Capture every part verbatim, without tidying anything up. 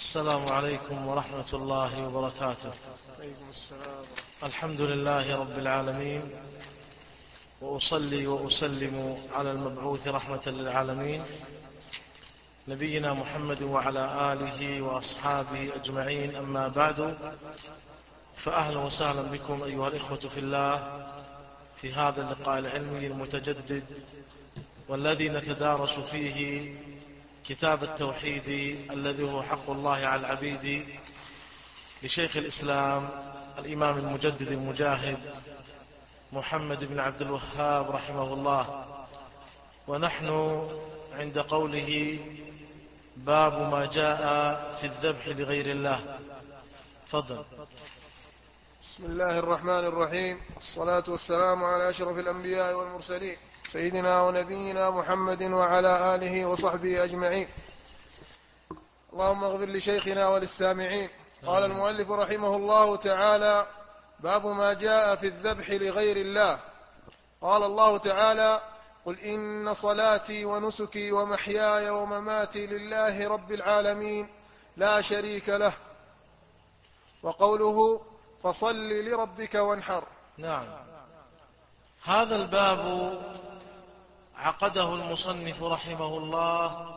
السلام عليكم ورحمة الله وبركاته. عليكم السلام. الحمد لله رب العالمين، وأصلي وأسلم على المبعوث رحمة للعالمين نبينا محمد وعلى آله وأصحابه أجمعين. أما بعد، فأهلا وسهلا بكم أيها الإخوة في الله في هذا اللقاء العلمي المتجدد، والذي نتدارس فيه كتاب التوحيد الذي هو حق الله على العبيد لشيخ الإسلام الإمام المجدد المجاهد محمد بن عبد الوهاب رحمه الله. ونحن عند قوله باب ما جاء في الذبح لغير الله. تفضل. بسم الله الرحمن الرحيم، الصلاة والسلام على أشرف الأنبياء والمرسلين سيدنا ونبينا محمد وعلى آله وصحبه أجمعين. اللهم اغفر لشيخنا وللسامعين. قال المؤلف رحمه الله تعالى: باب ما جاء في الذبح لغير الله. قال الله تعالى: قل إن صلاتي ونسكي ومحياي ومماتي لله رب العالمين لا شريك له. وقوله: فصل لربك وانحر. نعم، هذا الباب عقده المصنف رحمه الله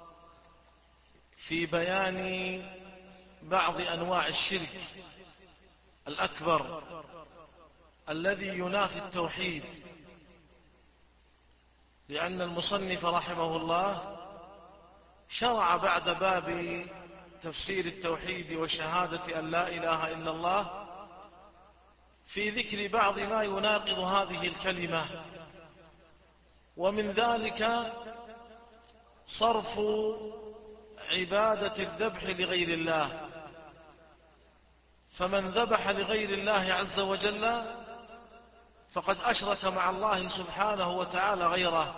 في بيان بعض أنواع الشرك الأكبر الذي ينافي التوحيد، لأن المصنف رحمه الله شرع بعد باب تفسير التوحيد وشهادة أن لا إله إلا الله في ذكر بعض ما يناقض هذه الكلمة، ومن ذلك صرف عبادة الذبح لغير الله. فمن ذبح لغير الله عز وجل فقد أشرك مع الله سبحانه وتعالى غيره.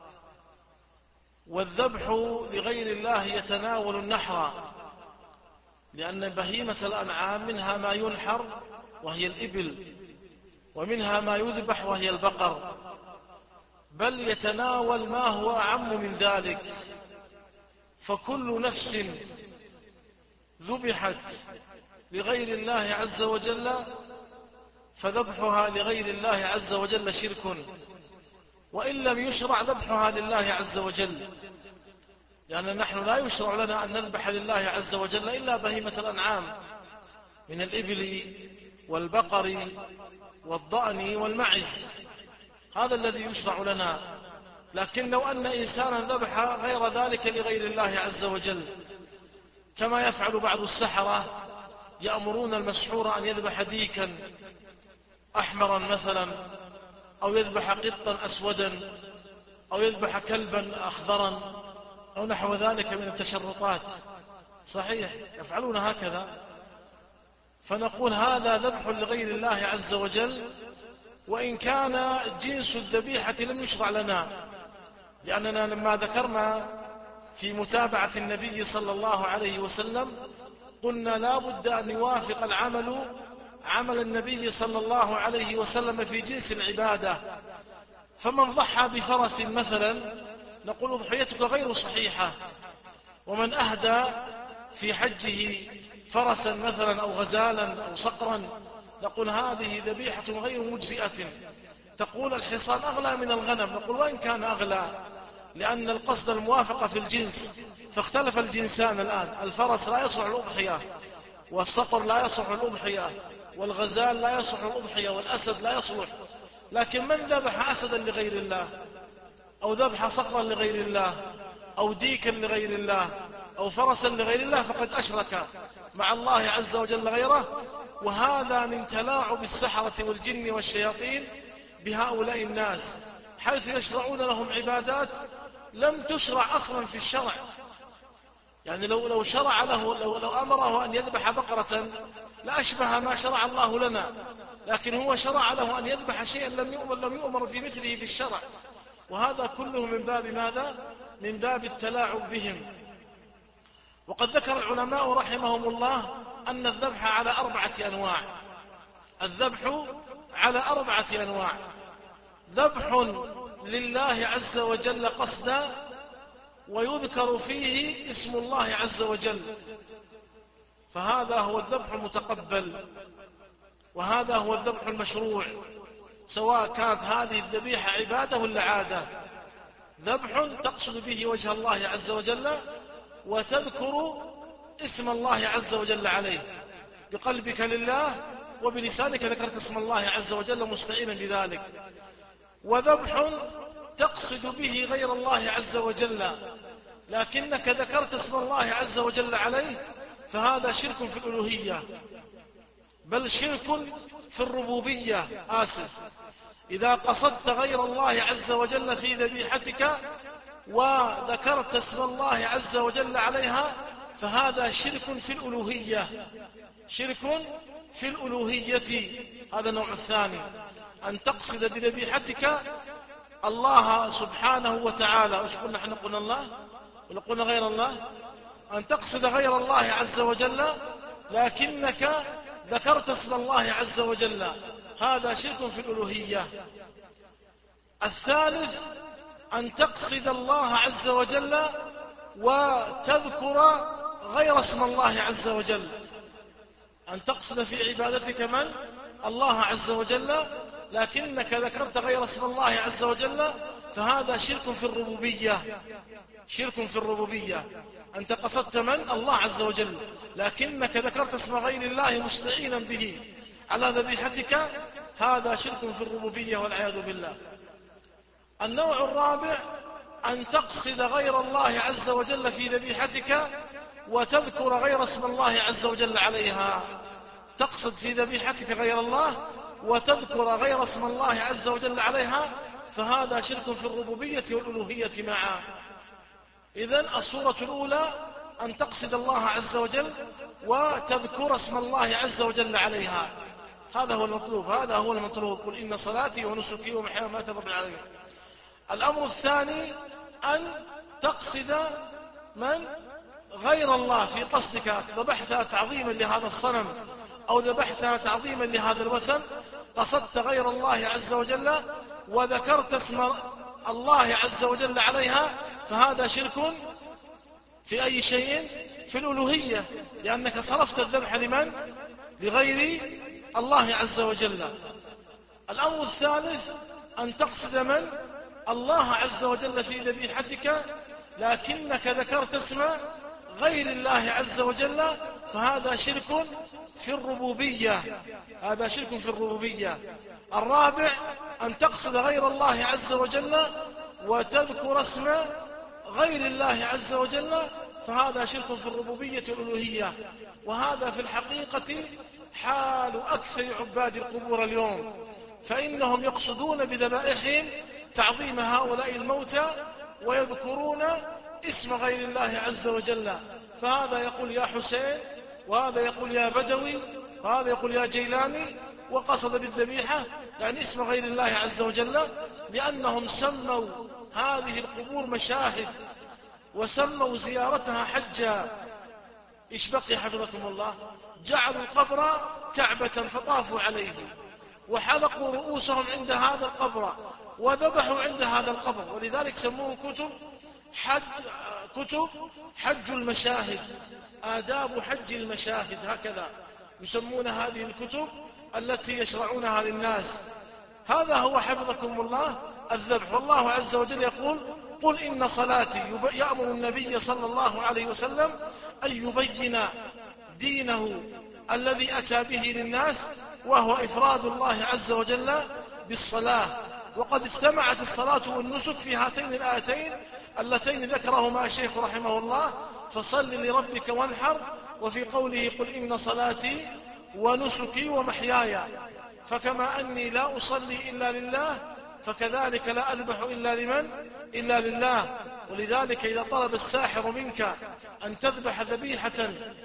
والذبح لغير الله يتناول النحر، لأن بهيمة الأنعام منها ما ينحر وهي الإبل، ومنها ما يذبح وهي البقر، بل يتناول ما هو أعم من ذلك. فكل نفس ذبحت لغير الله عز وجل فذبحها لغير الله عز وجل شرك، وإن لم يشرع ذبحها لله عز وجل، لأن يعني نحن لا يشرع لنا أن نذبح لله عز وجل إلا بهيمة الأنعام من الإبل والبقر والضأن والمعز، هذا الذي يشرع لنا. لكن لو أن إنسانا ذبح غير ذلك لغير الله عز وجل، كما يفعل بعض السحرة، يأمرون المسحور أن يذبح ديكا أحمرا مثلا، أو يذبح قطا أسودا، أو يذبح كلبا أخضرا، أو نحو ذلك من التشرطات. صحيح يفعلون هكذا. فنقول هذا ذبح لغير الله عز وجل، وإن كان جنس الذبيحة لم يشرع لنا، لأننا لما ذكرنا في متابعة النبي صلى الله عليه وسلم قلنا لا بد أن يوافق العمل عمل النبي صلى الله عليه وسلم في جنس العبادة. فمن ضحى بفرس مثلا نقول ضحيتك غير صحيحة، ومن أهدى في حجه فرسا مثلا أو غزالا أو صقرا نقول هذه ذبيحة غير مجزئة. تقول الحصان أغلى من الغنم، نقول وإن كان أغلى، لأن القصد الموافقة في الجنس، فاختلف الجنسان الآن. الفرس لا يصلح الأضحية، والصقر لا يصلح الأضحية، والغزال لا يصلح الأضحية، والأسد لا يصلح. لكن من ذبح أسدا لغير الله، أو ذبح صقرا لغير الله، أو ديكا لغير الله، أو فرسا لغير الله، فقد أشرك مع الله عز وجل غيره. وهذا من تلاعب السحرة والجن والشياطين بهؤلاء الناس، حيث يشرعون لهم عبادات لم تشرع أصلا في الشرع. يعني لو لو شرع له لو, لو أمره أن يذبح بقرة لأشبه ما شرع الله لنا، لكن هو شرع له أن يذبح شيئا لم يؤمر لم يؤمر في مثله في الشرع. وهذا كله من باب ماذا؟ من باب التلاعب بهم. وقد ذكر العلماء رحمهم الله أن الذبح على أربعة أنواع. الذبح على أربعة أنواع: ذبح لله عز وجل قصدا، ويذكر فيه اسم الله عز وجل، فهذا هو الذبح المتقبل، وهذا هو الذبح المشروع، سواء كانت هذه الذبيحة عبادة ولا عادة. ذبح تقصد به وجه الله عز وجل وتذكر اسم الله عز وجل عليه، بقلبك لله وبلسانك ذكرت اسم الله عز وجل مستعينا بذلك. وذبح تقصد به غير الله عز وجل لكنك ذكرت اسم الله عز وجل عليه، فهذا شرك في الألوهية، بل شرك في الربوبية. آسف، إذا قصدت غير الله عز وجل في ذبيحتك وذكرت اسم الله عز وجل عليها فهذا شرك في الألوهية، شرك في الألوهية. هذا النوع الثاني، أن تقصد بذبيحتك الله سبحانه وتعالى. وش قلنا احنا؟ قلنا الله ولا قلنا غير الله؟ أن تقصد غير الله عز وجل لكنك ذكرت اسم الله عز وجل، هذا شرك في الألوهية. الثالث أن تقصد الله عز وجل وتذكر غير اسم الله عز وجل، أن تقصد في عبادتك من؟ الله عز وجل، لكنك ذكرت غير اسم الله عز وجل، فهذا شرك في الربوبية، شرك في الربوبية. أنت قصدت من؟ الله عز وجل، لكنك ذكرت اسم غير الله مستعينا به على ذبيحتك، هذا شرك في الربوبية والعياذ بالله. النوع الرابع أن تقصد غير الله عز وجل في ذبيحتك وتذكر غير اسم الله عز وجل عليها. تقصد في ذبيحتك غير الله وتذكر غير اسم الله عز وجل عليها، فهذا شرك في الربوبية والألوهية معا. إذن الصورة الأولى أن تقصد الله عز وجل وتذكر اسم الله عز وجل عليها، هذا هو المطلوب، هذا هو المطلوب. قل إن صلاتي ونسكي ومحياي ومماتي رب العالمين. الأمر الثاني أن تقصد من؟ غير الله في قصدك، ذبحتها تعظيما لهذا الصنم أو ذبحتها تعظيما لهذا الوثن، قصدت غير الله عز وجل وذكرت اسم الله عز وجل عليها، فهذا شرك في أي شيء؟ في الألوهية، لأنك صرفت الذبح لمن؟ لغير الله عز وجل. الأمر الثالث أن تقصد من؟ الله عز وجل في ذبيحتك لكنك ذكرت اسم غير الله عز وجل، فهذا شرك في الربوبية، هذا شرك في الربوبية. الرابع أن تقصد غير الله عز وجل وتذكر اسم غير الله عز وجل، فهذا شرك في الربوبية والألوهية. وهذا في الحقيقة حال أكثر عباد القبور اليوم، فإنهم يقصدون بذبائحهم تعظيم هؤلاء الموتى ويذكرون اسم غير الله عز وجل، فهذا يقول يا حسين، وهذا يقول يا بدوي، وهذا يقول يا جيلاني، وقصد بالذبيحة يعني اسم غير الله عز وجل، لأنهم سموا هذه القبور مشاهد وسموا زيارتها حجا. إيش بقي حفظكم الله؟ جعلوا القبر كعبة فطافوا عليه وحلقوا رؤوسهم عند هذا القبر وذبحوا عند هذا القبر، ولذلك سموه كتب حج، كتب حج المشاهد، آداب حج المشاهد، هكذا يسمون هذه الكتب التي يشرعونها للناس. هذا هو حفظكم الله الذبح. والله عز وجل يقول قل إن صلاتي، يأمر النبي صلى الله عليه وسلم أن يبين دينه الذي أتى به للناس، وهو إفراد الله عز وجل بالصلاة. وقد اجتمعت الصلاة والنسك في هاتين الآيتين اللتين ذكرهما الشيخ رحمه الله، فصل لربك وانحر، وفي قوله قل إن صلاتي ونسكي ومحياي، فكما أني لا أصلي إلا لله فكذلك لا أذبح إلا لمن؟ إلا لله. ولذلك إذا طلب الساحر منك أن تذبح ذبيحة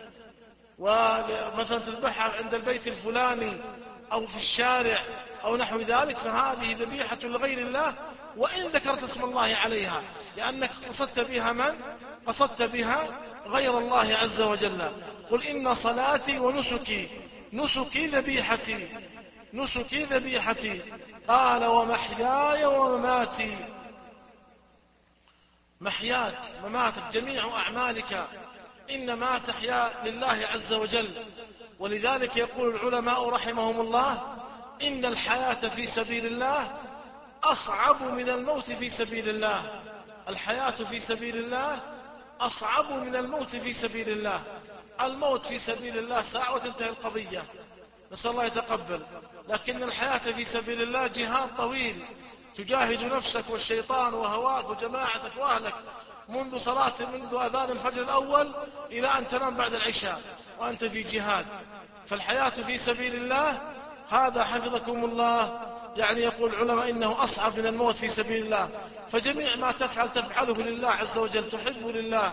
ومثلا تذبحها عند البيت الفلاني أو في الشارع أو نحو ذلك، فهذه ذبيحة لغير الله وإن ذكرت اسم الله عليها، لأنك قصدت بها من؟ قصدت بها غير الله عز وجل. قل إن صلاتي ونسكي، نسكي ذبيحتي، نسكي ذبيحتي، قال ومحياي ومماتي. محياك مماتك جميع أعمالك إنما تحيا لله عز وجل. ولذلك يقول العلماء رحمهم الله إن الحياة في سبيل الله أصعب من الموت في سبيل الله. الحياة في سبيل الله أصعب من الموت في سبيل الله. الموت في سبيل الله ساعة وتنتهي القضية، نسأل الله يتقبل. لكن الحياة في سبيل الله جهاد طويل، تجاهد نفسك والشيطان وهواك وجماعتك وأهلك منذ صلاة منذ أذان الفجر الأول إلى أن تنام بعد العشاء وأنت في جهاد. فالحياة في سبيل الله هذا حفظكم الله يعني يقول العلماء إنه أصعب من الموت في سبيل الله. فجميع ما تفعل تفعله لله عز وجل، تحب لله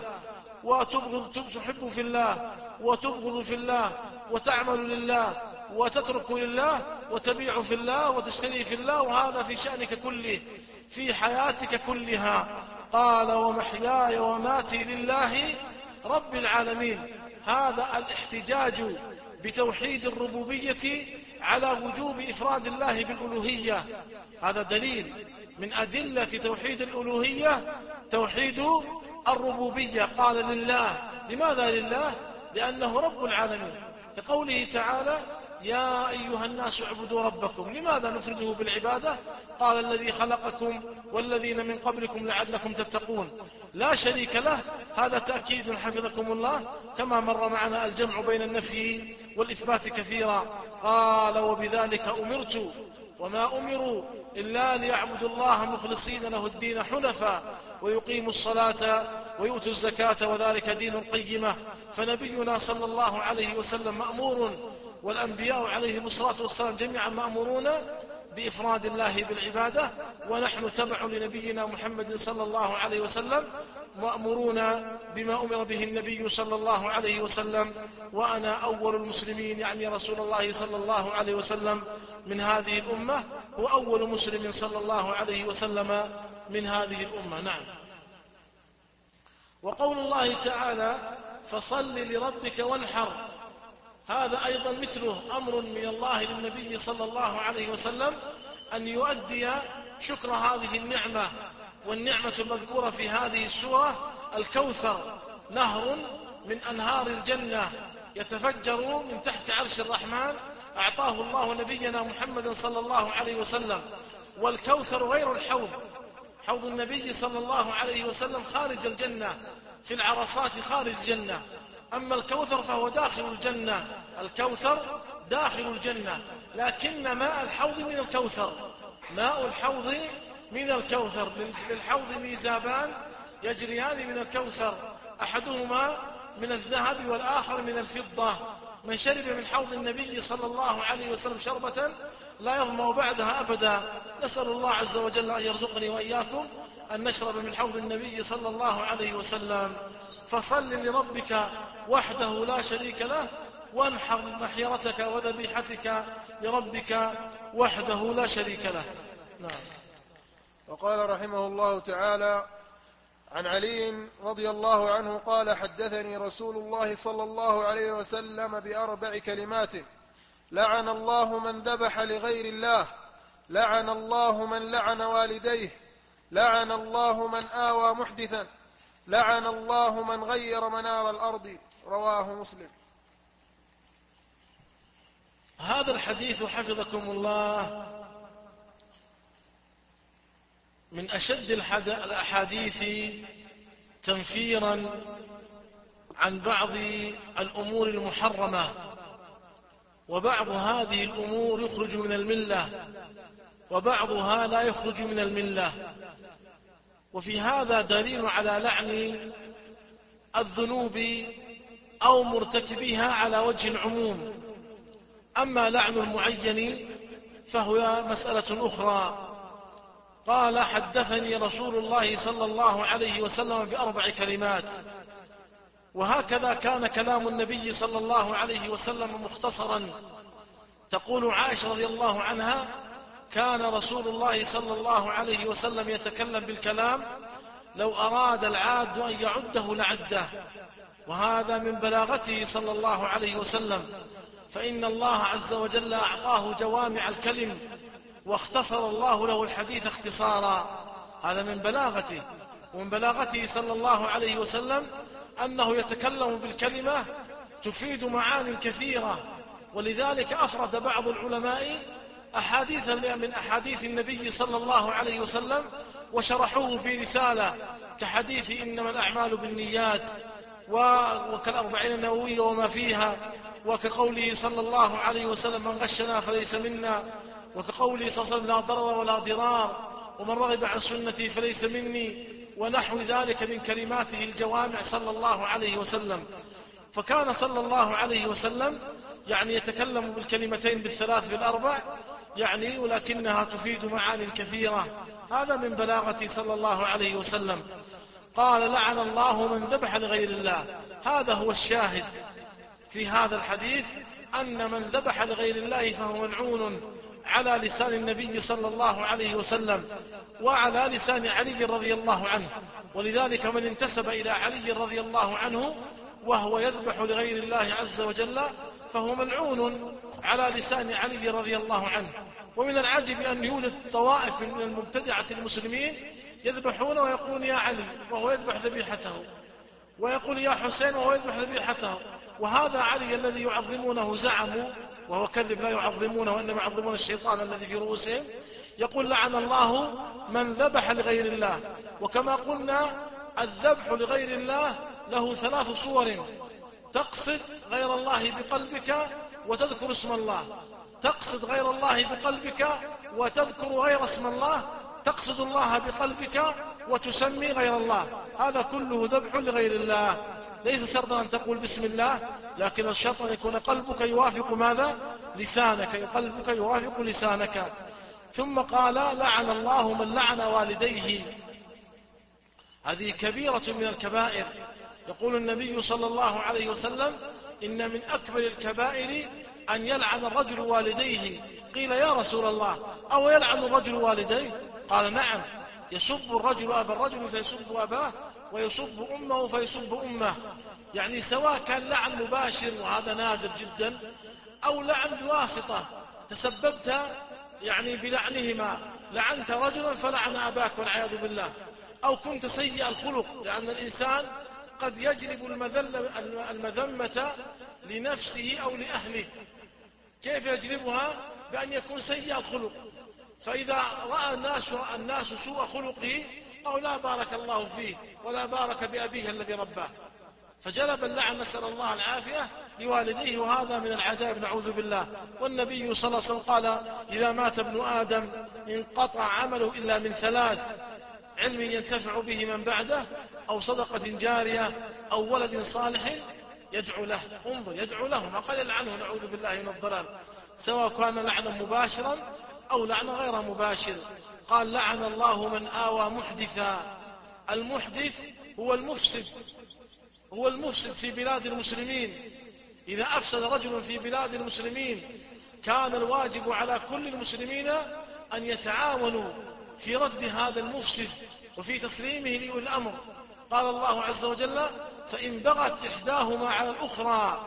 وتبغض، تحب في الله وتبغض في الله، وتعمل لله وتترك لله، وتبيع في الله وتشتري في الله، وهذا في شأنك كله في حياتك كلها. قال ومحياي وماتي لله رب العالمين. هذا الاحتجاج بتوحيد الربوبية على وجوب إفراد الله بالألوهية، هذا دليل من أدلة توحيد الألوهية توحيد الربوبية. قال لله، لماذا لله؟ لأنه رب العالمين، لقوله تعالى يا أيها الناس اعبدوا ربكم. لماذا نفرده بالعبادة؟ قال الذي خلقكم والذين من قبلكم لعلكم تتقون. لا شريك له، هذا تأكيد حفظكم الله، كما مر معنا الجمع بين النفي والإثبات كثيرا. قال وبذلك أمرت وما أمروا إلا ليعبدوا الله مخلصين له الدين حنفا ويقيموا الصلاة ويؤتوا الزكاة وذلك دين القيمة. فنبينا صلى الله عليه وسلم مأمور، والأنبياء عليهم الصلاة والسلام جميعا مأمورون بإفراد الله بالعبادة، ونحن تبع لنبينا محمد صلى الله عليه وسلم مأمورون بما أمر به النبي صلى الله عليه وسلم. وأنا أول المسلمين، يعني رسول الله صلى الله عليه وسلم من هذه الأمة، هو أول مسلم صلى الله عليه وسلم من هذه الأمة. نعم. وقول الله تعالى فصل لربك وانحر، هذا أيضا مثله أمر من الله للنبي صلى الله عليه وسلم أن يؤدي شكر هذه النعمة. والنعمة المذكورة في هذه السورة الكوثر، نهر من أنهار الجنة يتفجر من تحت عرش الرحمن، أعطاه الله نبينا محمد صلى الله عليه وسلم. والكوثر غير الحوض، حوض النبي صلى الله عليه وسلم خارج الجنة في العرصات خارج الجنة، أما الكوثر فهو داخل الجنة. الكوثر داخل الجنة، لكن ماء الحوض من الكوثر، ماء الحوض من الكوثر. للحوض ميزابان يجريان من الكوثر، أحدهما من الذهب والآخر من الفضة. من شرب من حوض النبي صلى الله عليه وسلم شربة لا يظمأ بعدها أبدا. نسأل الله عز وجل أن يرزقني وإياكم أن نشرب من حوض النبي صلى الله عليه وسلم. فصل لربك وحده لا شريك له، وانحر محيرتك وذبيحتك لربك وحده لا شريك له. نعم. وقال رحمه الله تعالى عن علي رضي الله عنه قال حدثني رسول الله صلى الله عليه وسلم بأربع كلمات: لعن الله من ذبح لغير الله، لعن الله من لعن والديه، لعن الله من آوى محدثا، لعن الله من غير منار الأرض. رواه مسلم. هذا الحديث حفظكم الله من أشد الأحاديث تنفيرا عن بعض الأمور المحرمة، وبعض هذه الأمور يخرج من الملة وبعضها لا يخرج من الملة. وفي هذا دليل على لعن الذنوب أو مرتكبها على وجه العموم. أما لعن المعين فهو مسألة أخرى. قال حدثني رسول الله صلى الله عليه وسلم بأربع كلمات. وهكذا كان كلام النبي صلى الله عليه وسلم مختصرا. تقول عائشة رضي الله عنها: كان رسول الله صلى الله عليه وسلم يتكلم بالكلام لو أراد العاد أن يعده لعده. وهذا من بلاغته صلى الله عليه وسلم، فإن الله عز وجل أعطاه جوامع الكلم واختصر الله له الحديث اختصارا، هذا من بلاغته. ومن بلاغته صلى الله عليه وسلم أنه يتكلم بالكلمة تفيد معان كثيرة، ولذلك أفرد بعض العلماء أحاديثا من أحاديث النبي صلى الله عليه وسلم وشرحوه في رسالة، كحديث إنما الأعمال بالنيات، وكالأربعين النووية وما فيها، وكقوله صلى الله عليه وسلم من غشنا فليس منا، وكقوله صلى الله عليه وسلم لا ضرر ولا ضرار، ومن رغب عن سنتي فليس مني، ونحو ذلك من كلماته الجوامع صلى الله عليه وسلم. فكان صلى الله عليه وسلم يعني يتكلم بالكلمتين بالثلاث بالأربع يعني، ولكنها تفيد معان كثيرة. هذا من بلاغة صلى الله عليه وسلم. قال لعن الله من ذبح لغير الله. هذا هو الشاهد في هذا الحديث، أن من ذبح لغير الله فهو ملعون على لسان النبي صلى الله عليه وسلم وعلى لسان علي رضي الله عنه. ولذلك من انتسب إلى علي رضي الله عنه وهو يذبح لغير الله عز وجل فهو ملعون على لسان علي رضي الله عنه. ومن العجب أن يولد طوائف من المبتدعة المسلمين يذبحون ويقولون يا علي وهو يذبح ذبيحته، ويقول يا حسين وهو يذبح ذبيحته. وهذا علي الذي يعظمونه زعموا، وهو كذب، لا يعظمونه وإنما يعظمون الشيطان الذي في رؤوسهم. يقول لعن الله من ذبح لغير الله. وكما قلنا الذبح لغير الله له ثلاث صور: تقصد غير الله بقلبك وتذكر اسم الله، تقصد غير الله بقلبك وتذكر غير اسم الله، تقصد الله بقلبك وتسمي غير الله. هذا كله ذبح لغير الله. ليس شرطا أن تقول بسم الله، لكن الشرط أن يكون قلبك يوافق ماذا؟ لسانك، قلبك يوافق لسانك. ثم قال لعن الله من لعن والديه. هذه كبيرة من الكبائر. يقول النبي صلى الله عليه وسلم إن من أكبر الكبائر أن يلعن الرجل والديه. قيل يا رسول الله أو يلعن الرجل والديه؟ قال نعم، يسب الرجل أبا الرجل فيسب أباه، ويسب أمه فيسب أمه. يعني سواء كان لعن مباشر وهذا نادر جدا، أو لعن بواسطة تسببت يعني بلعنهما، لعنت رجلا فلعن أباك والعياذ بالله، أو كنت سيء الخلق، لأن الإنسان قد يجلب المذمة لنفسه أو لأهله. كيف يجلبها؟ بأن يكون سيء الخلق، فإذا رأى الناس, الناس سوء خلقه أو لا بارك الله فيه ولا بارك بأبيه الذي رباه، فجلب اللعن نسأل الله العافية لوالديه. وهذا من العجائب نعوذ بالله. والنبي صلى الله عليه وسلم قال إذا مات ابن آدم انقطع عمله إلا من ثلاث: علم ينتفع به من بعده، أو صدقة جارية، أو ولد صالح يدعو له. انظر، يدعو له، ما قال يلعنه نعوذ بالله من الضلال، سواء كان لعنا مباشرا أو لعنا غير مباشر. قال لعن الله من آوى محدثا. المحدث هو المفسد، هو المفسد في بلاد المسلمين. إذا أفسد رجل في بلاد المسلمين كان الواجب على كل المسلمين أن يتعاونوا في رد هذا المفسد وفي تسليمه لأولي الأمر. قال الله عز وجل فإن بغت إحداهما على الأخرى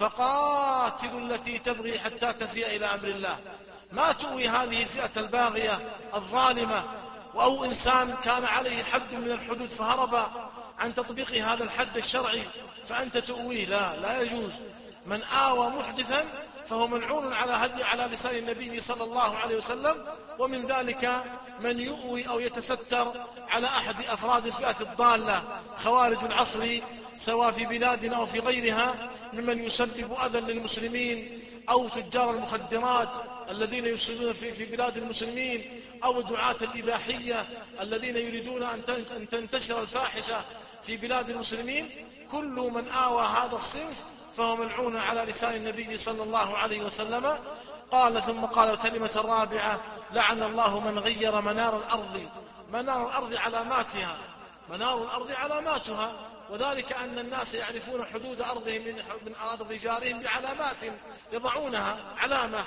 فقاتلوا التي تبغي حتى تفيء إلى أمر الله. ما تؤوي هذه الفئة الباغية الظالمة، أو إنسان كان عليه حد من الحدود فهرب عن تطبيق هذا الحد الشرعي فأنت تؤويه، لا لا يجوز. من آوى محدثا فهو ملعون على هدي على لسان النبي صلى الله عليه وسلم. ومن ذلك من يؤوي أو يتستر على أحد أفراد الفئة الضالة خوارج العصر، سواء في بلادنا أو في غيرها، ممن يسبب أذى للمسلمين، أو تجار المخدرات الذين يفسدون في في بلاد المسلمين، أو دعاة الإباحية الذين يريدون أن تنتشر الفاحشة في بلاد المسلمين. كل من آوى هذا الصنف فهو ملعون على لسان النبي صلى الله عليه وسلم. قال ثم قال الكلمة الرابعة لعن الله من غير منار الأرض. منار الأرض علاماتها، منار الأرض علاماتها، وذلك أن الناس يعرفون حدود أرضهم من أرض جارهم بعلامات يضعونها، علامة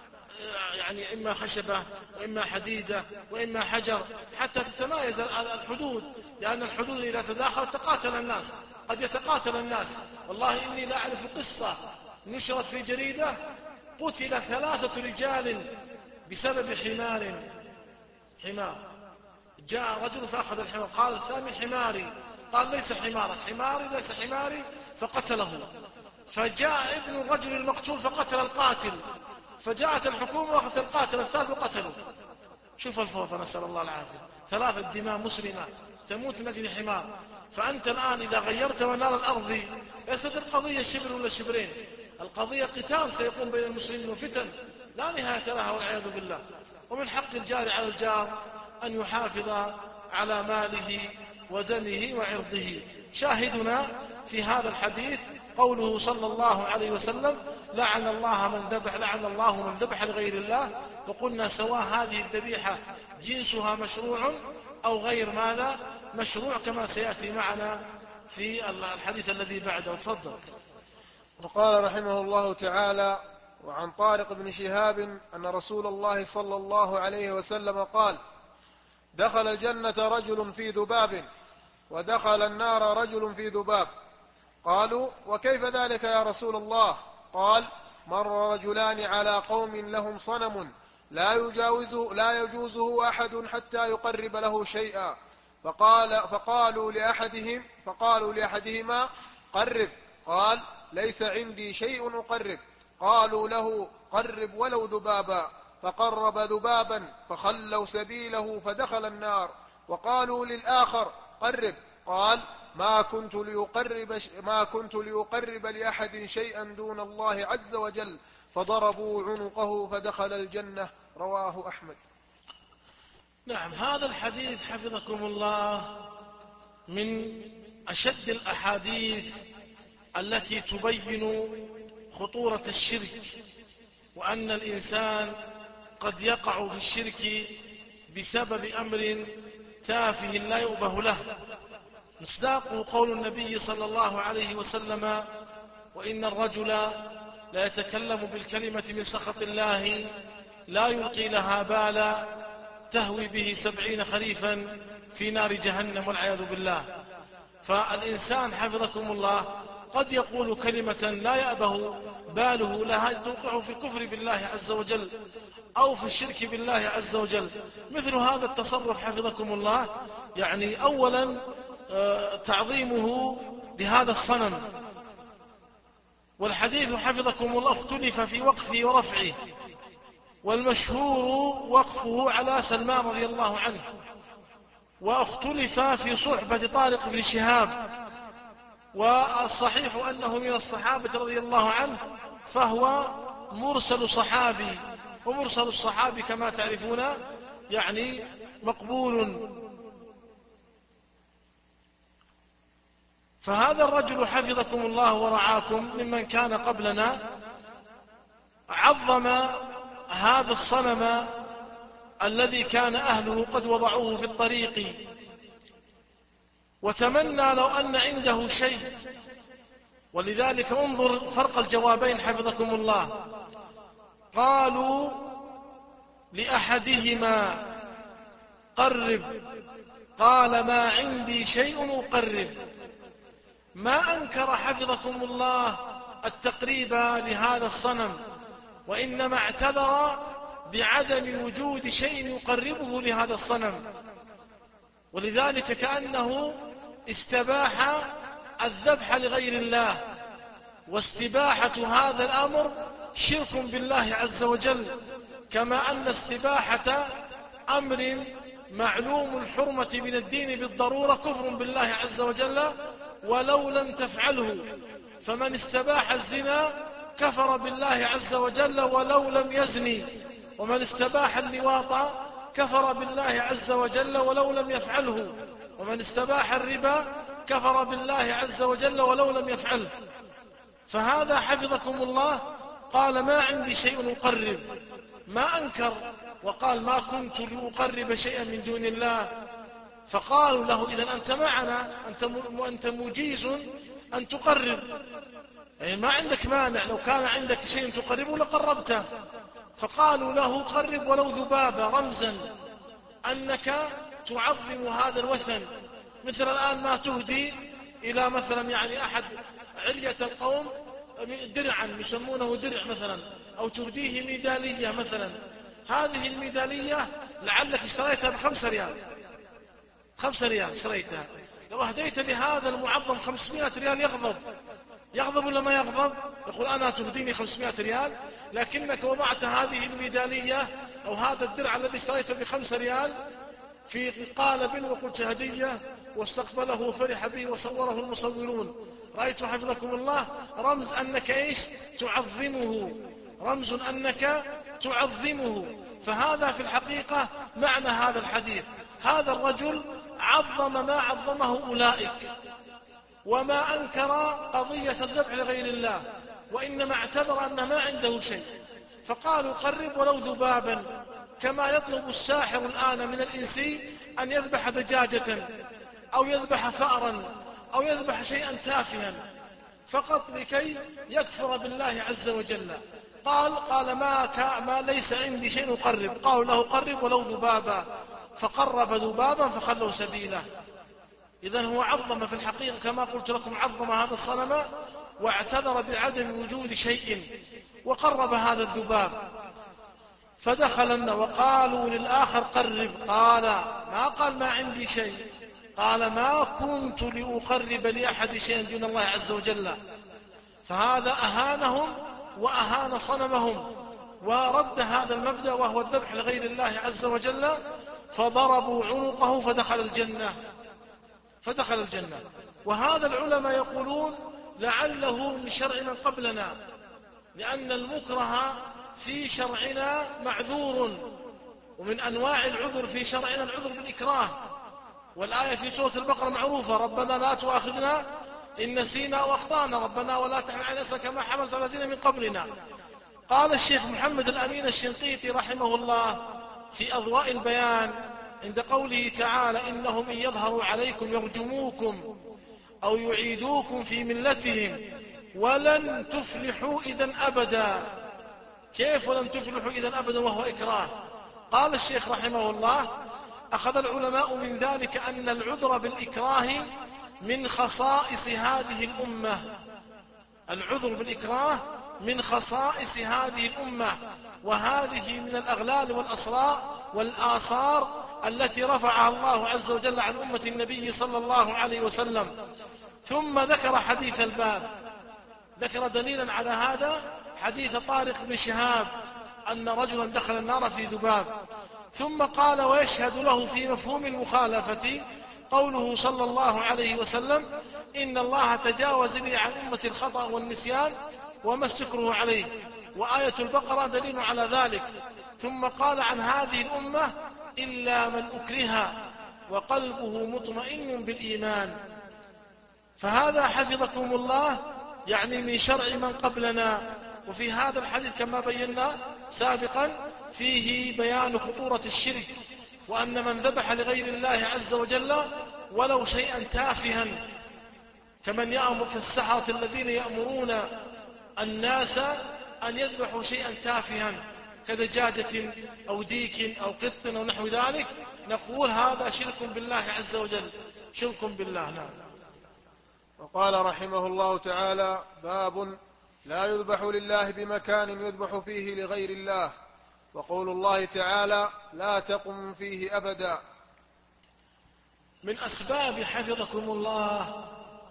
يعني إما خشبة وإما حديدة وإما حجر حتى تتمايز الحدود، لأن الحدود إذا تداخلت تقاتل الناس، قد يتقاتل الناس. والله إني لا أعرف قصة نشرت في جريدة قتل ثلاثة رجال بسبب حمار حمار جاء رجل فأخذ الحمار، قال الثاني حماري، قال ليس حمارك، حماري ليس حماري، فقتله. فجاء ابن الرجل المقتول فقتل القاتل، فجاءت الحكومة وأخذت القاتل الثالث وقتله. شوف الفوضى، نسأل الله العافية. ثلاثة دماء مسلمة تموت من أجل حمار. فأنت الآن إذا غيرت منار الأرض ليست القضية شبر ولا شبرين، القضية قتال سيقوم بين المسلمين وفتن لا نهاية لها والعياذ بالله. ومن حق الجار على الجار أن يحافظ على ماله ودمه وعرضه. شاهدنا في هذا الحديث قوله صلى الله عليه وسلم: لعن الله من ذبح لعن الله من ذبح لغير الله. وقلنا سواء هذه الذبيحة جنسها مشروع أو غير ماذا مشروع، كما سيأتي معنا في الحديث الذي بعده. تفضل. وقال رحمه الله تعالى: وعن طارق بن شهاب أن رسول الله صلى الله عليه وسلم قال: دخل الجنة رجل في ذباب، ودخل النار رجل في ذباب. قالوا: وكيف ذلك يا رسول الله؟ قال: مر رجلان على قوم لهم صنم لا يجاوزه لا يجوزه أحد حتى يقرب له شيئا، فقال فقالوا لأحدهم فقالوا لأحدهما: قرب. قال: ليس عندي شيء أقرب. قالوا له: قرب ولو ذبابا. فقرب ذبابا فخلوا سبيله فدخل النار. وقالوا للآخر: قرب. قال: ما كنت ليقرب, ما كنت ليقرب لأحد شيئا دون الله عز وجل. فضربوا عنقه فدخل الجنة. رواه أحمد. نعم، هذا الحديث حفظكم الله من أشد الأحاديث التي تبين خطورة الشرك، وأن الإنسان قد يقع في الشرك بسبب أمر تافه لا يؤبه له. مصداقه قول النبي صلى الله عليه وسلم: وإن الرجل لا يتكلم بالكلمة من سخط الله لا يلقي لها بالا تهوي به سبعين خريفا في نار جهنم والعياذ بالله. فالإنسان حفظكم الله قد يقول كلمة لا يأبه باله لها توقع في الكفر بالله عز وجل أو في الشرك بالله عز وجل. مثل هذا التصرف حفظكم الله، يعني أولا تعظيمه لهذا الصنم، والحديث حفظكم الله اختلف في وقفه ورفعه، والمشهور وقفه على سلمان رضي الله عنه، واختلف في صحبة طارق بن شهاب، والصحيح أنه من الصحابة رضي الله عنه، فهو مرسل صحابي، ومرسل الصحابي كما تعرفون يعني مقبول. فهذا الرجل حفظكم الله ورعاكم ممن كان قبلنا عظم هذا الصنم الذي كان أهله قد وضعوه في الطريق، وتمنى لو أن عنده شيء. ولذلك انظر فرق الجوابين حفظكم الله. قالوا لأحدهما: قرب. قال: ما عندي شيء أقرب. ما أنكر حفظكم الله التقريب لهذا الصنم، وإنما اعتذر بعدم وجود شيء يقربه لهذا الصنم. ولذلك كأنه استباح الذبح لغير الله، واستباحة هذا الأمر شرك بالله عز وجل، كما أن استباحة أمر معلوم الحرمة من الدين بالضرورة كفر بالله عز وجل ولو لم تفعله. فمن استباح الزنا كفر بالله عز وجل ولو لم يزني، ومن استباح اللواط كفر بالله عز وجل ولو لم يفعله، ومن استباح الربا كفر بالله عز وجل ولو لم يفعله. فهذا حفظكم الله قال: ما عندي شيء أقرب، ما أنكر، وقال: ما كنت لأقرب شيئا من دون الله. فقالوا له: إذن أنت معنا، أنت مجيز أن تقرب، يعني ما عندك مانع، لو كان عندك شيء تقربه لقربته. فقالوا له: قرب ولو ذبابة، رمزا أنك تعظم هذا الوثن، مثل الآن ما تهدي إلى مثلا يعني أحد علية القوم درعا يسمونه درع مثلا، أو تهديه ميدالية مثلا. هذه الميدالية لعلك اشتريتها بخمس ريال، خمسة ريال اشتريتها، لو أهديت لهذا المعظم خمسمائة ريال يغضب، يغضب ولا ما يغضب؟ يقول أنا تهديني خمسمائة ريال، لكنك وضعت هذه الميدالية أو هذا الدرع الذي اشتريته بخمسة ريال في قالب وقلت هدية، واستقبله وفرح به وصوره المصورون. رأيت حفظكم الله رمز أنك إيش؟ تعظمه، رمز أنك تعظمه. فهذا في الحقيقة معنى هذا الحديث. هذا الرجل عظم ما عظمه أولئك، وما أنكر قضية الذبح لغير الله، وإنما اعتذر أن ما عنده شيء، فقالوا قرب ولو ذبابا، كما يطلب الساحر الآن من الإنس أن يذبح دجاجة أو يذبح فأرا أو يذبح شيئا تافها فقط لكي يكفر بالله عز وجل. قال قال ما, كا ما ليس عندي شيء أقرب. قالوا له قرب ولو ذبابا، فقرب ذبابا فخلوا سبيله. إذن هو عظم في الحقيقة كما قلت لكم، عظم هذا الصنم واعتذر بعدم وجود شيء وقرب هذا الذباب. فدخلن وقالوا للآخر قرب، قال ما قال ما عندي شيء، قال ما كنت لأقرب لأحد شيئا دون الله عز وجل. فهذا أهانهم وأهان صنمهم ورد هذا المبدأ وهو الذبح لغير الله عز وجل، فضربوا عنقه فدخل الجنة فدخل الجنة. وهذا العلماء يقولون لعله من شرع من قبلنا، لأن المكره في شرعنا معذور، ومن أنواع العذر في شرعنا العذر بالإكراه. والآية في سورة البقرة معروفة: ربنا لا تؤاخذنا إن نسينا وأخطأنا، ربنا ولا تحمل علينا إصرا كما حملت على الذين من قبلنا. قال الشيخ محمد الأمين الشنقيطي رحمه الله في أضواء البيان عند قوله تعالى: إنهم إن يظهروا عليكم يرجموكم أو يعيدوكم في ملتهم ولن تفلحوا إذا أبدا. كيف ولن تفلحوا إذا أبدا وهو إكراه؟ قال الشيخ رحمه الله: أخذ العلماء من ذلك أن العذر بالإكراه من خصائص هذه الأمة، العذر بالإكراه من خصائص هذه الأمة، وهذه من الأغلال والأسرار والآثار التي رفعها الله عز وجل عن أمة النبي صلى الله عليه وسلم. ثم ذكر حديث الباب، ذكر دليلا على هذا حديث طارق بن شهاب أن رجلا دخل النار في ذباب. ثم قال: ويشهد له في مفهوم المخالفة قوله صلى الله عليه وسلم: إن الله تجاوز لي عن أمة الخطأ والنسيان وما استكره عليه، وآية البقرة دليل على ذلك. ثم قال عن هذه الأمة: إلا من أكره وقلبه مطمئن بالإيمان. فهذا حفظكم الله يعني من شرع من قبلنا. وفي هذا الحديث كما بينا سابقا فيه بيان خطورة الشرك، وأن من ذبح لغير الله عز وجل ولو شيئا تافها، كمن يأمر كالسحرة الذين يأمرون الناس أن يذبحوا شيئا تافها كدجاجة أو ديك أو قط أو نحو ذلك، نقول هذا شرك بالله عز وجل، شرك بالله. نعم. وقال رحمه الله تعالى: باب لا يذبح لله بمكان يذبح فيه لغير الله. وقول الله تعالى: لا تقم فيه أبدا. من أسباب حفظكم الله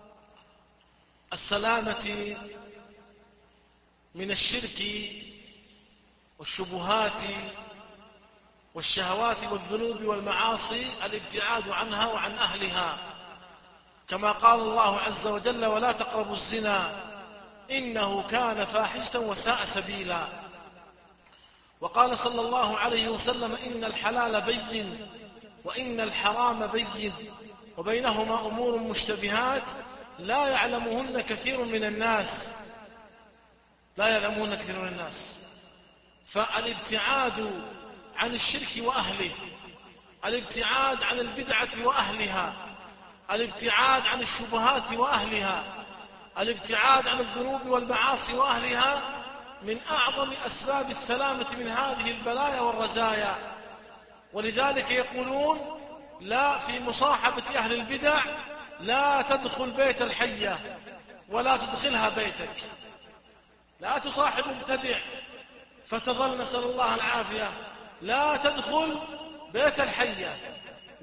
السلامة من الشرك والشبهات والشهوات والذنوب والمعاصي الابتعاد عنها وعن أهلها، كما قال الله عز وجل: ولا تقربوا الزنا إنه كان فاحشة وساء سبيلا. وقال صلى الله عليه وسلم: إن الحلال بين وإن الحرام بين وبينهما أمور مشتبهات لا يعلمهن كثير من الناس لا يعلمهن كثير من الناس. فالابتعاد عن الشرك وأهله، الابتعاد عن البدعة وأهلها، الابتعاد عن الشبهات وأهلها، الابتعاد عن الذنوب والمعاصي وأهلها من أعظم أسباب السلامة من هذه البلايا والرزايا. ولذلك يقولون: لا في مصاحبة أهل البدع لا تدخل بيت الحية ولا تدخلها بيتك. لا تصاحب مبتدع فتظل، نسأل الله العافية، لا تدخل بيت الحية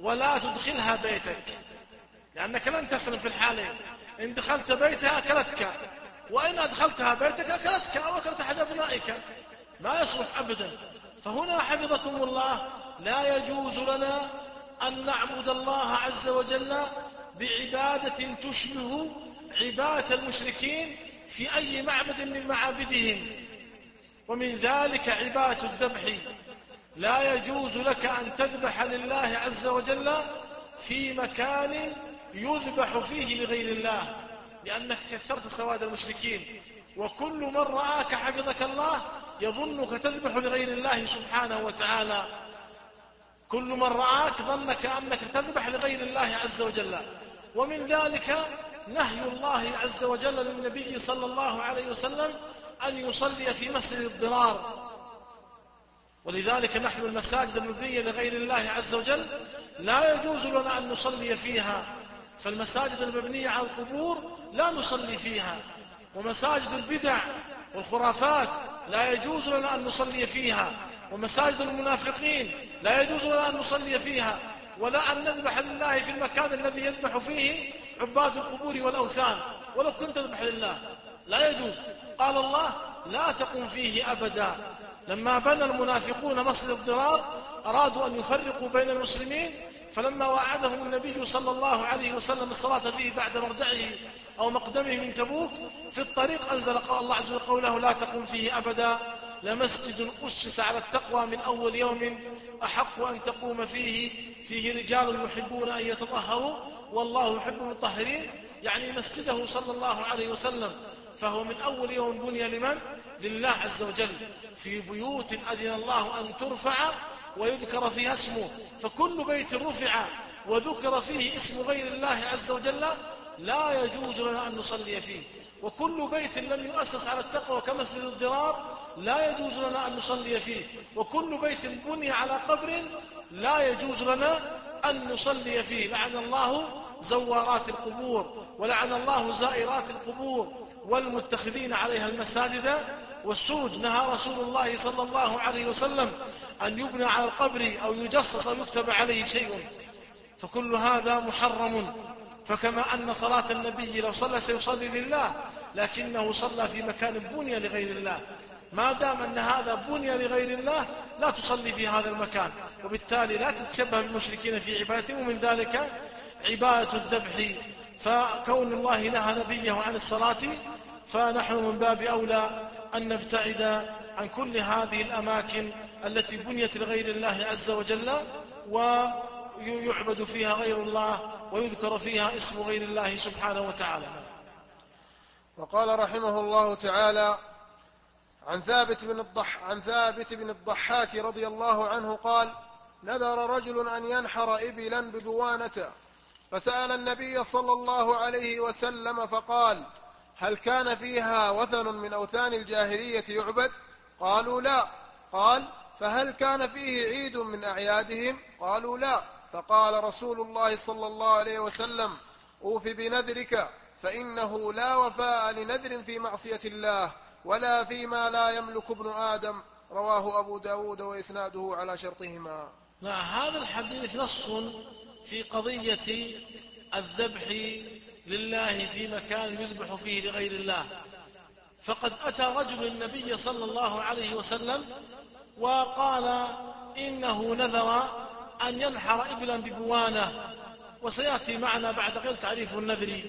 ولا تدخلها بيتك، لأنك لن تسلم في الحالين. إن دخلت بيتها أكلتك، وإن أدخلتها بيتك أكلتك أو أكلت أحد أبنائك، ما يصلح أبدا. فهنا حفظكم الله لا يجوز لنا أن نعبد الله عز وجل بعبادة تشبه عبادة المشركين في أي معبد من معابدهم. ومن ذلك عبادة الذبح، لا يجوز لك أن تذبح لله عز وجل في مكان يذبح فيه لغير الله، لأنك كثرت سواد المشركين، وكل من رآك حفظك الله يظنك تذبح لغير الله سبحانه وتعالى. كل من رآك ظنك أنك تذبح لغير الله عز وجل. ومن ذلك نهي الله عز وجل للنبي صلى الله عليه وسلم أن يصلي في مسجد الضرار. ولذلك نحن المساجد المبنية لغير الله عز وجل لا يجوز لنا أن نصلي فيها، فالمساجد المبنية على القبور لا نصلي فيها، ومساجد البدع والخرافات لا يجوز لنا أن نصلي فيها، ومساجد المنافقين لا يجوز لنا أن نصلي فيها، ولا أن نذبح لله في المكان الذي يذبح فيه عباد القبور والأوثان، ولو كنت تذبح لله لا يجوز. قال الله لا تقم فيه أبدا. لما بنى المنافقون مسجد الضرار أرادوا أن يفرقوا بين المسلمين، فلما وعدهم النبي صلى الله عليه وسلم الصلاة فيه بعد مرجعه أو مقدمه من تبوك، في الطريق أنزل الله عز وجل قوله لا تقم فيه أبدا لمسجد أسس على التقوى من أول يوم أحق أن تقوم فيه فيه رجال يحبون أن يتطهروا والله يحب المطهرين، يعني مسجده صلى الله عليه وسلم. فهو من أول يوم بني لمن؟ لله عز وجل، في بيوت أذن الله أن ترفع ويذكر فيها اسمه. فكل بيت رفع وذكر فيه اسم غير الله عز وجل لا يجوز لنا أن نصلي فيه. وكل بيت لم يؤسس على التقوى كمسجد الضرار لا يجوز لنا أن نصلي فيه. وكل بيت بني على قبر لا يجوز لنا أن نصلي فيه. لعن الله زوارات القبور، ولعن الله زائرات القبور والمتخذين عليها المساجد والسود. نهى رسول الله صلى الله عليه وسلم أن يبنى على القبر أو يجصص أو يكتب عليه شيء، فكل هذا محرم. فكما أن صلاة النبي لو صلى سيصلي لله، لكنه صلى في مكان بني لغير الله، ما دام أن هذا بني لغير الله لا تصلي في هذا المكان، وبالتالي لا تتشبه بالمشركين في عبادته. ومن ذلك عبادة الذبح، فكون الله نهى نبيه عن الصلاة فنحن من باب أولى أن نبتعد عن كل هذه الأماكن التي بنيت لغير الله عز وجل ويعبد فيها غير الله ويذكر فيها اسم غير الله سبحانه وتعالى. وقال رحمه الله تعالى عن ثابت بن الضح عن ثابت بن الضحاك رضي الله عنه قال نذر رجل أن ينحر إبلا ببوانة، فسأل النبي صلى الله عليه وسلم فقال هل كان فيها وثن من أوثان الجاهلية يعبد؟ قالوا لا. قال فهل كان فيه عيد من أعيادهم؟ قالوا لا. فقال رسول الله صلى الله عليه وسلم أوف بنذرك، فإنه لا وفاء لنذر في معصية الله ولا فيما لا يملك ابن آدم. رواه أبو داود وإسناده على شرطهما. لا، هذا الحديث نص في قضية الذبح لله في مكان يذبح فيه لغير الله. فقد أتى رجل النبي صلى الله عليه وسلم وقال إنه نذر أن ينحر إبلا ببوانة، وسيأتي معنا بعد قليل تعريف النذر.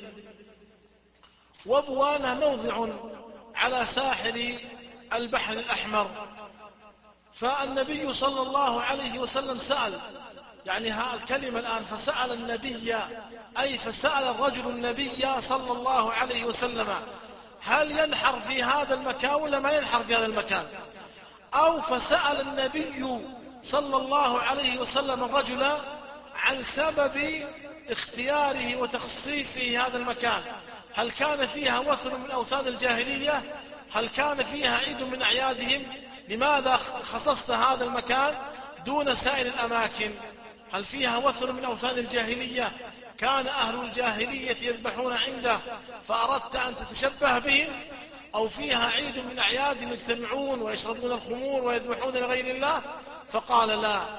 وبوانة موضع على ساحل البحر الأحمر. فالنبي صلى الله عليه وسلم سأل، يعني ها الكلمة الآن فسأل النبي، أي فسأل الرجل النبي صلى الله عليه وسلم هل ينحر في هذا المكان ولا ما ينحر في هذا المكان، أو فسأل النبي صلى الله عليه وسلم الرجل عن سبب اختياره وتخصيصه هذا المكان، هل كان فيها وثن من أوثان الجاهلية، هل كان فيها عيد من أعيادهم، لماذا خصصت هذا المكان دون سائر الأماكن؟ هل فيها وثن من أوثان الجاهلية كان أهل الجاهلية يذبحون عنده فأردت أن تتشبه بهم، أو فيها عيد من أعيادهم يجتمعون ويشربون الخمور ويذبحون لغير الله؟ فقال لا.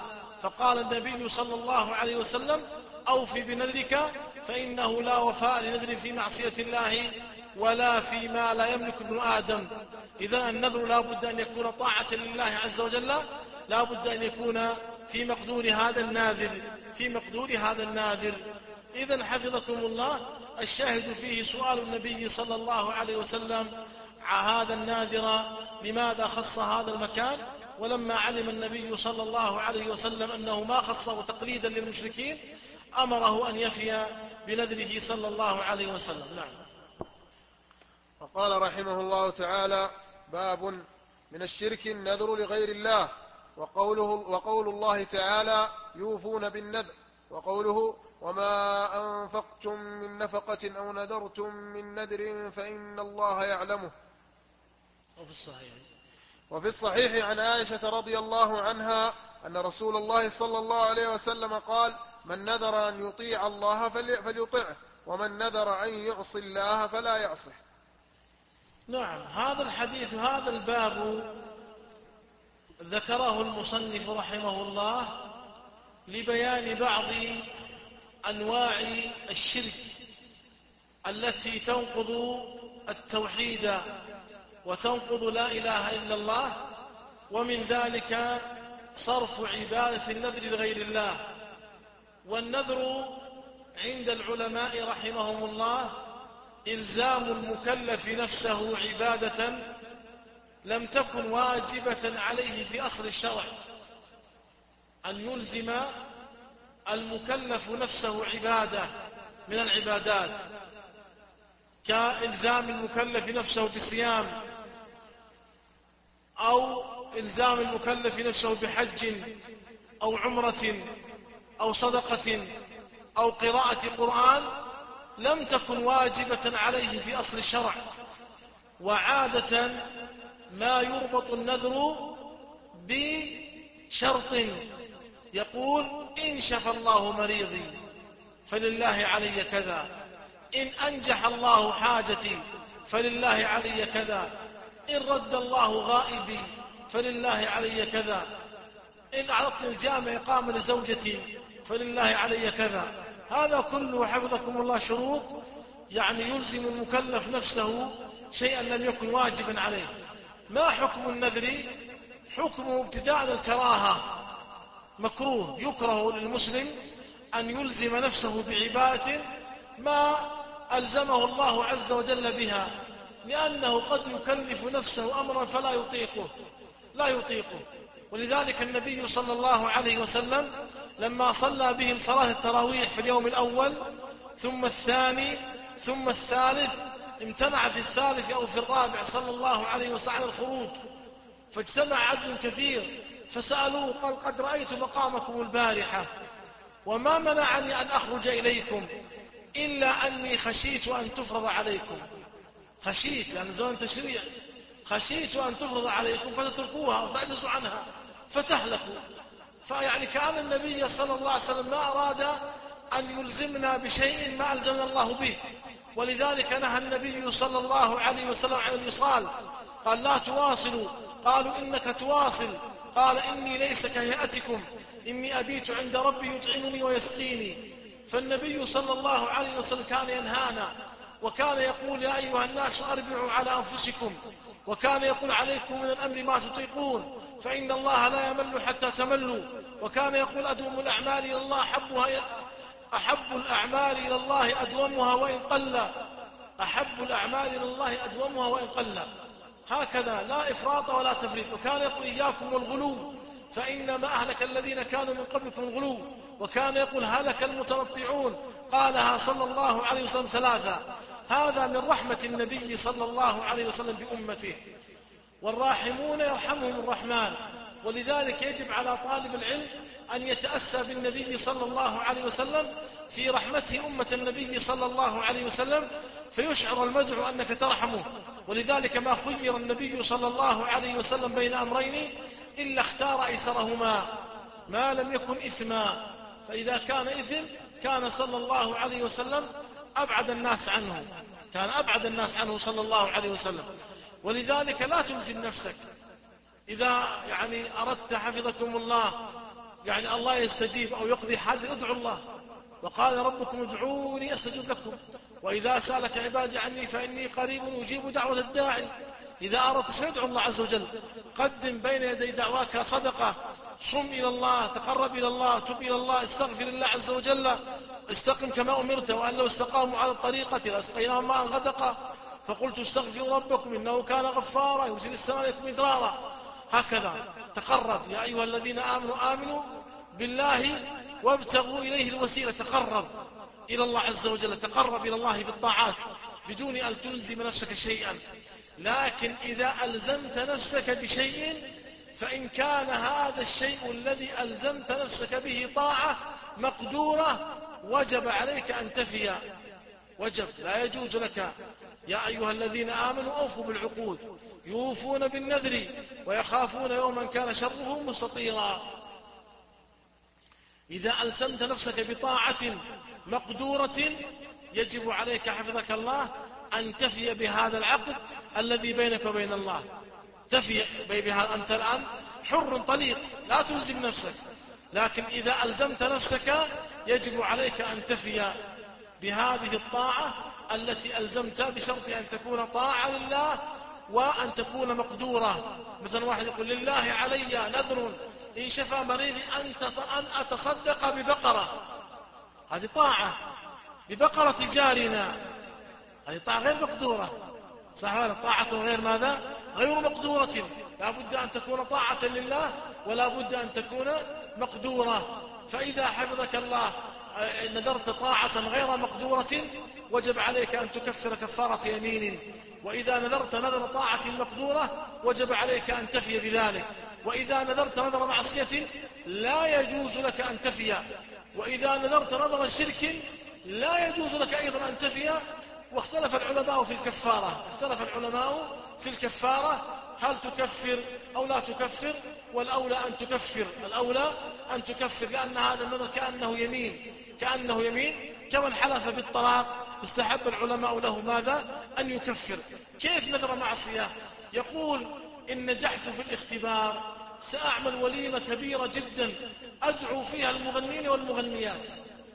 فقال النبي صلى الله عليه وسلم: أوفي بنذرك، فإنه لا وفاء لنذر في معصية الله ولا فيما لا يملك ابن آدم. إذن النذر لا بد أن يكون طاعة لله عز وجل، لا بد أن يكون في مقدور هذا الناذر في مقدور هذا الناذر إذن حفظكم الله، الشاهد فيه سؤال النبي صلى الله عليه وسلم هذا الناذر لماذا خص هذا المكان، ولما علم النبي صلى الله عليه وسلم أنه ما خصه تقليدا للمشركين أمره أن يفي بنذره صلى الله عليه وسلم. نعم. وقال رحمه الله تعالى: باب من الشرك النذر لغير الله. وقوله وقول الله تعالى: يوفون بالنذر. وقوله: وما أنفقتم من نفقة أو نذرتم من نذر فإن الله يعلمه. وفي الصحيح وفي الصحيح عن عائشة رضي الله عنها أن رسول الله صلى الله عليه وسلم قال: من نذر أن يطيع الله فليطعه، ومن نذر أن يعصي الله فلا يعصه. نعم. هذا الحديث هذا الباب ذكره المصنف رحمه الله لبيان بعض أنواع الشرك التي تنقض التوحيد وتنقض لا إله إلا الله، ومن ذلك صرف عبادة النذر لغير الله. والنذر عند العلماء رحمهم الله إلزام المكلف نفسه عبادة لم تكن واجبة عليه في أصل الشرع، أن يلزم المكلف نفسه عبادة من العبادات، كإلزام المكلف نفسه بصيام، أو إلزام المكلف نفسه بحج أو عمرة أو صدقة أو قراءة قرآن، لم تكن واجبة عليه في أصل الشرع. وعادة ما يربط النذر بشرط يقول: إن شفى الله مريضي فلله علي كذا، إن أنجح الله حاجتي فلله علي كذا، إن رد الله غائبي فلله علي كذا، إن أعطتني الجامع إقامة لزوجتي فلله علي كذا. هذا كله حفظكم الله شروط يعني يلزم المكلف نفسه شيئا لم يكن واجبا عليه. ما حكم النذر؟ حكمه ابتداء الكراهة، مكروه، يكره للمسلم أن يلزم نفسه بعبادة ما ألزمه الله عز وجل بها، لأنه قد يكلف نفسه أمرا فلا يطيقه لا يطيقه ولذلك النبي صلى الله عليه وسلم لما صلى بهم صلاة التراويح في اليوم الأول ثم الثاني ثم الثالث، امتنع في الثالث أو في الرابع صلى الله عليه وسلم عن الخروج، فاجتمع عدد كثير فسألوه قال: قد رأيت مقامكم البارحة وما منعني أن أخرج إليكم إلا أني خشيت أن تفرض عليكم. خشيت يعني زمن تشريع، خشيت أن تفرض عليكم فتتركوها وتعجزوا عنها فتهلكوا. فيعني كأن النبي صلى الله عليه وسلم ما أراد أن يلزمنا بشيء ما ألزمنا الله به، ولذلك نهى النبي صلى الله عليه وسلم عن الوصال، قال: لا تواصلوا. قالوا: إنك تواصل. قال: إني ليس كهيئتكم، إني أبيت عند ربي يطعمني ويسقيني. فالنبي صلى الله عليه وسلم كان ينهانا، وكان يقول: يا أيها الناس أربعوا على أنفسكم، وكان يقول: عليكم من الأمر ما تطيقون فإن الله لا يمل حتى تملوا. وكان يقول: أدوم الأعمال إلى الله أحبها أحب الأعمال إلى الله أدومها وإن قل أحب الأعمال إلى الله أدومها وإن قل. هكذا لا إفراط ولا تفريط. وكان يقول: إياكم والغلو فإنما أهلك الذين كانوا من قبلكم الغلو. وكان يقول: هلك المتنطعون. قالها صلى الله عليه وسلم ثلاثة. هذا من رحمة النبي صلى الله عليه وسلم بأمته، والراحمون يرحمهم الرحمن. ولذلك يجب على طالب العلم أن يتأسى بالنبي صلى الله عليه وسلم في رحمته أمة النبي صلى الله عليه وسلم، فيشعر المدعو أنك ترحمه. ولذلك ما خير النبي صلى الله عليه وسلم بين أمرين إلا اختار أيسرهما ما لم يكن إثما، فإذا كان إثم كان صلى الله عليه وسلم أبعد الناس عنه كان أبعد الناس عنه صلى الله عليه وسلم. ولذلك لا تلزم نفسك إذا يعني أردت حفظكم الله يعني الله يستجيب أو يقضي حاجة ادعوا الله، وقال ربكم ادعوني أستجب لكم، وإذا سألك عبادي عني فإني قريب أجيب دعوة الداعي إذا أردت فادعوا الله عز وجل. قدم بين يدي دعواك صدقة، صم إلى الله، تقرب إلى الله، تب إلى الله، استغفر الله عز وجل، استقم كما أمرت، وأن لو استقاموا على الطريقة لأسقيناهم ماء غدقا فقلت استغفروا ربكم إنه كان غفارا يرسل السماء عليكم مدرارا. هكذا تقرب يا أيها الذين آمنوا آمنوا بالله وابتغوا إليه الوسيلة. تقرب إلى الله عز وجل، تقرب إلى الله بالطاعات بدون أن تلزم نفسك شيئا. لكن إذا ألزمت نفسك بشيء فإن كان هذا الشيء الذي ألزمت نفسك به طاعة مقدورة وجب عليك أن تفي، وجب، لا يجوز لك. يا أيها الذين آمنوا أوفوا بالعقود يوفون بالنذر ويخافون يوما كان شره مستطيرا. إذا ألزمت نفسك بطاعة مقدورة يجب عليك حفظك الله أن تفي بهذا العقد الذي بينك وبين الله. تفي بهذا، أنت الآن حر طليق لا تلزم نفسك، لكن إذا ألزمت نفسك يجب عليك أن تفي بهذه الطاعة التي ألزمت، بشرط أن تكون طاعة لله وأن تكون مقدورة. مثلا واحد يقول لله علي نذر إن شفى مريضي أن أتصدق ببقرة، هذه طاعة، ببقرة جارنا، هذه طاعة غير مقدورة، صح ولا؟ طاعة غير ماذا؟ غير مقدورة. لا بد أن تكون طاعة لله ولا بد أن تكون مقدورة. فإذا حفظك الله نذرت طاعة غير مقدورة وجب عليك أن تكفر كفارة يمين، وإذا نذرت نذر طاعة مقدورة وجب عليك أن تفي بذلك، وإذا نذرت نذر معصية لا يجوز لك أن تفي، وإذا نذرت نذر شرك لا يجوز لك أيضا أن تفي. واختلف العلماء في الكفارة، اختلف العلماء في الكفارة هل تكفر أو لا تكفر، والأولى أن تكفر، الأولى أن تكفر، لأن هذا النذر كأنه يمين، كأنه يمين كمن حلف بالطلاق، استحب العلماء له ماذا؟ أن يكفر. كيف نذر معصية؟ يقول إن نجحت في الاختبار سأعمل وليمة كبيرة جدا أدعو فيها المغنين والمغنيات،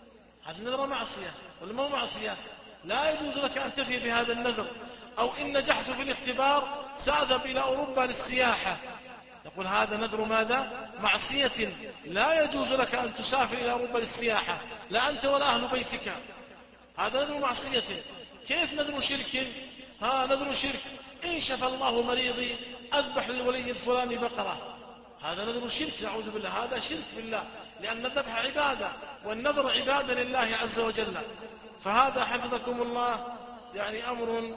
هذا نذر معصية ولا ما معصية؟ لا يجوز لك أن تفي بهذا النذر. أو إن نجحت في الاختبار سأذهب إلى أوروبا للسياحة، يقول هذا نذر ماذا؟ معصية، لا يجوز لك أن تسافر إلى أوروبا للسياحة، لا أنت ولا أهل بيتك، هذا نذر معصية. كيف نذر شرك؟ ها نذر شرك، إن شفى الله مريضي أذبح للولي الفلاني بقرة، هذا نذر شرك، نعوذ بالله، هذا شرك بالله، لأن الذبح عبادة والنذر عبادة لله عز وجل. فهذا حفظكم الله يعني أمر.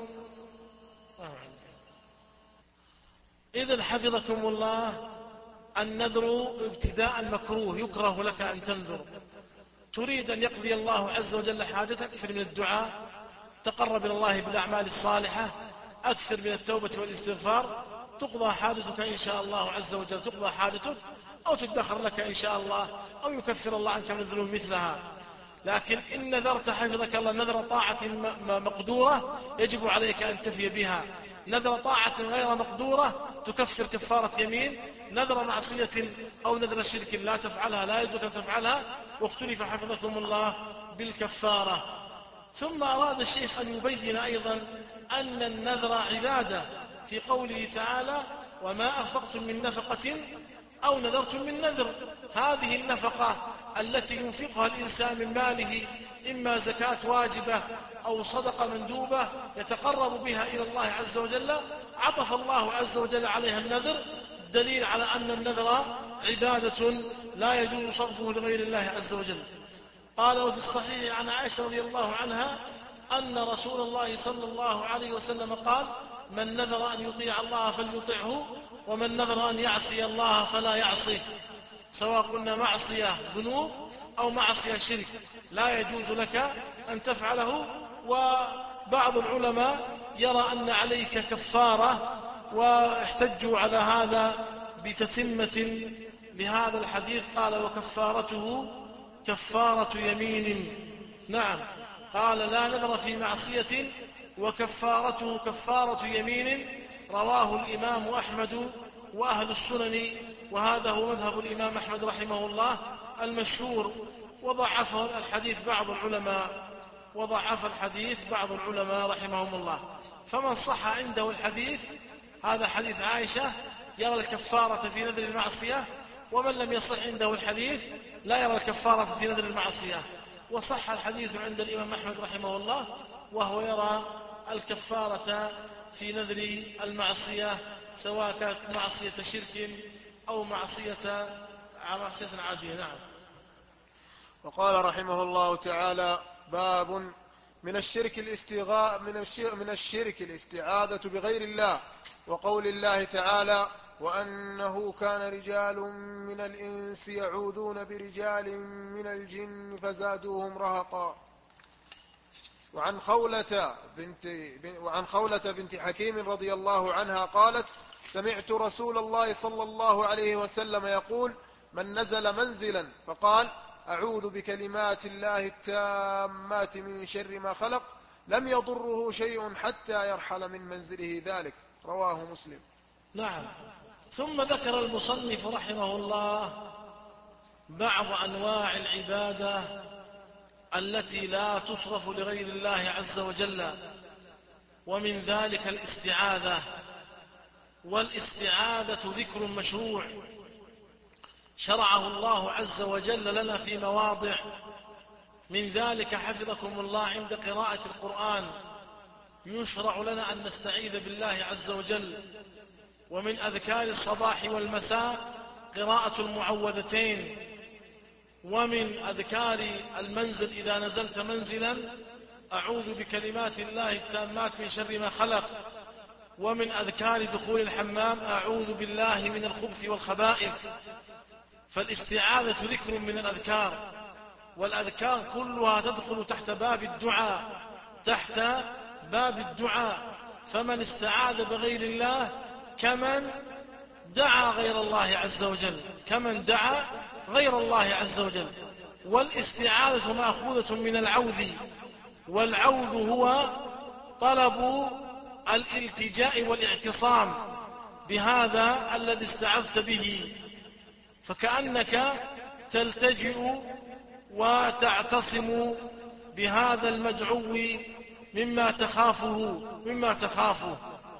إذن حفظكم الله النذر ابتداء مكروه، يكره لك أن تنذر. تريد أن يقضي الله عز وجل حاجتك، أكثر من الدعاء، تقرب إلى الله بالأعمال الصالحة، أكثر من التوبة والاستغفار، تقضى حاجتك إن شاء الله عز وجل، تقضى حاجتك أو تدخر لك إن شاء الله، أو يكفر الله عنك من الذنوب مثلها. لكن إن نذرت حفظك الله نذر طاعة مقدورة يجب عليك أن تفي بها، نذر طاعة غير مقدورة تكفر كفارة يمين، نذر معصية أو نذر شرك لا تفعلها، لا يجوز أن تفعلها، واختلف حفظكم الله بالكفارة. ثم أراد الشيخ أن يبين أيضا أن النذر عبادة في قوله تعالى وما أنفقتم من نفقة أو نذرتم من نذر. هذه النفقة التي ينفقها الإنسان من ماله إما زكاة واجبة أو صدقة مندوبة يتقرب بها إلى الله عز وجل، عطف الله عز وجل عليها النذر، دليل على أن النذر عبادة لا يجوز صرفه لغير الله عز وجل. قال وفي الصحيح عن عائشة رضي الله عنها أن رسول الله صلى الله عليه وسلم قال من نذر أن يطيع الله فليطعه ومن نذر أن يعصي الله فلا يعصيه، سواء قلنا معصية ذنوب أو معصية شرك لا يجوز لك أن تفعله. وبعض العلماء يرى أن عليك كفارة، واحتجوا على هذا بتتمة لهذا الحديث، قال وكفارته كفارة يمين. نعم، قال لا نذر في معصية وكفارته كفارة يمين، رواه الإمام أحمد وأهل السنن وهذا هو مذهب الإمام أحمد رحمه الله المشهور، وضعفه الحديث بعض العلماء وضعف الحديث بعض العلماء رحمهم الله. فمن صح عنده الحديث، هذا حديث عائشة، يرى الكفارة في نذر المعصية، ومن لم يصح عنده الحديث لا يرى الكفارة في نذر المعصية. وصح الحديث عند الإمام أحمد رحمه الله، وهو يرى الكفارة في نذر المعصية، سواء كانت معصية شرك أو معصية معصية عادية. نعم. وقال رحمه الله تعالى: باب من الشرك الاستغاء من الشرك, من الشرك الاستعاذة بغير الله، وقول الله تعالى: وأنه كان رجال من الإنس يعوذون برجال من الجن فزادوهم رهقا. وعن خولة بنت, وعن خولة بنت حكيم رضي الله عنها قالت: سمعت رسول الله صلى الله عليه وسلم يقول: من نزل منزلا فقال: أعوذ بكلمات الله التامات من شر ما خلق، لم يضره شيء حتى يرحل من منزله ذلك. رواه مسلم. نعم. ثم ذكر المصنف رحمه الله بعض أنواع العبادة التي لا تصرف لغير الله عز وجل، ومن ذلك الاستعاذة. والاستعاذة ذكر مشروع شرعه الله عز وجل لنا في مواضع، من ذلك حفظكم الله عند قراءة القرآن يشرع لنا أن نستعيذ بالله عز وجل. ومن أذكار الصباح والمساء قراءة المعوذتين. ومن أذكار المنزل إذا نزلت منزلا: أعوذ بكلمات الله التامات من شر ما خلق. ومن أذكار دخول الحمام: أعوذ بالله من الخبث والخبائث. فالاستعاذة ذكر من الأذكار، والأذكار كلها تدخل تحت باب الدعاء، تحت باب الدعاء. فمن استعاذ بغير الله كمن دعا غير الله عز وجل، كمن دعا غير الله عز وجل. والاستعاذة مأخوذة من العوذ، والعوذ هو طلب الالتجاء والاعتصام بهذا الذي استعذت به، فكأنك تلتجئ وتعتصم بهذا المدعو مما تخافه مما تخافه.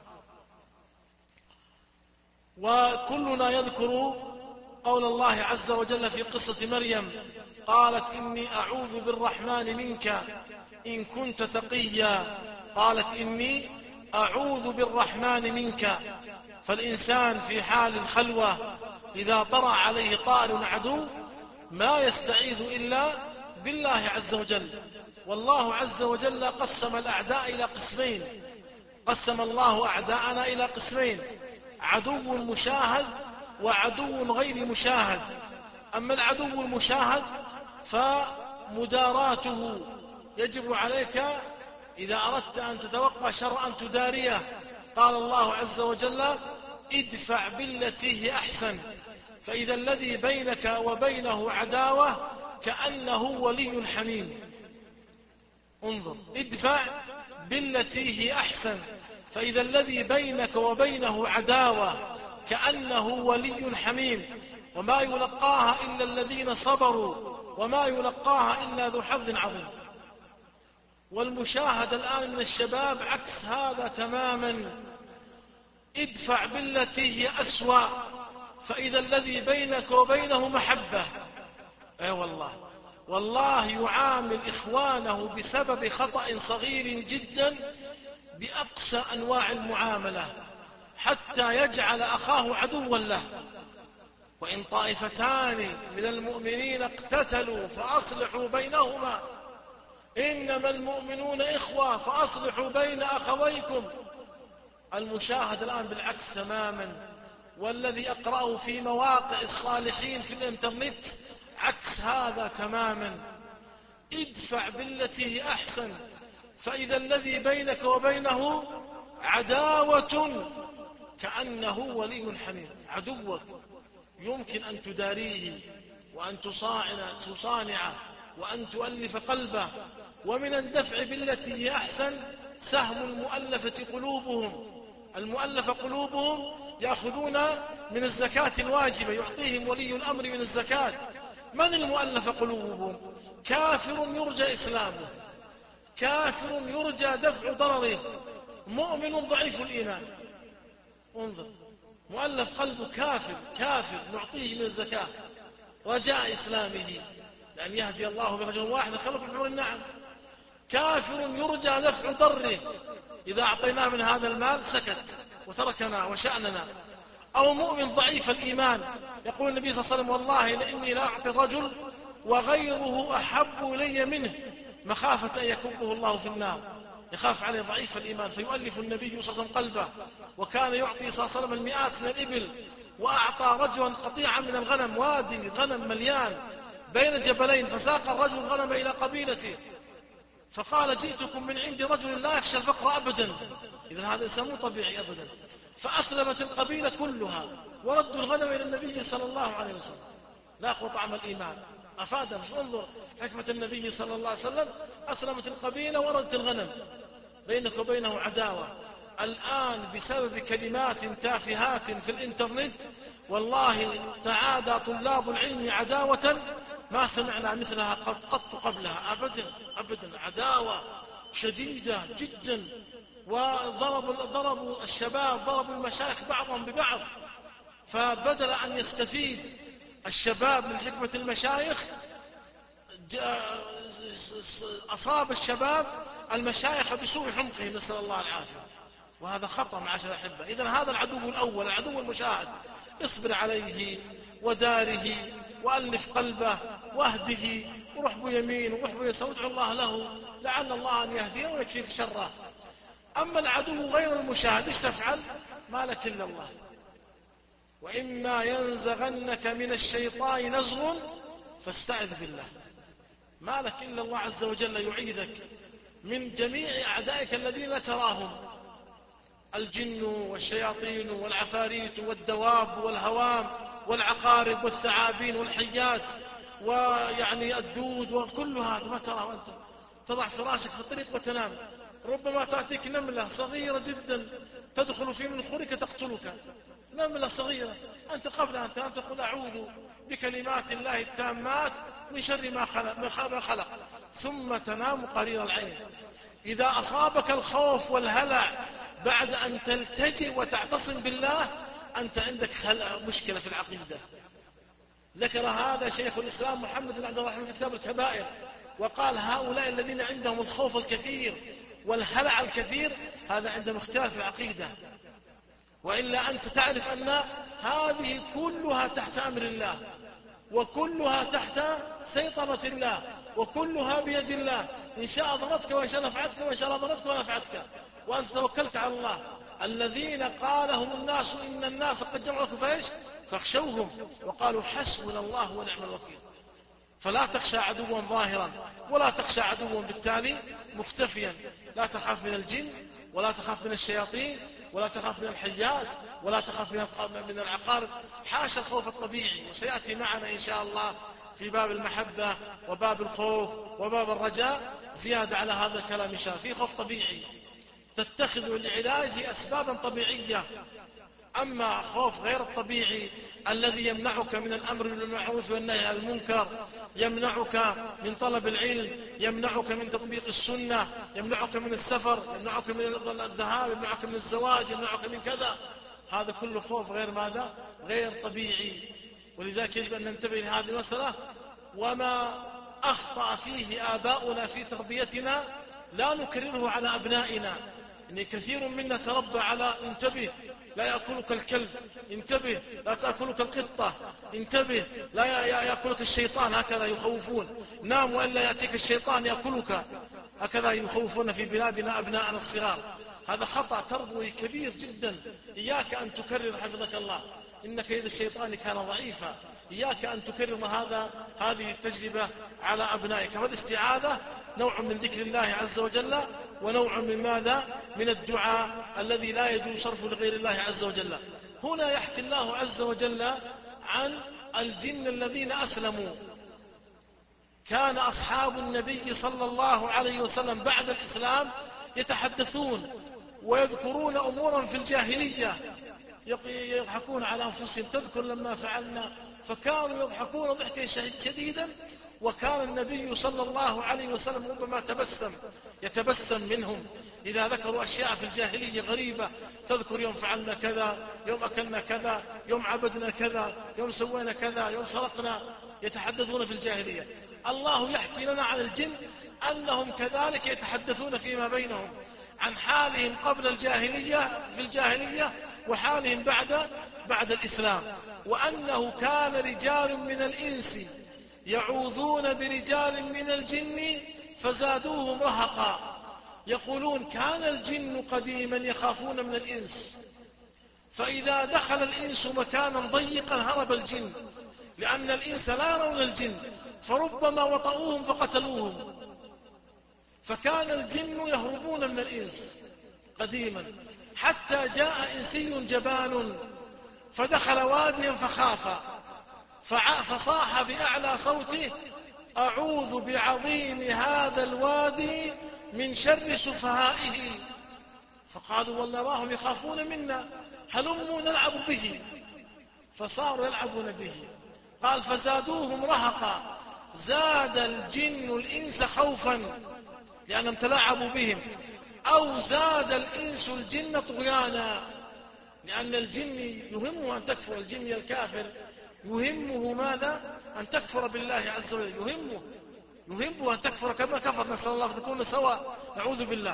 وكلنا يذكر قول الله عز وجل في قصة مريم: قالت إني أعوذ بالرحمن منك إن كنت تقيا. قالت إني أعوذ بالرحمن منك. فالإنسان في حال الخلوة إذا طرأ عليه طائر عدو ما يستعيذ إلا بالله عز وجل. والله عز وجل قسم الأعداء إلى قسمين، قسم الله أعداءنا إلى قسمين: عدو مشاهد وعدو غير مشاهد. أما العدو المشاهد فمداراته يجب عليك إذا أردت أن تتوقع شر أن تداريه. قال الله عز وجل: ادفع بالتي هي أحسن، فإذا الذي بينك وبينه عداوة كأنه ولي حميم. انظر: ادفع بالتي هي أحسن، فإذا الذي بينك وبينه عداوة كأنه ولي حميم. وما يلقاها إلا الذين صبروا وما يلقاها إلا ذو حظ عظيم. والمشاهد الآن من الشباب عكس هذا تماما: ادفع بالتي هي أسوأ، فإذا الذي بينك وبينه محبة. اي أيوة والله والله يعامل إخوانه بسبب خطأ صغير جدا بأقسى أنواع المعاملة حتى يجعل أخاه عدوا له. وإن طائفتان من المؤمنين اقتتلوا فأصلحوا بينهما إنما المؤمنون إخوة فأصلحوا بين أخويكم. المشاهد الآن بالعكس تماما. والذي أقرأه في مواقع الصالحين في الإنترنت عكس هذا تماما: ادفع بالتي هي أحسن، فإذا الذي بينك وبينه عداوة كأنه ولي حميم. عدوك يمكن أن تداريه وأن تصانعه وأن تؤلف قلبه. ومن الدفع بالتي هي أحسن سهم المؤلفة قلوبهم. المؤلف قلوبهم يأخذون من الزكاة الواجبة، يعطيهم ولي الأمر من الزكاة. من المؤلف قلوبهم؟ كافر يرجى إسلامه، كافر يرجى دفع ضرره، مؤمن ضعيف الإيمان. انظر، مؤلف قلبه كافر، كافر نعطيه من الزكاة رجاء إسلامه، لأن يهدي الله برجل واحد خلق من النعم. كافر يرجى دفع ضره، إذا أعطيناه من هذا المال سكت وتركنا وشأننا. أو مؤمن ضعيف الإيمان، يقول النبي صلى الله عليه وسلم: والله لإني لا أعطي الرجل وغيره أحب إلي منه مخافة أن يكبه الله في النار. يخاف عليه ضعيف الإيمان، فيؤلف النبي صلى الله عليه وسلم قلبه. وكان يعطي صلى الله عليه وسلم المئات من الإبل، وأعطى رجلا قطيعا من الغنم، وادي غنم مليان بين جبلين، فساق الرجل الغنم إلى قبيلته فقال: جئتكم من عند رجل لا يخشى الفقر أبدا. إذن هذا إنسان مو طبيعي أبدا. فأسلمت القبيلة كلها وردوا الغنم إلى النبي صلى الله عليه وسلم. لاقوا طعم الإيمان، أفاده. مش انظر حكمة النبي صلى الله عليه وسلم، أسلمت القبيلة وردت الغنم. بينك وبينه عداوة. الآن بسبب كلمات تافهات في الإنترنت والله تعادى طلاب العلم عداوة ما سمعنا مثلها قط, قط قبلها أبدا أبدا. عداوة شديدة جدا، وضربوا ضربوا الشباب، ضربوا المشايخ بعضهم ببعض. فبدل أن يستفيد الشباب من حكمة المشايخ أصاب الشباب المشايخ بسوء حمقهم، نسأل الله العافية. وهذا خطأ معاشر الأحبة. إذن هذا العدو الأول، العدو المشاهد، اصبر عليه وداره وألف قلبه واهده، وروح بيمين وروح بيسار وادعو الله له لعل الله أن يهديه ويكفيك شره. أما العدو غير المشاهد ايش تفعل؟ ما لك إلا الله. وإما ينزغنك من الشيطان نزغ فاستعذ بالله. ما لك إلا الله عز وجل يعيذك من جميع أعدائك الذين لا تراهم، الجن والشياطين والعفاريت والدواب والهوام والعقارب والثعابين والحيات ويعني الدود وكل هذا ما تراه أنت. تضع فراشك في الطريق وتنام، ربما تأتيك نملة صغيرة جدا تدخل في منخورك تقتلك، نملة صغيرة. أنت قبل أن تنام تقول: أعوذ بكلمات الله التامات من شر ما خلق, ما خلق. ثم تنام قرير العين. إذا أصابك الخوف والهلع بعد أن تلتجئ وتعتصم بالله، أنت عندك مشكلة في العقيدة. ذكر هذا شيخ الإسلام محمد بن عبد الرحمن في كتاب الكبائر، وقال: هؤلاء الذين عندهم الخوف الكثير والهلع الكثير هذا عندهم اختلاف في العقيدة. وإلا أنت تعرف أن هذه كلها تحت أمر الله، وكلها تحت سيطرة الله، وكلها بيد الله. إن شاء ضرتك وإن شاء نفعتك وإن شاء ضرتك ونفعتك، وأنت توكلت على الله. الذين قالهم الناس إن الناس قد جمعوا لكم فإيش فاخشوهم وقالوا حسبنا الله ونعم الوكيل. فلا تخشى عدوا ظاهرا ولا تخشى عدوا بالتالي مختفيا. لا تخاف من الجن ولا تخاف من الشياطين ولا تخاف من الحيات ولا تخاف من العقارب، حاشا الخوف الطبيعي. وسيأتي معنا إن شاء الله في باب المحبة وباب الخوف وباب الرجاء زيادة على هذا الكلام إن شاء الله. في خوف طبيعي تتخذ لعلاج أسبابا طبيعية، أما خوف غير الطبيعي الذي يمنعك من الأمر بالمعروف والنهي عن المنكر، يمنعك من طلب العلم، يمنعك من تطبيق السنة، يمنعك من السفر، يمنعك من الذهاب، يمنعك من الزواج، يمنعك من كذا، هذا كله خوف غير ماذا؟ غير طبيعي. ولذلك يجب أن ننتبه لهذه المسألة. وما أخطأ فيه آباؤنا في تربيتنا لا نكرره على أبنائنا. إن كثير منا تربى على انتبه لا يأكلك الكلب، انتبه لا تأكلك القطة، انتبه لا يأكلك الشيطان، هكذا يخوفون. نام وإلا يأتيك الشيطان يأكلك، هكذا يخوفون في بلادنا أبناءنا الصغار. هذا خطأ تربوي كبير جدا. إياك أن تكرر حفظك الله، إنك إذا الشيطان كان ضعيفا. إياك أن تكرر هذا هذه التجربة على أبنائك. والاستعاذة نوع من ذكر الله عز وجل، ونوع من ماذا؟ من الدعاء الذي لا يجوز صرفه لغير الله عز وجل. هنا يحكي الله عز وجل عن الجن الذين أسلموا. كان أصحاب النبي صلى الله عليه وسلم بعد الإسلام يتحدثون ويذكرون أمورا في الجاهلية يضحكون على أنفسهم. تذكر لما فعلنا فكانوا يضحكون ضحكا شديدا، وكان النبي صلى الله عليه وسلم ربما تبسم يتبسم منهم إذا ذكروا أشياء في الجاهلية غريبة. تذكر يوم فعلنا كذا، يوم أكلنا كذا، يوم عبدنا كذا، يوم سوينا كذا، يوم سرقنا. يتحدثون في الجاهلية. الله يحكي لنا عن الجن أنهم كذلك يتحدثون فيما بينهم عن حالهم قبل الجاهلية في الجاهلية وحالهم بعد بعد الإسلام، وأنه كان رجال من الإنس يعوذون برجال من الجن فزادوهم رهقا. يقولون كان الجن قديما يخافون من الإنس، فإذا دخل الإنس مكانا ضيقا هرب الجن، لأن الإنس لا يرون الجن، فربما وطئوهم فقتلوهم. فكان الجن يهربون من الإنس قديما، حتى جاء إنسي جبان فدخل واديا فخاف، فصاح بأعلى صوته: أعوذ بعظيم هذا الوادي من شر سفهائه. فقالوا ونراهم يخافون منا، هلموا نلعب به. فصاروا يلعبون به. قال فزادوهم رهقا، زاد الجن الإنس خوفا لأنهم تلاعبوا بهم، أو زاد الإنس الجن طغيانا، لأن الجن يهمه أن تكفر. الجن الكافر يهمه ماذا؟ أن تكفر بالله عز وجل. يهمه يهمه أن تكفر كما كفر، نسأل الله فتكون سواء، نعوذ بالله.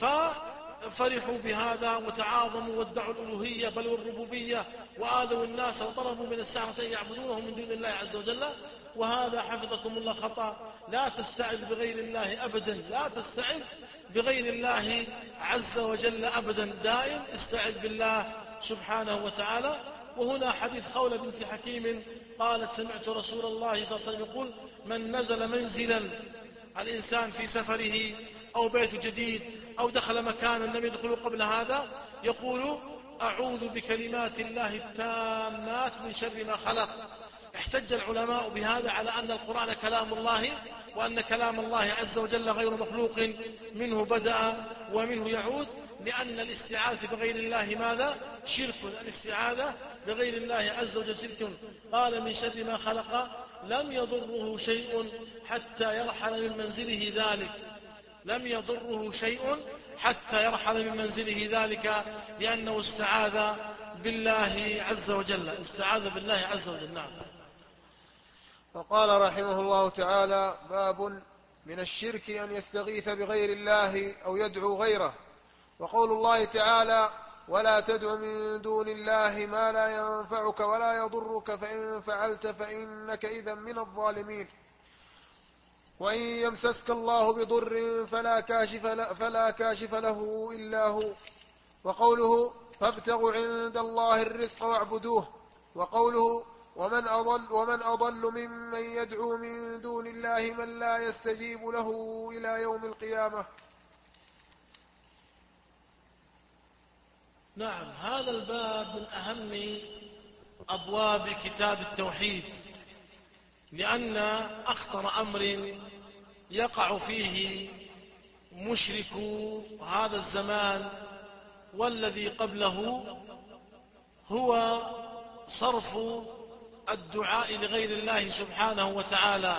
ففرحوا بهذا وتعاظموا وادعوا الألوهية بل والربوبية، وآذوا الناس وطلبوا من السحرة أن يعبدونه من دون الله عز وجل. وهذا حفظكم الله خطأ. لا تستعذ بغير الله أبدا، لا تستعذ بغير الله عز وجل أبدا، دائم استعذ بالله سبحانه وتعالى. وهنا حديث خولة بنت حكيم قالت: سمعت رسول الله صلى الله عليه وسلم يقول: من نزل منزلا، الإنسان في سفره أو بيت جديد أو دخل مكانا لم يدخله قبل هذا، يقول: أعوذ بكلمات الله التامات من شر ما خلق. احتج العلماء بهذا على أن القرآن كلام الله، وأن كلام الله عز وجل غير مخلوق، منه بدأ ومنه يعود، لأن الاستعاذة بغير الله ماذا؟ شرك. الاستعاذة بغير الله عز وجل شرك. قال: من شر ما خلق لم يضره شيء حتى يرحل من منزله ذلك. لم يضره شيء حتى يرحل من منزله ذلك، لأنه استعاذ بالله عز وجل. استعاذ بالله عز وجل. نعم. فقال رحمه الله تعالى: باب من الشرك أن يستغيث بغير الله أو يدعو غيره. وقول الله تعالى: ولا تدع من دون الله ما لا ينفعك ولا يضرك فإن فعلت فإنك إذا من الظالمين. وإن يمسسك الله بضر فلا كاشف, فلا كاشف له إلا هو. وقوله: فابتغوا عند الله الرزق واعبدوه. وقوله: ومن أضل, ومن أضل ممن يدعو من دون الله من لا يستجيب له إلى يوم القيامة. نعم. هذا الباب من أهم أبواب كتاب التوحيد، لأن أخطر أمر يقع فيه مشرك هذا الزمان والذي قبله هو صرف الدعاء لغير الله سبحانه وتعالى.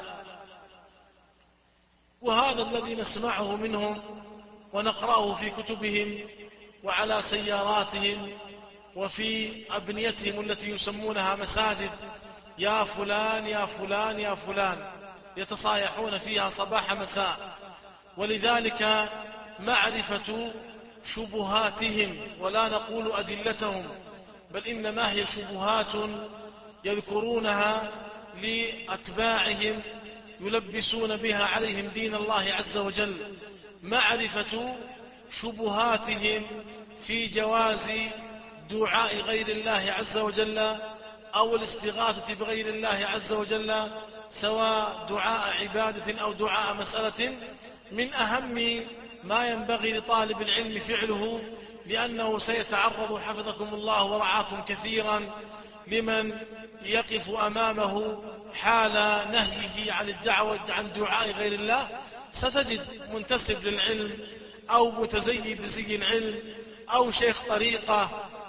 وهذا الذي نسمعه منهم ونقرأه في كتبهم وعلى سياراتهم وفي أبنيتهم التي يسمونها مساجد: يا فلان يا فلان يا فلان، يتصايحون فيها صباح مساء. ولذلك معرفة شبهاتهم، ولا نقول أدلتهم، بل إنما هي شبهات يذكرونها لأتباعهم يلبسون بها عليهم دين الله عز وجل. معرفة شبهاتهم في جواز دعاء غير الله عز وجل أو الاستغاثة بغير الله عز وجل، سواء دعاء عبادة أو دعاء مسألة، من أهم ما ينبغي لطالب العلم فعله، لأنه سيتعرض حفظكم الله ورعاكم كثيرا لمن يقف أمامه حال نهيه عن الدعوة عن دعاء غير الله. ستجد منتسب للعلم أو متزيي بزي العلم أو شيخ طريقة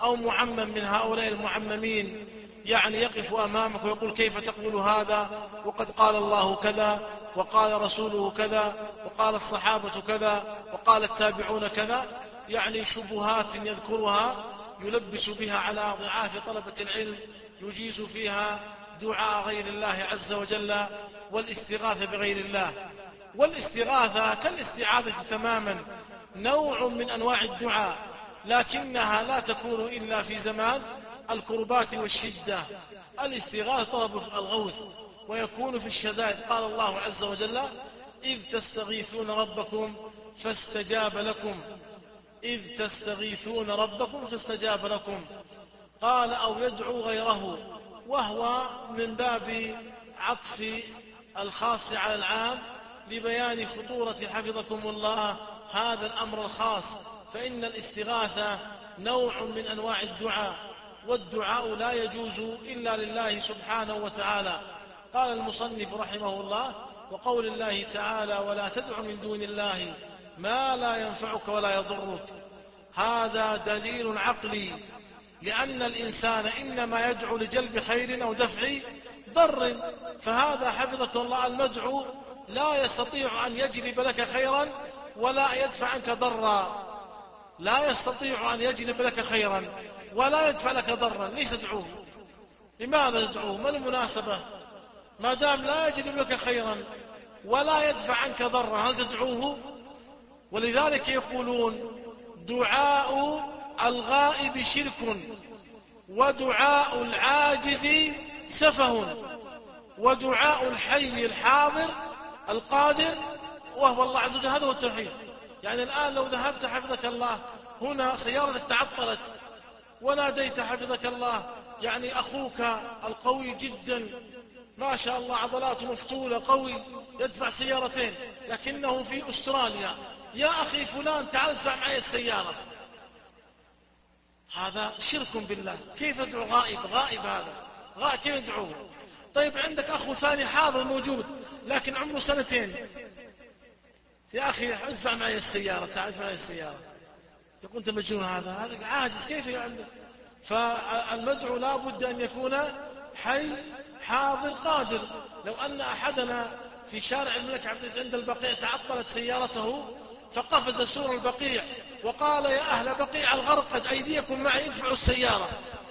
أو معمم من هؤلاء المعممين يعني يقف أمامك ويقول كيف تقول هذا وقد قال الله كذا وقال رسوله كذا وقال الصحابة كذا وقال التابعون كذا، يعني شبهات يذكرها يلبس بها على ضعاف طلبة العلم، يجيز فيها دعاء غير الله عز وجل والاستغاثة بغير الله. والاستغاثة كالاستعاذة تماما، نوع من أنواع الدعاء، لكنها لا تكون إلا في زمان الكربات والشدة. الاستغاثة طلب الغوث، ويكون في الشدائد. قال الله عز وجل إذ تستغيثون ربكم فاستجاب لكم، إذ تستغيثون ربكم فاستجاب لكم. قال أو يدعو غيره، وهو من باب عطف الخاص على العام لبيان خطورة حفظكم الله هذا الأمر الخاص. فإن الاستغاثة نوع من أنواع الدعاء، والدعاء لا يجوز إلا لله سبحانه وتعالى. قال المصنف رحمه الله وقول الله تعالى ولا تدع من دون الله ما لا ينفعك ولا يضرك، هذا دليل عقلي، لأن الإنسان إنما يدعو لجلب خير أو دفع ضر، فهذا حفظك الله المدعو لا يستطيع أن يجلب لك خيرا ولا يدفع عنك ضرا، لا يستطيع أن يجلب لك خيرا ولا يدفع لك ضرا. ليش تدعوه؟ لماذا تدعوه؟ ما المناسبة؟ ما دام لا يجلب لك خيرا ولا يدفع عنك ضرا، هل تدعوه؟ ولذلك يقولون دعاء الغائب شرك، ودعاء العاجز سفه، ودعاء الحي الحاضر القادر وهو الله عز وجل، هذا هو التوحيد. يعني الآن لو ذهبت حفظك الله هنا سيارتك تعطلت وناديت حفظك الله يعني أخوك القوي جدا ما شاء الله عضلاته مفتولة قوي يدفع سيارتين، لكنه في أستراليا، يا أخي فلان تعال ادفع معي السيارة، هذا شرك بالله. كيف ادعو غائب؟ غائب هذا غائب كيف ادعوه؟ طيب عندك أخو ثاني حاضر موجود لكن عمره سنتين، يا أخي ادفع معي السيارة، تعال ادفع معي السيارة، يقول أنت مجنون، هذا هذا عاجز كيف عندك؟ فالمدعو لا بد أن يكون حي حاضر قادر. لو أن أحدنا في شارع الملك عبد عند البقيع تعطلت سيارته فقفز سور البقيع وقال يا أهل بقيع الغرقد أيديكم معي ادفعوا السيارة،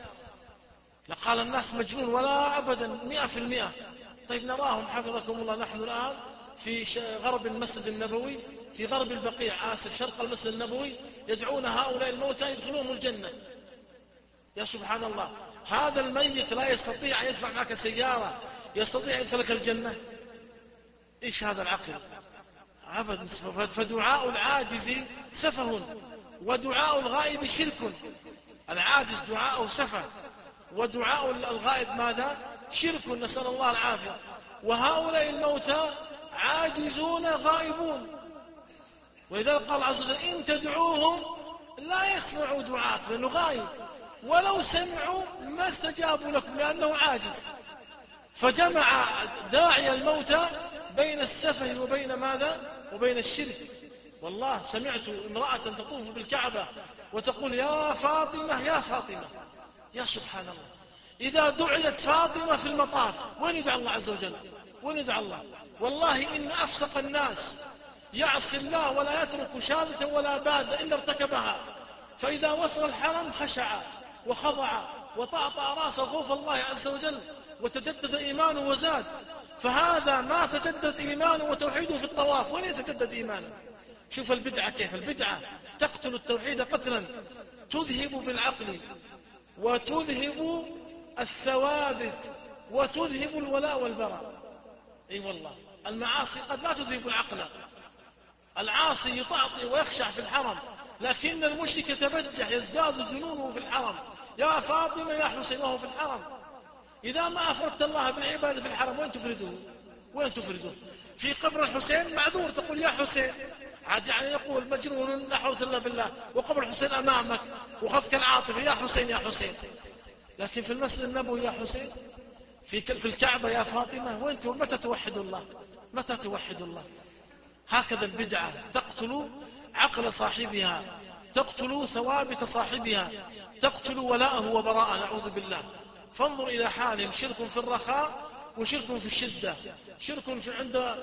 لقال الناس مجنون، ولا أبدا مئة في المئة. طيب نراهم حفظكم الله نحن الآن في غرب المسجد النبوي، في غرب البقيع آسف شرق المسجد النبوي، يدعون هؤلاء الموتى يدخلون الجنة. يا سبحان الله، هذا الميت لا يستطيع أن يدفع معك سيارة، يستطيع أن يدخلك الجنة؟ إيش هذا العقل؟ أبدا. فدعاء العاجز سفه، ودعاء الغائب شرك. العاجز دعاءه سفه، ودعاء الغائب ماذا؟ شرك، نسأل الله العافية. وهؤلاء الموتى عاجزون غائبون، ولذلك قال عز وجل إن تدعوهم لا يسمعوا دعاءك لأنه غائب، ولو سمعوا ما استجابوا لكم لأنه عاجز. فجمع داعي الموتى بين السفه وبين ماذا؟ وبين الشرك. والله سمعت امرأة تطوف بالكعبة وتقول يا فاطمة يا فاطمة. يا سبحان الله، إذا دعيت فاطمة في المطاف وين يدعى الله عز وجل؟ وين يدعى الله؟ والله إن أفسق الناس يعصي الله ولا يترك شاذة ولا باذة إلا ارتكبها، فإذا وصل الحرم خشع وخضع وطأطأ راسه خوف الله عز وجل وتجدد إيمانه وزاد. فهذا ما تجدد إيمانه وتوحيده في الطواف، وين يتجدد إيمانه؟ شوف البدعة كيف، البدعة تقتل التوحيد قتلا، تذهب بالعقل وتذهب الثوابت وتذهب الولاء والبراء. اي أيوة والله، المعاصي قد لا تذهب العقل، العاصي يطاطي ويخشع في الحرم، لكن المشرك يتبجح يزداد جنونه في الحرم، يا فاطمة يا حسين وهو في الحرم. إذا ما أفردت الله بالعبادة في الحرم وين تفردوه؟ وين تفردوه؟ في قبر الحسين معذور تقول يا حسين، عاد يعني يقول مجنون لا حول إلا بالله، وقبر الحسين أمامك وخذك العاطفة يا حسين يا حسين. لكن في المسجد النبوي يا حسين، في في الكعبة يا فاطمة، وين متى توحد الله؟ متى توحد الله؟ هكذا البدعة تقتل عقل صاحبها. تقتل ثوابت صاحبها، تقتل ولاءه وبراءه، نعوذ بالله. فانظر إلى حالهم، شرك في الرخاء وشرك في الشدة، شرك في عند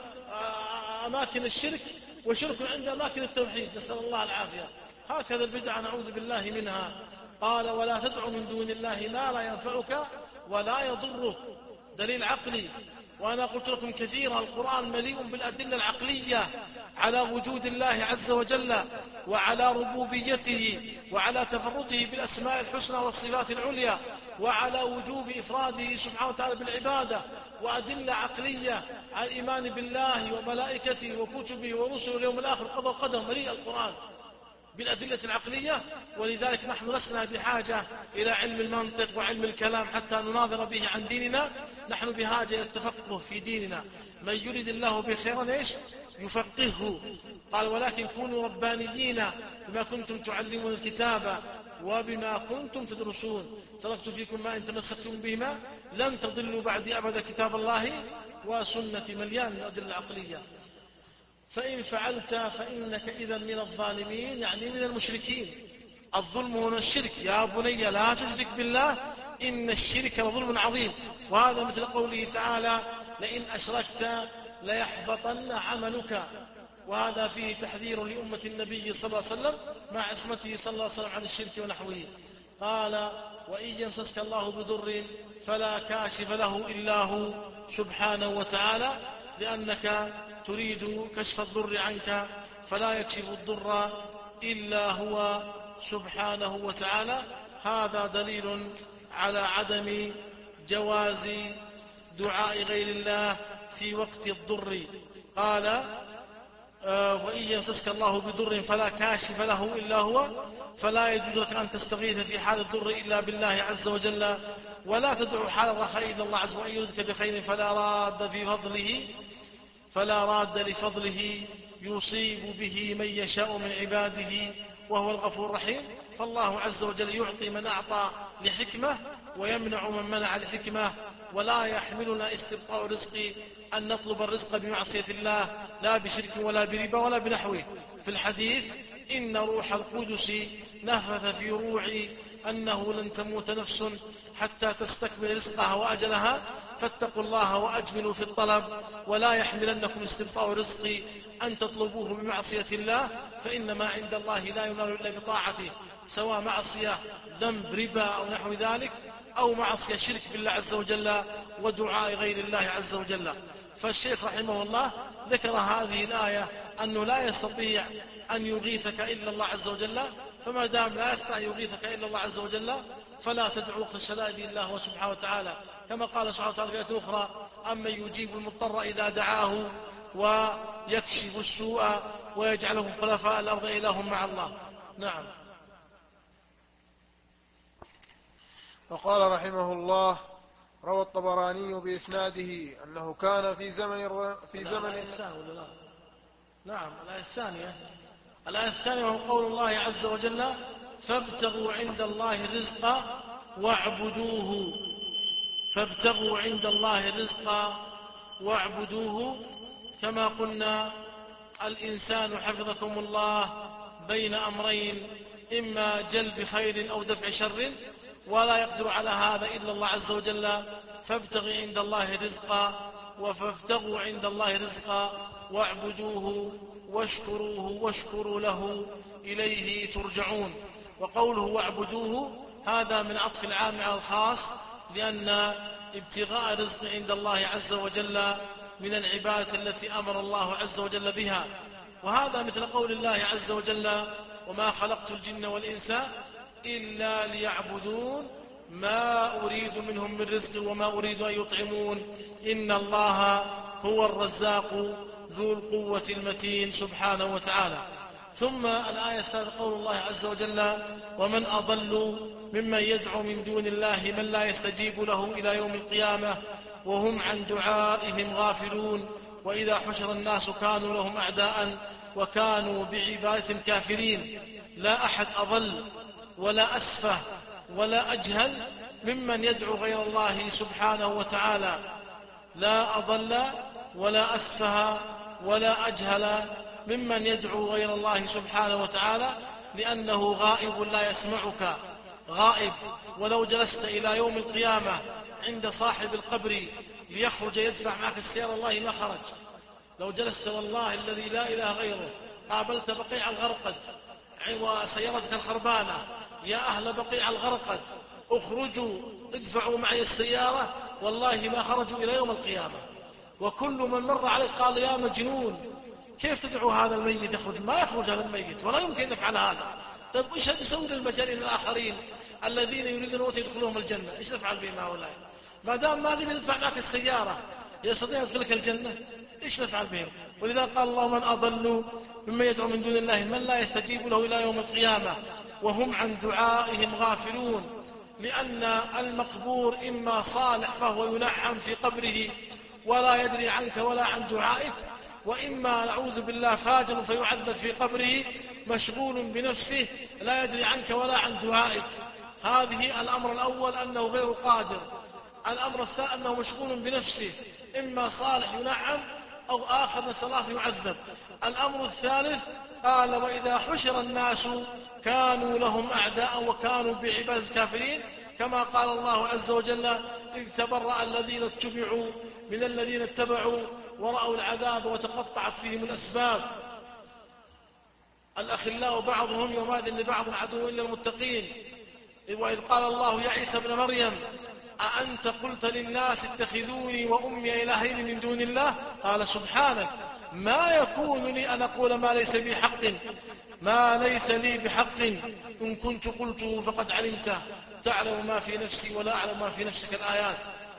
أماكن الشرك وشرك عند أماكن التوحيد، نسأل الله العافية. هكذا البدعة نعوذ بالله منها. قال ولا تدع من دون الله ما لا ينفعك ولا يضرك، دليل عقلي. وأنا قلت لكم كثيرا القرآن مليء بالأدلة العقلية على وجود الله عز وجل وعلى ربوبيته وعلى تفرده بالأسماء الحسنى والصفات العليا وعلى وجوب إفراده سبحانه وتعالى بالعبادة، وأدلة عقلية على الإيمان بالله وملائكته وكتبه ورسله واليوم الآخر قضى وقدر. مليء القرآن بالأدلة العقلية، ولذلك نحن لسنا بحاجة إلى علم المنطق وعلم الكلام حتى نناظر به عن ديننا، نحن بحاجة إلى التفقه في ديننا. من يريد الله بخيرا إيش يفقهه. قال ولكن كونوا ربانيين بما كنتم تعلمون الكتاب وبما كنتم تدرسون، تركت فيكم ما إن تمسكتم بهما لن تضلوا بعد أبدا كتاب الله وسنة. مليان من الأدلة العقلية. فإن فعلت فإنك إذا من الظالمين، يعني من المشركين. الظلم هنا الشرك، يا بني لا تشرك بالله إن الشرك لظلم عظيم. وهذا مثل قوله تعالى لئن أشركت ليحبطن عملك، وهذا فيه تحذير لأمة النبي صلى الله عليه وسلم مع عصمته صلى الله عليه وسلم عن الشرك ونحوه. قال وإن يمسسك الله بضر فلا كاشف له إلا هو سبحانه وتعالى، لأنك تريد كشف الضر عنك فلا يكشف الضر إلا هو سبحانه وتعالى. هذا دليل على عدم جواز دعاء غير الله في وقت الضر. قال آه وإن يمسسك الله بضر فلا كاشف له إلا هو، فلا يجوز لك أن تستغيث في حال الضر إلا بالله عز وجل، ولا تدعو حال الرخاء إلا الله عز وجل. وإن يردك بخير فلا راد في فضله فلا راد لفضله يصيب به من يشاء من عباده وهو الغفور الرحيم. فالله عز وجل يعطي من أعطى لحكمة ويمنع من منع لحكمة، ولا يحملنا استبقاء الرزق أن نطلب الرزق بمعصية الله لا بشرك ولا بربا ولا بنحوه. في الحديث إن روح القدس نفث في روعي أنه لن تموت نفس حتى تستكمل رزقها وأجلها، فاتقوا الله وأجملوا في الطلب، ولا يحملنكم استبقاء الرزق أن تطلبوه بمعصية الله، فإنما عند الله لا ينال إلا بطاعته، سواء معصية ذنب ربا أو نحو ذلك، أو معصية شرك بالله عز وجل ودعاء غير الله عز وجل. فالشيخ رحمه الله ذكر هذه الآية أنه لا يستطيع أن يغيثك إلا الله عز وجل، فما دام لا يستطيع يغيثك إلا الله عز وجل فلا تدعو وقت الشدائد إلا هو سبحانه وتعالى، كما قال سبحانه وتعالى في آية أخرى أمن يجيب المضطر إذا دعاه ويكشف السوء ويجعلهم خلفاء الأرض إله مع الله. نعم. وقال رحمه الله روى الطبراني بإسناده أنه كان في زمن الر... في زمن لا. نعم. الآية الثانية الآية الثانية وهو قول الله عز وجل فابتغوا عند الله الرزق واعبدوه. فابتغوا عند الله الرزق واعبدوه. كما قلنا الإنسان حفظكم الله بين أمرين، إما جلب خير أو دفع شر، ولا يقدر على هذا إلا الله عز وجل. فابتغوا عند الله الرزق وفابتغوا عند الله الرزق واعبدوه واشكروه واشكروا له إليه ترجعون. وقوله واعبدوه هذا من عطف العام على الخاص، لأن ابتغاء الرزق عند الله عز وجل من العبادة التي أمر الله عز وجل بها. وهذا مثل قول الله عز وجل وما خلقت الجن والإنس إلا ليعبدون ما أريد منهم من رزق وما أريد أن يطعمون إن الله هو الرزاق ذو القوة المتين سبحانه وتعالى. ثم الآية الثالثة قول الله عز وجل ومن أضل ممن يدعو من دون الله من لا يستجيب له إلى يوم القيامة وهم عن دعائهم غافلون وإذا حشر الناس كانوا لهم أعداء وكانوا بعبادتهم كافرين. لا أحد أضل ولا أسفه ولا أجهل ممن يدعو غير الله سبحانه وتعالى. لا أضل ولا أسفه ولا أجهل ممن يدعو غير الله سبحانه وتعالى، لأنه غائب لا يسمعك، غائب. ولو جلست إلى يوم القيامة عند صاحب القبر ليخرج يدفع معك السيارة والله ما خرج. لو جلست والله الذي لا إله غيره قابلت بقيع الغرقد وسيارتك الخربانة، يا أهل بقيع الغرقد اخرجوا ادفعوا معي السيارة، والله ما خرجوا إلى يوم القيامة. وكل من مر عليك قال يا مجنون كيف تدعو هذا الميت يخرج؟ ما يخرج هذا الميت ولا يمكن أن يفعل هذا. طيب إيش يسوي للمجانين الآخرين الذين يريدون الموت يدخلهم الجنة؟ إيش نفعل بهم هؤلاء؟ ما دام ما قدر يدفع معك السيارة يستطيع يدخلك الجنة، إيش نفعل بهم؟ ولذا قال الله من أضل مما يدعو من دون الله من لا يستجيب له إلى يوم القيامة وهم عن دعائهم غافلون. لأن المقبور إما صالح فهو ينعم في قبره ولا يدري عنك ولا عن دعائك، وإما نعوذ بالله فاجر فيعذب في قبره مشغول بنفسه لا يدري عنك ولا عن دعائك. هذه الأمر الأول أنه غير قادر. الأمر الثاني أنه مشغول بنفسه، إما صالح ينعم أو آخر نسأل يعذب. الأمر الثالث قال وإذا حشر الناس كانوا لهم أعداء وكانوا بعبادة الكافرين، كما قال الله عز وجل إذ تبرأ الذين اتبعوا من الذين اتبعوا ورأوا العذاب وتقطعت فيهم الأسباب. الأخلاء بعضهم يومئذ لبعض عدو إلا المتقين. وإذ قال الله يا عيسى ابن مريم أأنت قلت للناس اتخذوني وأمي إلهين من دون الله؟ قال سبحانك ما يكون لي أن أقول ما ليس بي حق ما ليس لي بحق إن كنت قلته فقد علمته تعلم ما في نفسي ولا أعلم ما في نفسك الآيات.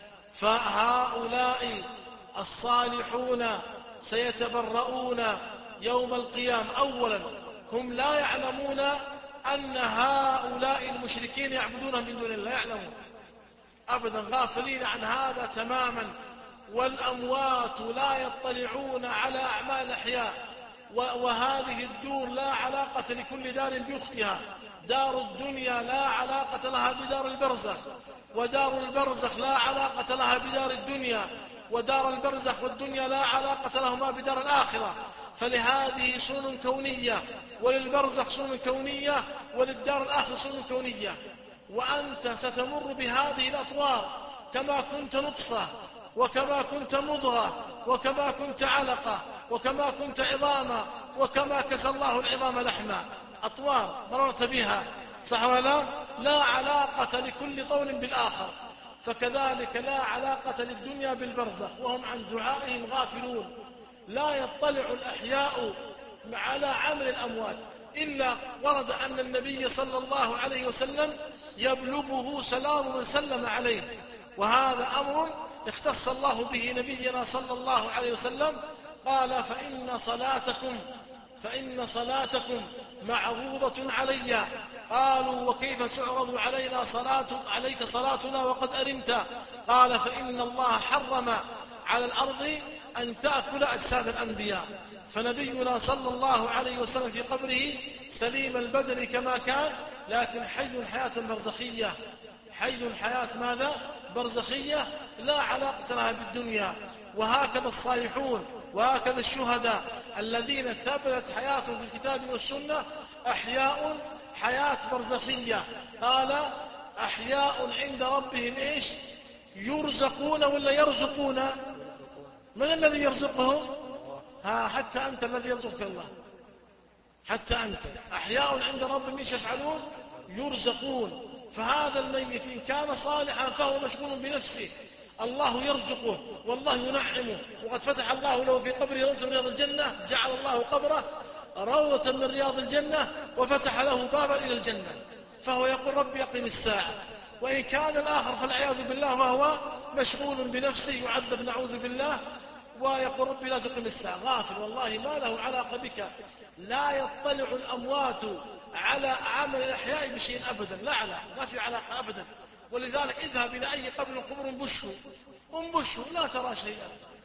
فهؤلاء الصالحون سيتبرؤون يوم القيامة. أولا هم لا يعلمون أن هؤلاء المشركين يعبدون من دون الله، يعلمون أبدا، غافلين عن هذا تماما. والأموات لا يطلعون على أعمال الأحياء، وهذه الدور لا علاقة لكل دار بأختها. دار الدنيا لا علاقة لها بدار البرزخ، ودار البرزخ لا علاقة لها بدار الدنيا، ودار البرزخ والدنيا لا علاقة لهما بدار الآخرة. فلهذه سنن كونية، وللبرزخ سنن كونية، وللدار الآخرة سنن كونية. وأنت ستمر بهذه الأطوار كما كنت نطفة، وكما كنت مضغة، وكما كنت علقة، وكما كنت عظاما، وكما كسى الله العظام لحما. أطوار مررت بها، صح ولا لا علاقة لكل طول بالآخر. فكذلك لا علاقة للدنيا بالبرزخ، وهم عن دعائهم غافلون. لا يطلع الأحياء على عمل الأموات، إلا ورد أن النبي صلى الله عليه وسلم يبلغه سلام من سلم عليه، وهذا أمر اختص الله به نبينا صلى الله عليه وسلم. قال فإن صلاتكم فإن صلاتكم معروضة علي. قالوا وكيف تعرض علينا صلاة عليك صلاتنا وقد أرمت؟ قال فإن الله حرم على الأرض أن تأكل أجساد الأنبياء. فنبينا صلى الله عليه وسلم في قبره سليم البدن كما كان، لكن حي حياة برزخية، حي حياة ماذا؟ برزخية لا علاقة لها بالدنيا. وهكذا الصالحون وهكذا الشهداء الذين ثبتت حياتهم في الكتاب والسنة أحياء حياة برزخية. قال أحياء عند ربهم إيش؟ يرزقون ولا يرزقون؟ من الذي يرزقهم؟ ها حتى أنت الذي يرزقك الله، حتى أنت. أحياء عند ربهم إيش يفعلون؟ يرزقون. فهذا الميت إن كان صالحا فهو مشغول بنفسه، الله يرزقه والله ينعمه. وقد فتح الله له في قبره روضة من رياض الجنة، جعل الله قبره روضة من رياض الجنة وفتح له بابا إلى الجنة، فهو يقول ربي أقم الساعة. وإن كان الآخر فالعياذ بالله وهو مشغول بنفسه يعذب نعوذ بالله، ويقول ربي لا تقم الساعة، غافل والله ما له علاقة بك. لا يطلع الأموات على عمل الأحياء بشيء أبدا، لا علاقة، ما في علاقة أبدا. ولذلك اذهب إلى أي قبر قبر انبشه انبشه لا ترى شيئا.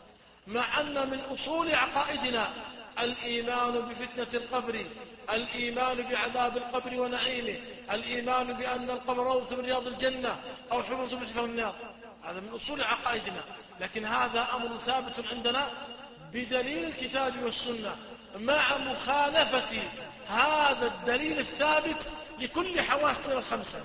مع أن من أصول عقائدنا الإيمان بفتنة القبر، الإيمان بعذاب القبر ونعيمه، الإيمان بأن القبر روضة من رياض الجنة أو حفرة من حفر النار، هذا من أصول عقائدنا. لكن هذا أمر ثابت عندنا بدليل الكتاب والسنة، مع مخالفة هذا الدليل الثابت لكل حواسنا الخمسة.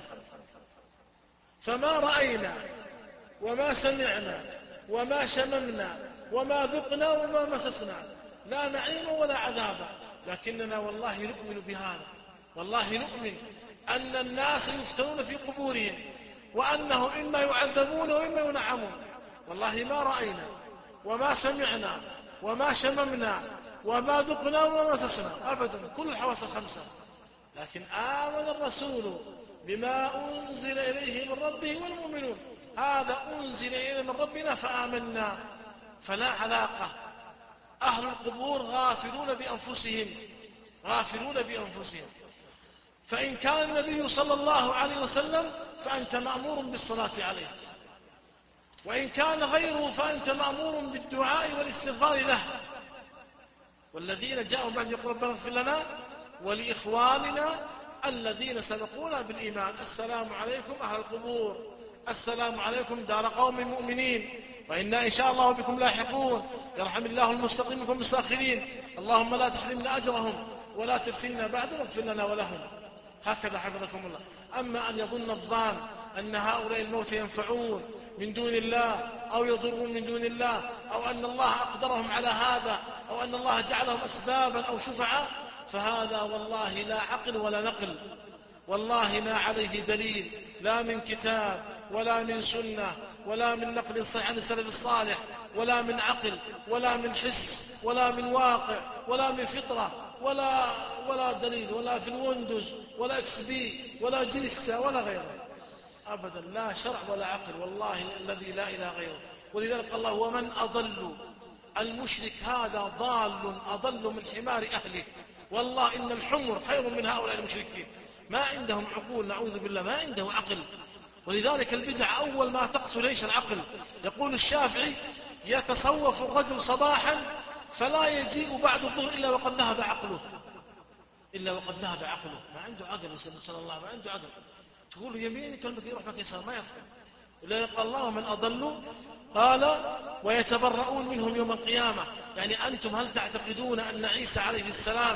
فما رأينا وما سمعنا وما شممنا وما ذقنا وما مسسنا لا نعيم ولا عذابا، لكننا والله نؤمن بهذا، والله نؤمن أن الناس يفتنون في قبورهم، وأنه إما يعذبون وإما ينعمون. والله ما رأينا وما سمعنا وما شممنا وما ذقنا وما مسسنا أبدا، كل الحواس الخمسة. لكن آمن الرسول بما أنزل إليه من ربه والمؤمنون، هذا أنزل إليه من ربنا فآمنا. فلا علاقة. أهل القبور غافلون بأنفسهم، غافلون بأنفسهم. فإن كان النبي صلى الله عليه وسلم فأنت مأمور بالصلاة عليه، وإن كان غيره فأنت مأمور بالدعاء والاستغفار له. والذين جاءوا بعد يقول ربنا اغفر لنا ولإخواننا الذين سبقونا بالإيمان، السلام عليكم أهل القبور، السلام عليكم دار قوم مؤمنين، وإنا إن شاء الله بكم لاحقون، يرحم الله المستقيم منكم الساخرين، اللهم لا تحرمنا أجرهم ولا تفتنا بعد واغفر لنا ولهم. هكذا حفظكم الله. أما أن يظن الظان أن هؤلاء الموت ينفعون من دون الله أو يضرون من دون الله، أو أن الله أقدرهم على هذا، أو أن الله جعلهم أسبابا أو شفعاء، فهذا والله لا عقل ولا نقل، والله ما عليه دليل لا من كتاب ولا من سنة ولا من نقل صحيح عن السلف الصالح، ولا من عقل ولا من حس ولا من واقع ولا من فطرة ولا ولا دليل، ولا في الويندوز ولا اكس بي ولا جيستا ولا غيره أبدا، لا شرع ولا عقل، والله الذي لا إله غيره. ولذلك الله ومن أضل، المشرك هذا ضال أضل من حمار أهله، والله إن الحمر خير من هؤلاء المشركين، ما عندهم عقول، نعوذ بالله، ما عنده عقل. ولذلك البدع أول ما تقتل ليش العقل. يقول الشافعي يتصوف الرجل صباحا فلا يجيء بعد الظهر إلا وقد ذهب عقله، إلا وقد ذهب عقله، ما عنده عقل، صلى الله عليه وسلم ما عنده عقل. تقول يمين كلمة يروح لك يسار، ما يفهم. ولذلك قال الله من أضل قال ويتبرؤون منهم يوم القيامة. يعني أنتم هل تعتقدون أن عيسى عليه السلام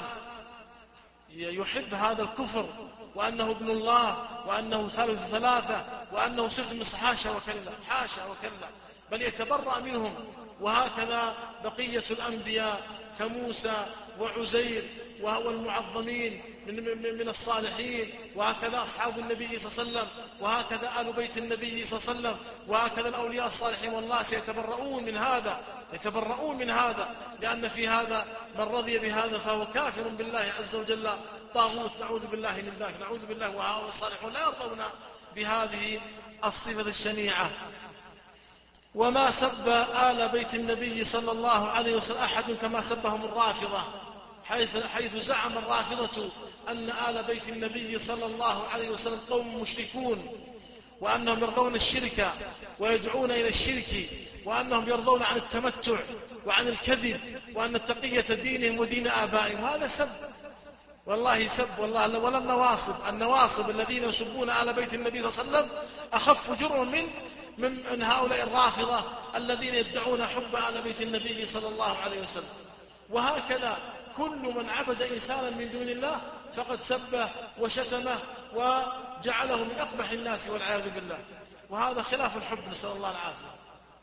يحب هذا الكفر وأنه ابن الله وأنه ثالث ثلاثة وأنه صفت من حاشا وكلا، حاشا وكلا، بل يتبرأ منهم. وهكذا بقية الأنبياء كموسى وعزير وهو المعظمين من, من الصالحين، وهكذا أصحاب النبي صلى الله عليه وسلم، وهكذا آل بيت النبي صلى الله عليه وسلم، وهكذا الأولياء الصالحين. والله سيتبرؤون من هذا، يتبرؤون من هذا، لأن في هذا من رضي بهذا فهو كافر بالله عز وجل، طاغوت، نعوذ بالله من ذلك، نعوذ بالله. وهؤلاء الصالحون لا يرضون بهذه الصفة الشنيعة. وما سب آل بيت النبي صلى الله عليه وسلم أحد كما سبهم الرافضة، حيث, حيث زعم الرافضة أن آل بيت النبي صلى الله عليه وسلم قوم مشركون، وأنهم يرضون الشرك ويدعون إلى الشرك، وأنهم يرضون عن التمتع وعن الكذب، وأن التقية دينهم ودين آبائهم. هذا سب، والله سب، والله. ولا النواصب، النواصب الذين يسبون آل بيت النبي صلى الله عليه وسلم أخف جرم من من هؤلاء الرافضة الذين يدعون حب آل بيت النبي صلى الله عليه وسلم. وهكذا كل من عبد إنسانا من دون الله فقد سبه وشتمه وجعله من أقبح الناس والعياذ بالله، وهذا خلاف الحب، نسأل الله العافية.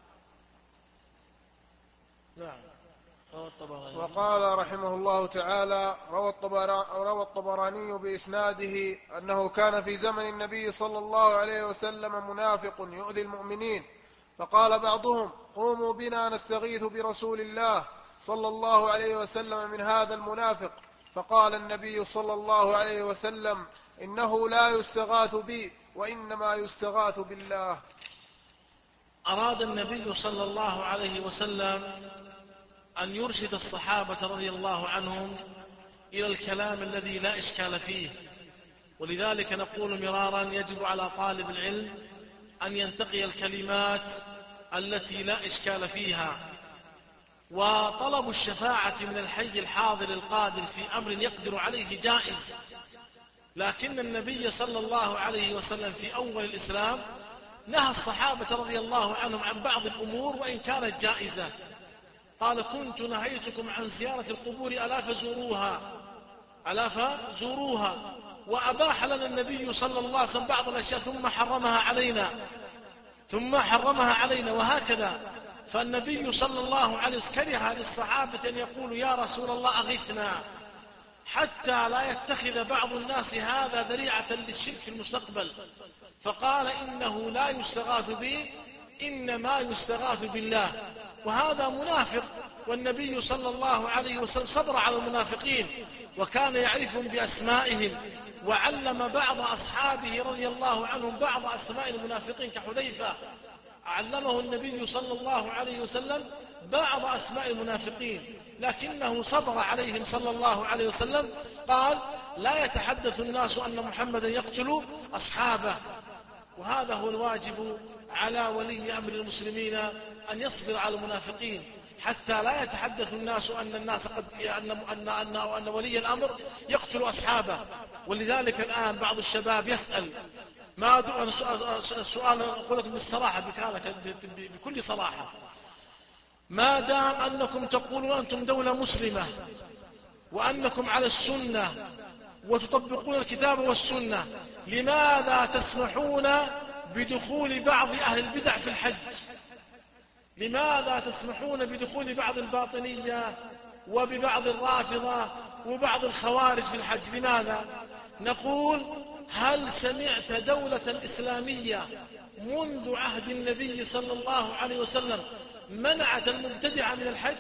نعم. وقال رحمه الله تعالى روى الطبراني بإسناده أنه كان في زمن النبي صلى الله عليه وسلم منافق يؤذي المؤمنين، فقال بعضهم قوموا بنا نستغيث برسول الله صلى الله عليه وسلم من هذا المنافق، فقال النبي صلى الله عليه وسلم إنه لا يستغاث بي وإنما يستغاث بالله. أراد النبي صلى الله عليه وسلم أن يرشد الصحابة رضي الله عنهم إلى الكلام الذي لا إشكال فيه. ولذلك نقول مرارا يجب على طالب العلم أن ينتقي الكلمات التي لا إشكال فيها. وطلب الشفاعة من الحي الحاضر القادر في أمر يقدر عليه جائز، لكن النبي صلى الله عليه وسلم في أول الإسلام نهى الصحابة رضي الله عنهم عن بعض الأمور وإن كانت جائزة. قال كنت نهيتكم عن زيارة القبور ألا فزوروها، ألا فزوروها. وأباح لنا النبي صلى الله عليه وسلم بعض الأشياء ثم حرمها علينا ثم حرمها علينا وهكذا. فالنبي صلى الله عليه وسلم كره للصحابة أن يقولوا يا رسول الله أغثنا، حتى لا يتخذ بعض الناس هذا ذريعة للشرك في المستقبل، فقال إنه لا يستغاث بي إنما يستغاث بالله. وهذا منافق، والنبي صلى الله عليه وسلم صبر على المنافقين وكان يعرفهم بأسمائهم، وعلم بعض أصحابه رضي الله عنهم بعض أسماء المنافقين كحذيفة، علمه النبي صلى الله عليه وسلم بعض أسماء المنافقين، لكنه صبر عليهم صلى الله عليه وسلم. قال لا يتحدث الناس أن محمدا يقتل أصحابه. وهذا هو الواجب على ولي أمر المسلمين، أن يصبر على المنافقين حتى لا يتحدث الناس أن الناس قد أن أن أن, أن ولي الأمر يقتل أصحابه. ولذلك الآن بعض الشباب يسأل، ما سؤال أقول لكم بالصراحة بكل صراحة، ما دام أنكم تقولون أنتم دولة مسلمة وأنكم على السنة وتطبقون الكتاب والسنة، لماذا تسمحون بدخول بعض أهل البدع في الحج؟ لماذا تسمحون بدخول بعض الباطنية وببعض الرافضة وبعض الخوارج في الحج؟ لماذا؟ نقول هل سمعت دولة إسلامية منذ عهد النبي صلى الله عليه وسلم منعت المبتدع من الحج؟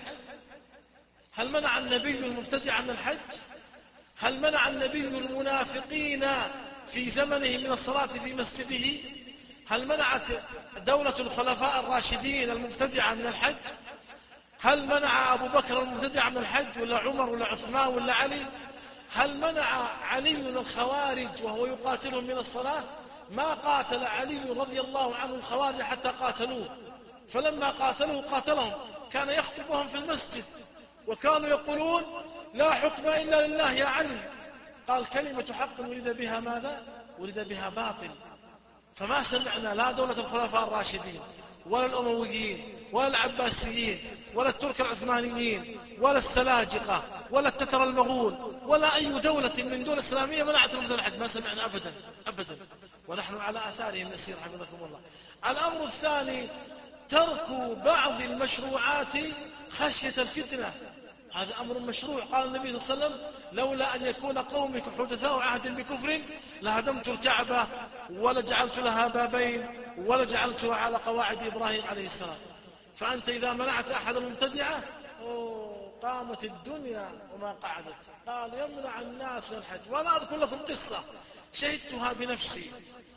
هل منع النبي المبتدع من الحج؟ هل منع النبي المنافقين في زمنه من الصلاة في مسجده؟ هل منعت دولة الخلفاء الراشدين المبتدعة من الحج؟ هل منع أبو بكر المبتدع من الحج ولا عمر ولا عثمان ولا علي؟ هل منع علي الخوارج وهو يقاتلهم من الصلاة؟ ما قاتل علي رضي الله عنه الخوارج حتى قاتلوه، فلما قاتلوه قاتلهم، كان يخطبهم في المسجد وكانوا يقولون لا حكم إلا لله يا علي. قال كلمة حق ولد بها ماذا؟ ولد بها باطل. فما سمعنا لا دولة الخلفاء الراشدين ولا الأمويين ولا العباسيين ولا الترك العثمانيين ولا السلاجقة ولا التتر المغول ولا أي دولة من دول إسلامية منعت رمز الحج، ما سمعنا أبدا أبدا، ونحن على آثارهم نسير حفظكم الله. الأمر الثاني ترك بعض المشروعات خشية الفتنة، هذا أمر مشروع. قال النبي صلى الله عليه وسلم لولا أن يكون قومك حدثاء عهد بكفر لهدمت الكعبة ولجعلت لها بابين ولجعلتها على قواعد إبراهيم عليه السلام. فأنت إذا منعت أحد المبتدعة قامت الدنيا وما قعدت. قال يمنع الناس من الحج. وأنا أذكر لكم قصة شهدتها بنفسي.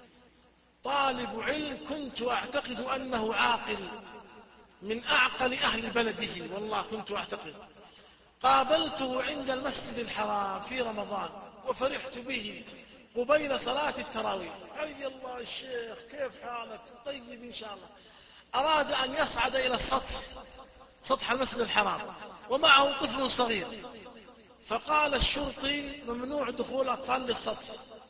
طالب علم كنت أعتقد أنه عاقل من أعقل أهل بلده، والله كنت أعتقد. قابلته عند المسجد الحرام في رمضان وفرحت به قبيل صلاة التراويح. حي الله الشيخ كيف حالك؟ طيب إن شاء الله. أراد أن يصعد إلى السطح، سطح المسجد الحرام، ومعه طفل صغير، فقال الشرطي ممنوع دخول أطفال للسطح.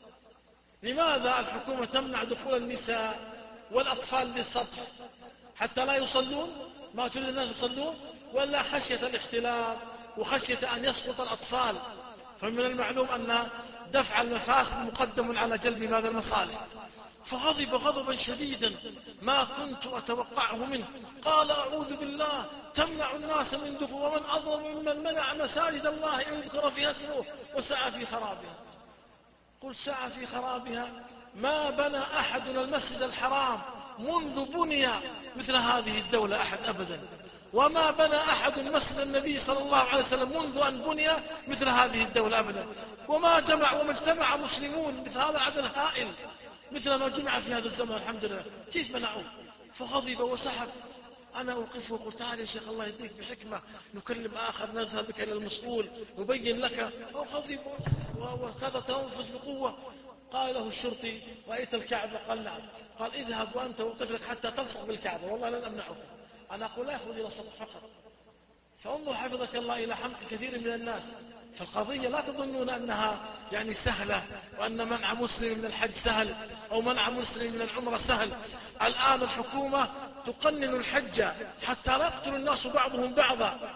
لماذا الحكومة تمنع دخول النساء والأطفال للسطح؟ حتى لا يصلون؟ ما تريد الناس يصلون؟ ولا خشية الاختلاط وخشية أن يسقط الأطفال؟ فمن المعلوم أن دفع المفاسد مقدم على جلب ماذا المصالح. فغضب غضبا شديدا ما كنت أتوقعه منه. قال أعوذ بالله تمنع الناس من دخول، ومن أظلم ممن منع مساجد الله أن يذكر فيها اسمه وسعى في خرابها. قل سعى في خرابها؟ ما بنى أحد المسجد الحرام منذ بني مثل هذه الدولة أحد أبدا، وما بنى أحد مسجد النبي صلى الله عليه وسلم منذ أن بني مثل هذه الدولة أبدا، وما جمع وما اجتمع مسلمون مثل هذا العدد الهائل مثل ما جمع في هذا الزمن الحمد لله. كيف منعوه؟ فغضب وسحب. أنا أوقفه وقلت تعال يا شيخ الله يهديك بحكمة نكلم آخر نذهب بك إلى المسؤول نبين لك. أو غضب وكذا تنفس بقوة. قال له الشرطي رأيت الكعبة؟ قال نعم. قال اذهب وأنت وطفلك حتى تلصق بالكعبة، والله لن أمنعك. أنا أقول لا يخرج إلى السطح فقط. فانظر حفظك الله إلى حمق كثير من الناس. فالقضية لا تظنون أنها يعني سهلة، وأن منع مسلم من الحج سهل أو منع مسلم من العمرة سهل. الآن الحكومة تقنن الحج حتى لا يقتل الناس بعضهم بعضا،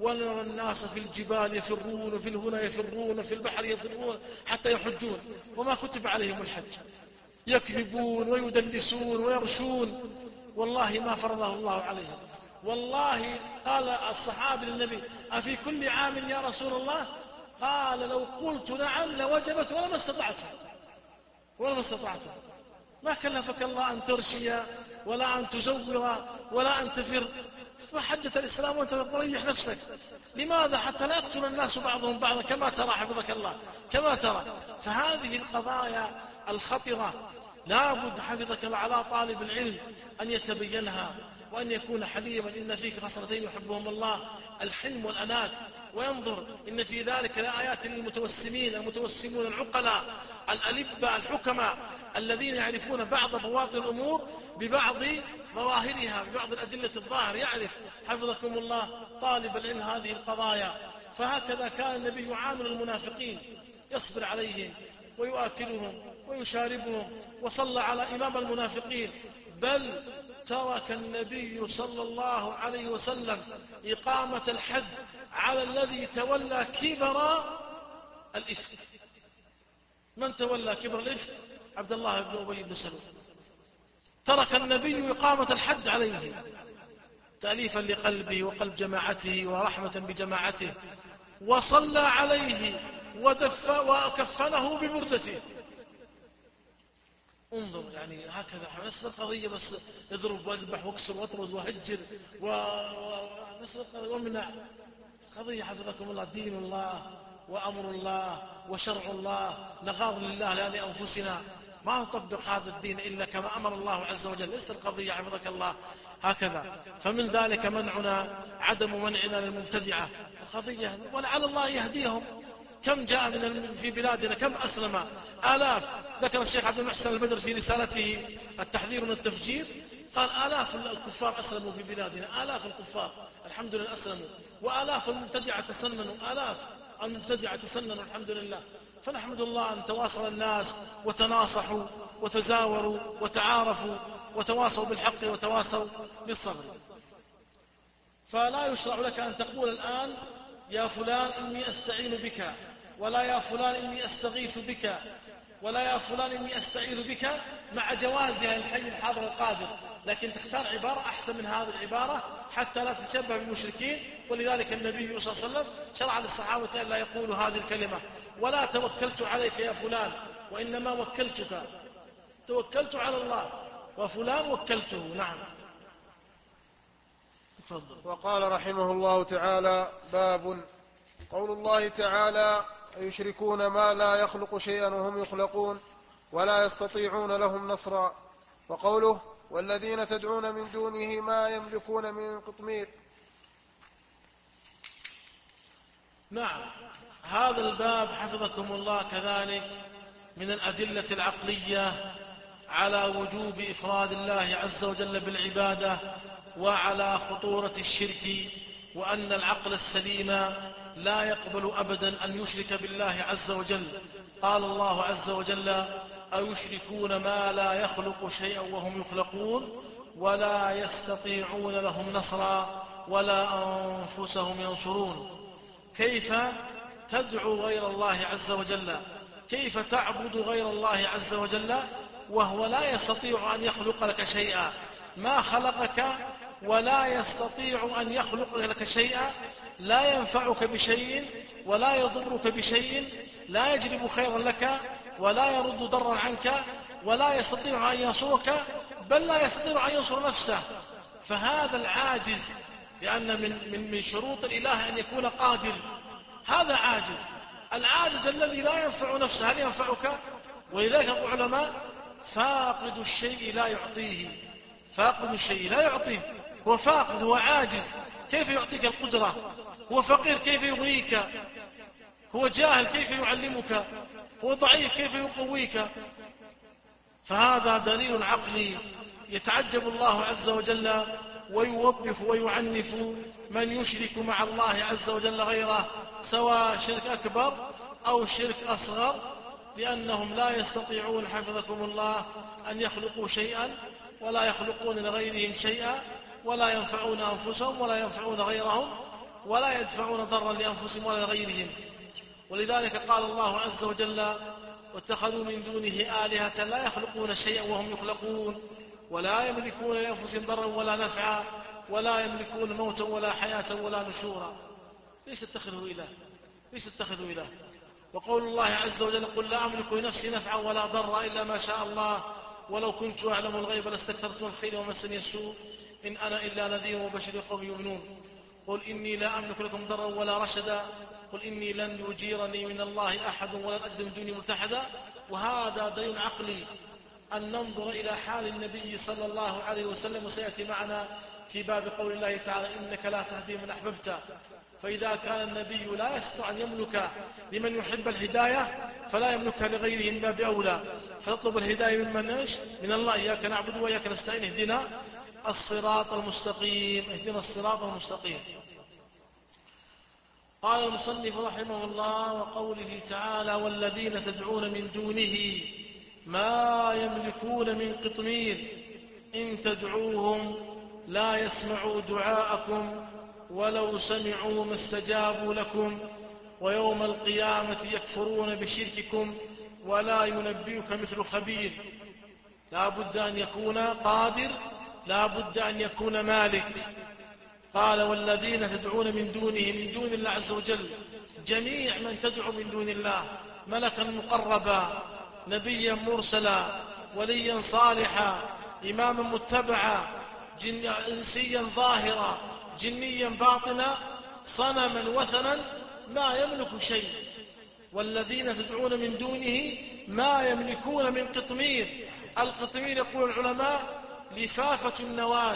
ونرى الناس في الجبال يفرون، وفي الهنا يفرون، وفي البحر يفرون حتى يحجون وما كتب عليهم الحج، يكذبون ويدلسون ويرشون، والله ما فرضه الله عليهم. والله قال الصحابي للنبي: أفي كل عام يا رسول الله؟ قال: لو قلت نعم لوجبت ولما استطعت ولما استطعت ما كلفك الله أن ترشي ولا أن تزور ولا أن تفر، فحجة الإسلام وأنت تريح نفسك. لماذا؟ حتى لا يقتل الناس بعضهم بعضا كما ترى حفظك الله، كما ترى. فهذه القضايا الخطرة لا بد حفظك الله على طالب العلم أن يتبينها وأن يكون حليما. إن فيك خصلتين يحبهم الله: الحلم والأنات. وينظر إن في ذلك لآيات للمتوسمين، المتوسمون العقلاء الألبة الحكماء الذين يعرفون بعض بواطن الأمور ببعض ظواهرها، ببعض الأدلة الظاهر. يعرف حفظكم الله طالب العلم هذه القضايا. فهكذا كان النبي يعامل المنافقين، يصبر عليهم ويؤكلهم ويشاربهم، وصلى على إمام المنافقين. بل ترك النبي صلى الله عليه وسلم إقامة الحد على الذي تولى كبر الإفك. من تولى كبر الإفك؟ عبد الله بن أبي بن سلول. ترك النبي إقامة الحد عليه تأليفا لقلبه وقلب جماعته ورحمة بجماعته، وصلى عليه ودف وكفنه ببردته. انظر يعني هكذا نفس القضية، بس اضرب واذبح واكسر واطرد وهجر ونفس القضية ومنع. قضية حفظكم الله دين الله وأمر الله وشرع الله، نغار لله لا لأنفسنا، ما نطبق هذا الدين إلا كما أمر الله عز وجل. ليس القضية حفظك الله هكذا. فمن ذلك منعنا عدم منعنا للمبتدعة القضية، ولعل الله يهديهم. كم جاء من في بلادنا، كم أسلم آلاف. ذكر الشيخ عبد المحسن البدر في رسالته التحذير من التفجير، قال آلاف الكفار أسلموا في بلادنا، آلاف الكفار الحمد لله أسلموا، وآلاف المبتدعة تسننوا، آلاف المبتدعة تسننوا الحمد لله. فنحمد الله أن تواصل الناس وتناصحوا وتزاوروا وتعارفوا وتواصوا بالحق وتواصوا بالصبر. فلا يشرع لك أن تقول الآن: يا فلان إني أستعين بك، ولا يا فلان إني أستغيث بك، ولا يا فلان إني أستعيذ بك، مع جوازها الحي الحاضر القادر. لكن تختار عبارة أحسن من هذه العبارة حتى لا تتشبه بالمشركين. ولذلك النبي صلى الله عليه وسلم شرع للصحابة أن لا يقولوا هذه الكلمة: ولا توكلت عليك يا فلان، وإنما وكلتك، توكلت على الله وفلان وكلته. نعم. تفضل. وقال رحمه الله تعالى: باب قول الله تعالى: يشركون ما لا يخلق شيئا وهم يخلقون ولا يستطيعون لهم نصرا. وقوله: والذين تدعون من دونه ما يملكون من قطمير. نعم. هذا الباب حفظكم الله كذلك من الأدلة العقلية على وجوب إفراد الله عز وجل بالعبادة، وعلى خطورة الشرك، وأن العقل السليم لا يقبل أبدا أن يشرك بالله عز وجل. قال الله عز وجل: أو يشركون ما لا يخلق شيئا وهم يخلقون ولا يستطيعون لهم نصرا ولا أنفسهم ينصرون. كيف تدعو غير الله عز وجل؟ كيف تعبد غير الله عز وجل وهو لا يستطيع أن يخلق لك شيئا؟ ما خلقك ولا يستطيع أن يخلق لك شيئا، لا ينفعك بشيء ولا يضرك بشيء، لا يجلب خيرا لك ولا يرد ضرا عنك، ولا يستطيع أن ينصرك، بل لا يستطيع أن ينصر نفسه. فهذا العاجز، لأن من, من, من شروط الإله أن يكون قادر، هذا عاجز. العاجز الذي لا ينفع نفسه هل ينفعك؟ ولذلك العلماء: فاقد الشيء لا يعطيه، فاقد الشيء لا يعطيه. هو فاقد، هو عاجز، كيف يعطيك القدرة؟ هو فقير، كيف يغنيك؟ هو جاهل، كيف يعلمك؟ هو ضعيف، كيف يقويك؟ فهذا دليل عقلي يتعجب الله عز وجل ويوبخ ويعنف من يشرك مع الله عز وجل غيره، سواء شرك أكبر أو شرك أصغر، لأنهم لا يستطيعون حفظكم الله أن يخلقوا شيئا ولا يخلقون لغيرهم شيئا ولا ينفعون أنفسهم ولا ينفعون غيرهم. ولا يدفعون ضرا لأنفسهم ولا لغيرهم. ولذلك قال الله عز وجل: واتخذوا من دونه آلهة لا يخلقون شيئا وهم يخلقون ولا يملكون لأنفسهم ضرا ولا نفعا ولا يملكون موتا ولا حياة ولا نشورا. ليش تتخذوا إله؟ ليش تتخذوا إله؟ وقول الله عز وجل: قل لا أملك لنفسي نفعا ولا ضرا إلا ما شاء الله ولو كنت أعلم الغيب لاستكثرت من الخير ومسني السوء إن أنا إلا نذير وبشر قوم يؤمنون. قل إني لا أملك لكم ضرا ولا رشدا قل إني لن يجيرني من الله أحد ولن أجد من دونه ملتحدا. وهذا دين عقلي أن ننظر إلى حال النبي صلى الله عليه وسلم، وسيأتي معنا في باب قول الله تعالى: إنك لا تهدي من أحببت. فإذا كان النبي لا يستطيع أن يملك لمن يحب الهداية فلا يملكها لغيره من باب أولى، فيطلب الهداية ممن ايش؟ من الله: إياك نعبد وإياك نستعين اهدنا الصراط المستقيم. اهدنا الصراط المستقيم. قال المصنف رحمه الله: وقوله تعالى: والذين تدعون من دونه ما يملكون من قطمير إن تدعوهم لا يسمعوا دعاءكم ولو سمعوا ما استجابوا لكم ويوم القيامة يكفرون بشرككم ولا ينبئك مثل خبير. لا بد أن يكون قادر، لا بد أن يكون مالك. قال: والذين تدعون من دونه، من دون الله عز وجل، جميع من تدعو من دون الله، ملكا مقربا، نبيا مرسلا، وليا صالحا، إماما متبعا، جن... إنسيا ظاهرا، جنيا باطنا، صنما وثنا، ما يملك شيء. والذين تدعون من دونه ما يملكون من قطمير. القطمير يقول العلماء لفافة النواة،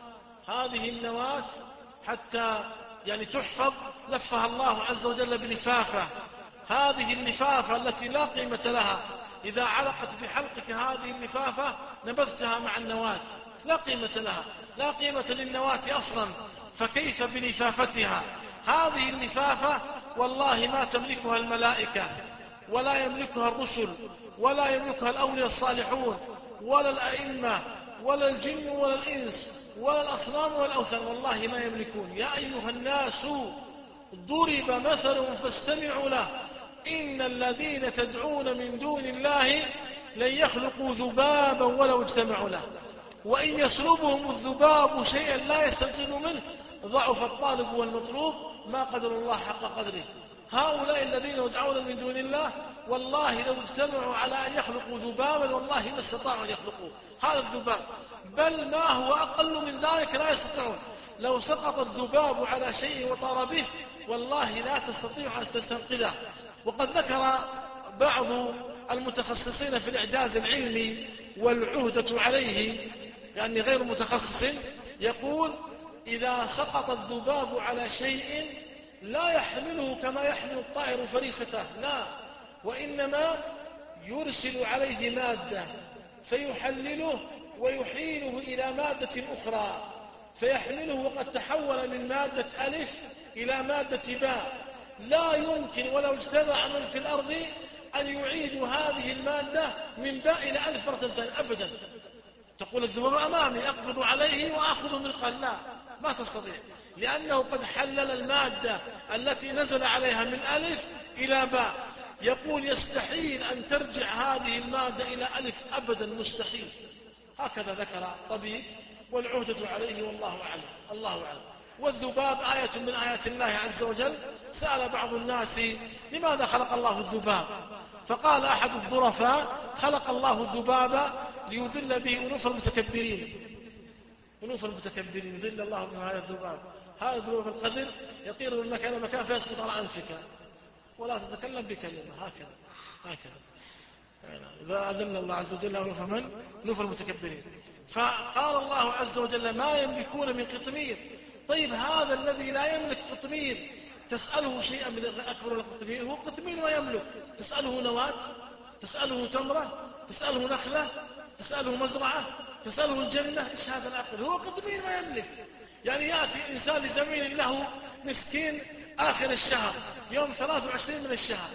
هذه النواة حتى يعني تحفظ لفها الله عز وجل بلفافة. هذه اللفافة التي لا قيمة لها، إذا علقت بحلقك هذه اللفافة نبذتها مع النواة، لا قيمة لها، لا قيمة للنواة أصلا، فكيف بلفافتها؟ هذه اللفافة والله ما تملكها الملائكة ولا يملكها الرسل ولا يملكها الأولياء الصالحون ولا الأئمة ولا الجن ولا الإنس ولا الأصنام ولا الأوثان، والله ما يملكون. يا أيها الناس ضرب مثل فاستمعوا له إن الذين تدعون من دون الله لن يخلقوا ذبابا ولو اجتمعوا له وإن يسلبهم الذباب شيئا لا يستنقذوا منه ضعف الطالب والمطلوب ما قدر الله حق قدره. هؤلاء الذين يدعون من دون الله والله لو اجتمعوا على أن يخلقوا ذبابا والله ما استطاعوا أن يخلقوا هذا الذباب، بل ما هو أقل من ذلك لا يستطيعون. لو سقط الذباب على شيء وطار به والله لا تستطيع أن تستنقذه. وقد ذكر بعض المتخصصين في الإعجاز العلمي والعهدة عليه، يعني غير متخصص، يقول: إذا سقط الذباب على شيء لا يحمله كما يحمل الطائر فريسته، لا، وإنما يرسل عليه مادة فيحلله ويحيله إلى مادة أخرى فيحمله، وقد تحول من مادة ألف إلى مادة باء. لا يمكن ولو اجتمع من في الأرض أن يعيدوا هذه المادة من باء إلى ألف مرة ثانية أبدا. تقول الذباب أمامي أقبض عليه وأخذه من قال، لا، ما تستطيع، لأنه قد حلل المادة التي نزل عليها من ألف إلى باء. يقول: يستحيل أن ترجع هذه المادة إلى ألف أبدا، مستحيل. هكذا ذكر طبيب والعهدة عليه والله أعلم. الله أعلم. والذباب آية من آيات الله عز وجل. سأل بعض الناس: لماذا خلق الله الذباب؟ فقال أحد الظرفاء: خلق الله الذباب ليذل به أنوف المتكبرين. أنوف المتكبرين يذل الله بها هذا الذباب. هذا الذباب القذر يطير من مكان لمكان فيسقط على أنفك ولا تتكلم بكلمة. هكذا هكذا إذا أذل الله عز وجل أنوف من؟ أنوف المتكبرين. فقال الله عز وجل: ما يملكون من قطمير. طيب هذا الذي لا يملك قطمير تسأله شيئا من أكبر القطمير؟ هو قطمير ويملك. تسأله نواة، تسأله تمرة، تسأله نخلة، تسأله مزرعة، تسأله الجنة. إيش هذا العقل؟ هو قطمير ويملك. يعني يأتي إنسان لزميل له مسكين آخر الشهر يوم ثلاث وعشرين من الشهر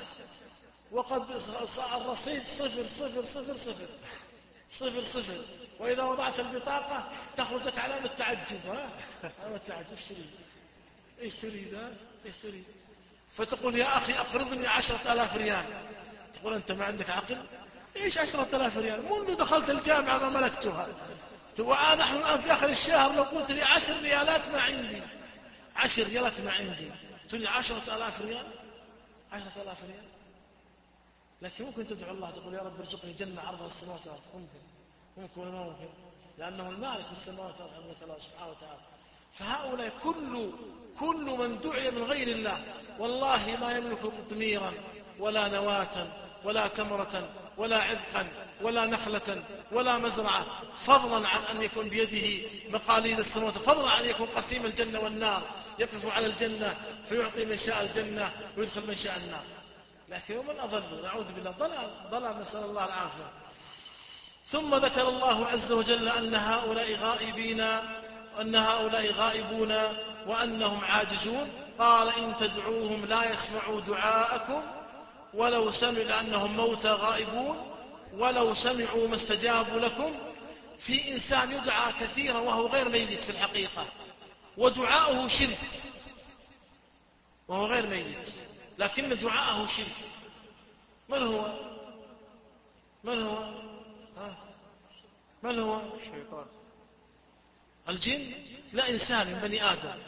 وقد الرصيد صفر صفر صفر صفر صفر صفر، وإذا وضعت البطاقة تخرجك علامة تعجب. ها؟ علامة تعجب. ايش تريد ايش تريد؟ فتقول يا أخي أقرضني عشرة آلاف ريال. تقول أنت ما عندك عقل؟ إيش عشرة آلاف ريال؟ منذ دخلت الجامعة ما ملكتها. ونحن الآن في آخر الشهر لو قلت لي عشر ريالات ما عندي، عشر ريالات ما عندي، تقول لي عشرة آلاف ريال، عشرة آلاف ريال. لكن ممكن تدعو الله تقول يا رب ارزقني جنة عرضها السماوات والأرض. ممكن ممكن ولا ممكن؟ لأنه المالك للسماوات والأرض سبحانه وتعالى. فهؤلاء كل كل من دعي من غير الله والله ما يملك قطميرا ولا نواة ولا تمرة ولا عذقا ولا نخلة ولا مزرعة، فضلا عن أن يكون بيده مقاليد السماوات، فضلا عن أن يكون قسيم الجنة والنار، يقف على الجنة فيعطي من شاء الجنة ويدخل من شاء النار. لكن ومن أضل، نعوذ بالله، ضلال ضلال، نسأل الله العافية. ثم ذكر الله عز وجل أن هؤلاء غائبين، أن هؤلاء غائبون وأنهم عاجزون. قال إن تدعوهم لا يسمعوا دعاءكم ولو سمعوا، لأنهم موتى غائبون، ولو سمعوا ما استجابوا لكم. في إنسان يدعى كثيرا وهو غير ميت في الحقيقة، ودعاؤه شرك، وهو غير ميت لكن دعاءه شرك. من هو؟ من هو؟ ها؟ من هو؟ الشيطان. الجن؟ لا، إنسان من بني آدم.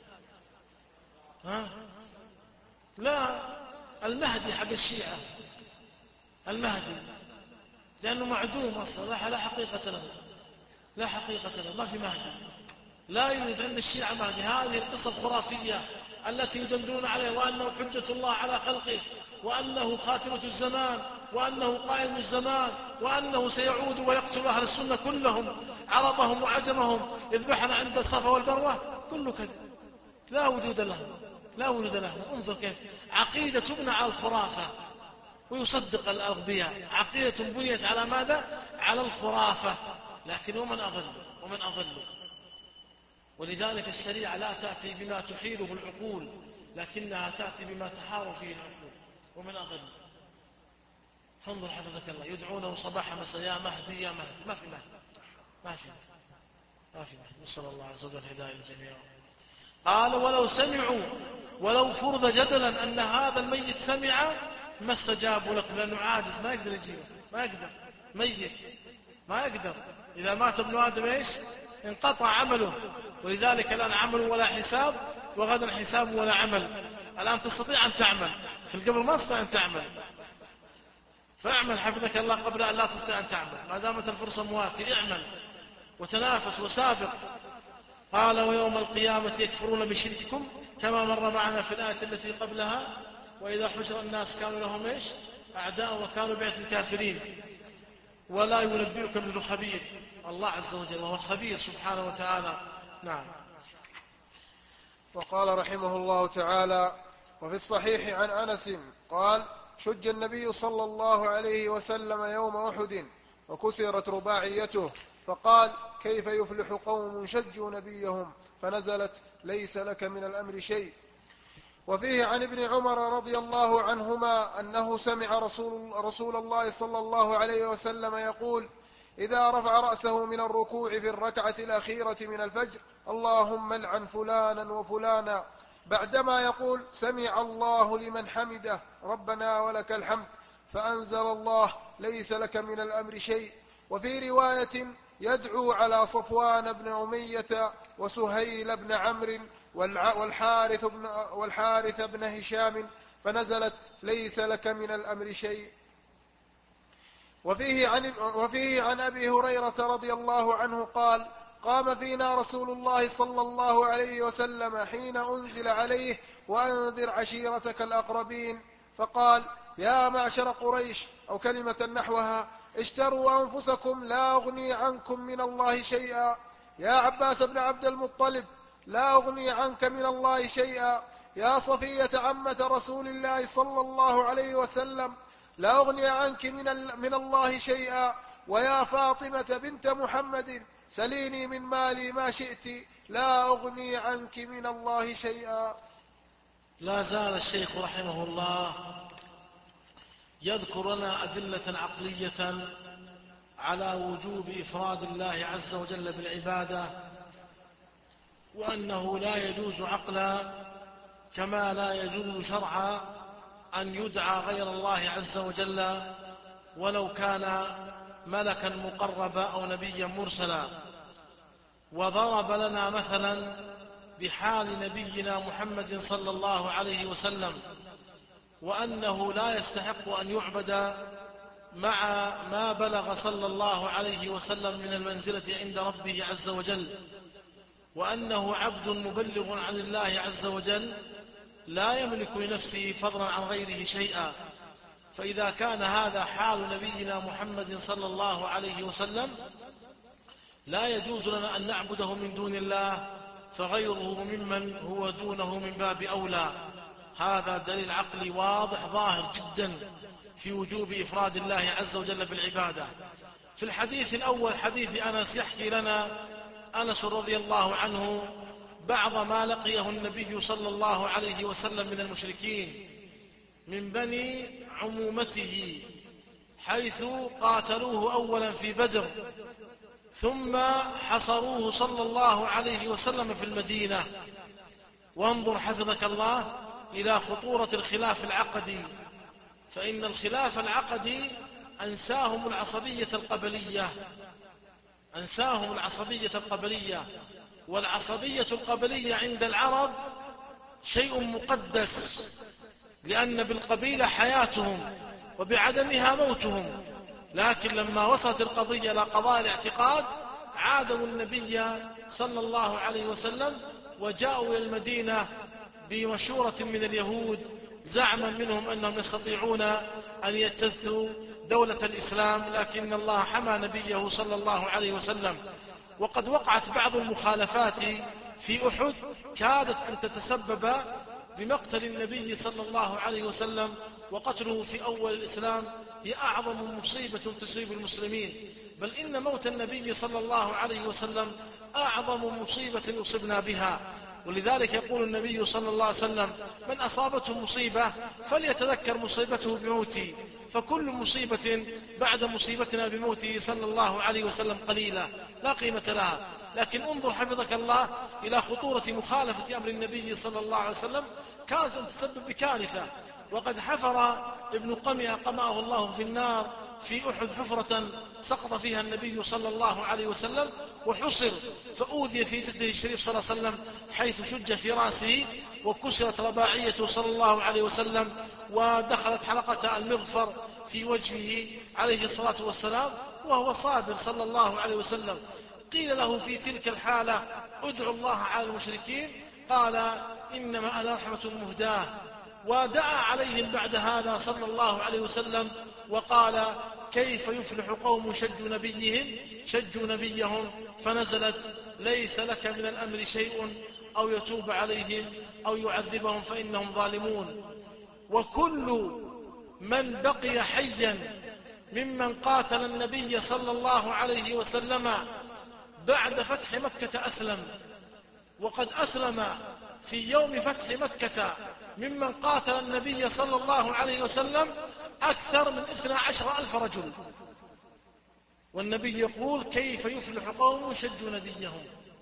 ها؟ لا، المهدي حق الشيعة، المهدي، لأنه معدوم أصلا، لا حقيقة له، لا حقيقة له، ما في مهدي، لا يوجد عند الشيعة مهدي. هذه القصة الخرافية التي يدندون عليه، وأنه حجة الله على خلقه، وأنه خاتمة الزمان، وأنه قائم الزمان، وأنه سيعود ويقتل أهل السنة كلهم، عربهم وعجمهم، يذبحنا عند الصفا والبروة، كله كذب، لا وجود له، لا وجود له. انظر كيف عقيدة تبنى على الخرافة ويصدق الأغبياء، عقيدة بنيت على ماذا؟ على الخرافة. لكن ومن أضل، ومن أضل. ولذلك الشريعة لا تأتي بما تحيله العقول، لكنها تأتي بما تحار فيه العقول. ومن أضل. فانظر حفظك الله، يدعونه صباح مساء يا مهدي يا مهدي، ما في مهدي، ما في ما في مهدي. نسأل الله عز وجل الهداية للجميع. قال ولو سمعوا، ولو فرض جدلا أن هذا الميت سمع ما استجابوا لكم، لأنه عاجز ما يقدر يجيبه، ما يقدر، ميت ما يقدر. إذا مات ابن آدم إيش؟ انقطع عمله. ولذلك الآن عمل ولا حساب، وغدا حساب ولا عمل. الآن تستطيع أن تعمل، في القبر ما تستطيع أن تعمل، فاعمل حفظك الله قبل أن لا تستطيع أن تعمل، ما دامت الفرصة مواتية، اعمل وتنافس وسابق. قال ويوم القيامة يكفرون بشرككم كما مر معنا في الآية التي قبلها، وإذا حشر الناس كانوا لهم إيش؟ أعداء وكانوا بيت الكافرين. ولا ينبئك مثل خبير، الله عز وجل وهو الخبير سبحانه وتعالى. نعم. وقال رحمه الله تعالى وفي الصحيح عن أنس قال شج النبي صلى الله عليه وسلم يوم أحد وكسرت رباعيته، فقال كيف يفلح قوم شجوا نبيهم، فنزلت ليس لك من الأمر شيء. وفيه عن ابن عمر رضي الله عنهما أنه سمع رسول, رسول الله صلى الله عليه وسلم يقول إذا رفع رأسه من الركوع في الركعة الأخيرة من الفجر اللهم العن فلانا وفلانا، بعدما يقول سمع الله لمن حمده ربنا ولك الحمد، فأنزل الله ليس لك من الأمر شيء. وفي رواية يدعو على صفوان بن أمية وسهيل بن عمرو والحارث بن, والحارث بن هشام، فنزلت ليس لك من الأمر شيء. وفيه عن, وفيه عن أبي هريرة رضي الله عنه قال قام فينا رسول الله صلى الله عليه وسلم حين أنزل عليه وأنذر عشيرتك الأقربين، فقال يا معشر قريش أو كلمة نحوها اشتروا أنفسكم لا أغني عنكم من الله شيئا، يا عباس بن عبد المطلب لا أغني عنك من الله شيئا، يا صفية عمة رسول الله صلى الله عليه وسلم لا أغني عنك من, من الله شيئا، ويا فاطمة بنت محمد سليني من مالي ما شئت لا أغني عنك من الله شيئا. لا زال الشيخ رحمه الله يذكر لنا أدلة عقلية على وجوب إفراد الله عز وجل بالعبادة وأنه لا يجوز عقلا كما لا يجوز شرعا أن يدعى غير الله عز وجل ولو كان ملكا مقربا أو نبيا مرسلا. وضرب لنا مثلا بحال نبينا محمد صلى الله عليه وسلم، وأنه لا يستحق أن يعبد مع ما بلغ صلى الله عليه وسلم من المنزلة عند ربه عز وجل، وأنه عبد مبلغ عن الله عز وجل لا يملك لنفسه فضلا عن غيره شيئا. فإذا كان هذا حال نبينا محمد صلى الله عليه وسلم لا يجوز لنا أن نعبده من دون الله، فغيره ممن هو دونه من باب أولى. هذا دليل عقلي واضح ظاهر جدا في وجوب إفراد الله عز وجل بالعبادة. في الحديث الأول حديث أنس يحكي لنا أنس رضي الله عنه بعض ما لقيه النبي صلى الله عليه وسلم من المشركين من بني عمومته، حيث قاتلوه أولا في بدر ثم حصروه صلى الله عليه وسلم في المدينة. وانظر حفظك الله إلى خطورة الخلاف العقدي، فإن الخلاف العقدي أنساهم العصبية القبلية أنساهم العصبية القبلية والعصبية القبلية عند العرب شيء مقدس، لأن بالقبيلة حياتهم وبعدمها موتهم. لكن لما وصلت القضية إلى قضاء الاعتقاد عادوا النبي صلى الله عليه وسلم وجاءوا إلى المدينة بمشورة من اليهود زعما منهم أنهم يستطيعون أن يجتثوا دولة الإسلام، لكن الله حمى نبيه صلى الله عليه وسلم. وقد وقعت بعض المخالفات في أحد كادت أن تتسبب بمقتل النبي صلى الله عليه وسلم، وقتله في أول الإسلام هي أعظم مصيبة تصيب المسلمين، بل إن موت النبي صلى الله عليه وسلم أعظم مصيبة أصبنا بها. ولذلك يقول النبي صلى الله عليه وسلم: من أصابته مصيبة فليتذكر مصيبته بموتي، فكل مصيبة بعد مصيبتنا بموته صلى الله عليه وسلم قليلة لا قيمة لها. لكن انظر حفظك الله إلى خطورة مخالفة أمر النبي صلى الله عليه وسلم، كانت أن تسبب بكارثة. وقد حفر ابن قمئة قمأه الله في النار في أحد حفرة سقط فيها النبي صلى الله عليه وسلم وحصر، فأوذي في جسده الشريف صلى الله عليه وسلم حيث شج في رأسه وكسرت رباعيته صلى الله عليه وسلم، ودخلت حلقة المغفر في وجهه عليه الصلاة والسلام وهو صابر صلى الله عليه وسلم. قيل له في تلك الحالة: ادعو الله على المشركين، قال: إنما أنا رحمة مهداة. ودعا عليهم بعد هذا صلى الله عليه وسلم وقال: كيف يفلح قوم شجوا نبيهم شجوا نبيهم، فنزلت: ليس لك من الأمر شيء أو يتوب عليهم أو يعذبهم فإنهم ظالمون. وكل من بقي حيا ممن قاتل النبي صلى الله عليه وسلم بعد فتح مكة أسلم، وقد أسلم في يوم فتح مكة ممن قاتل النبي صلى الله عليه وسلم أكثر من اثنى عشر ألف رجل. والنبي يقول: كيف يفلح قوم شجوا نبيهم.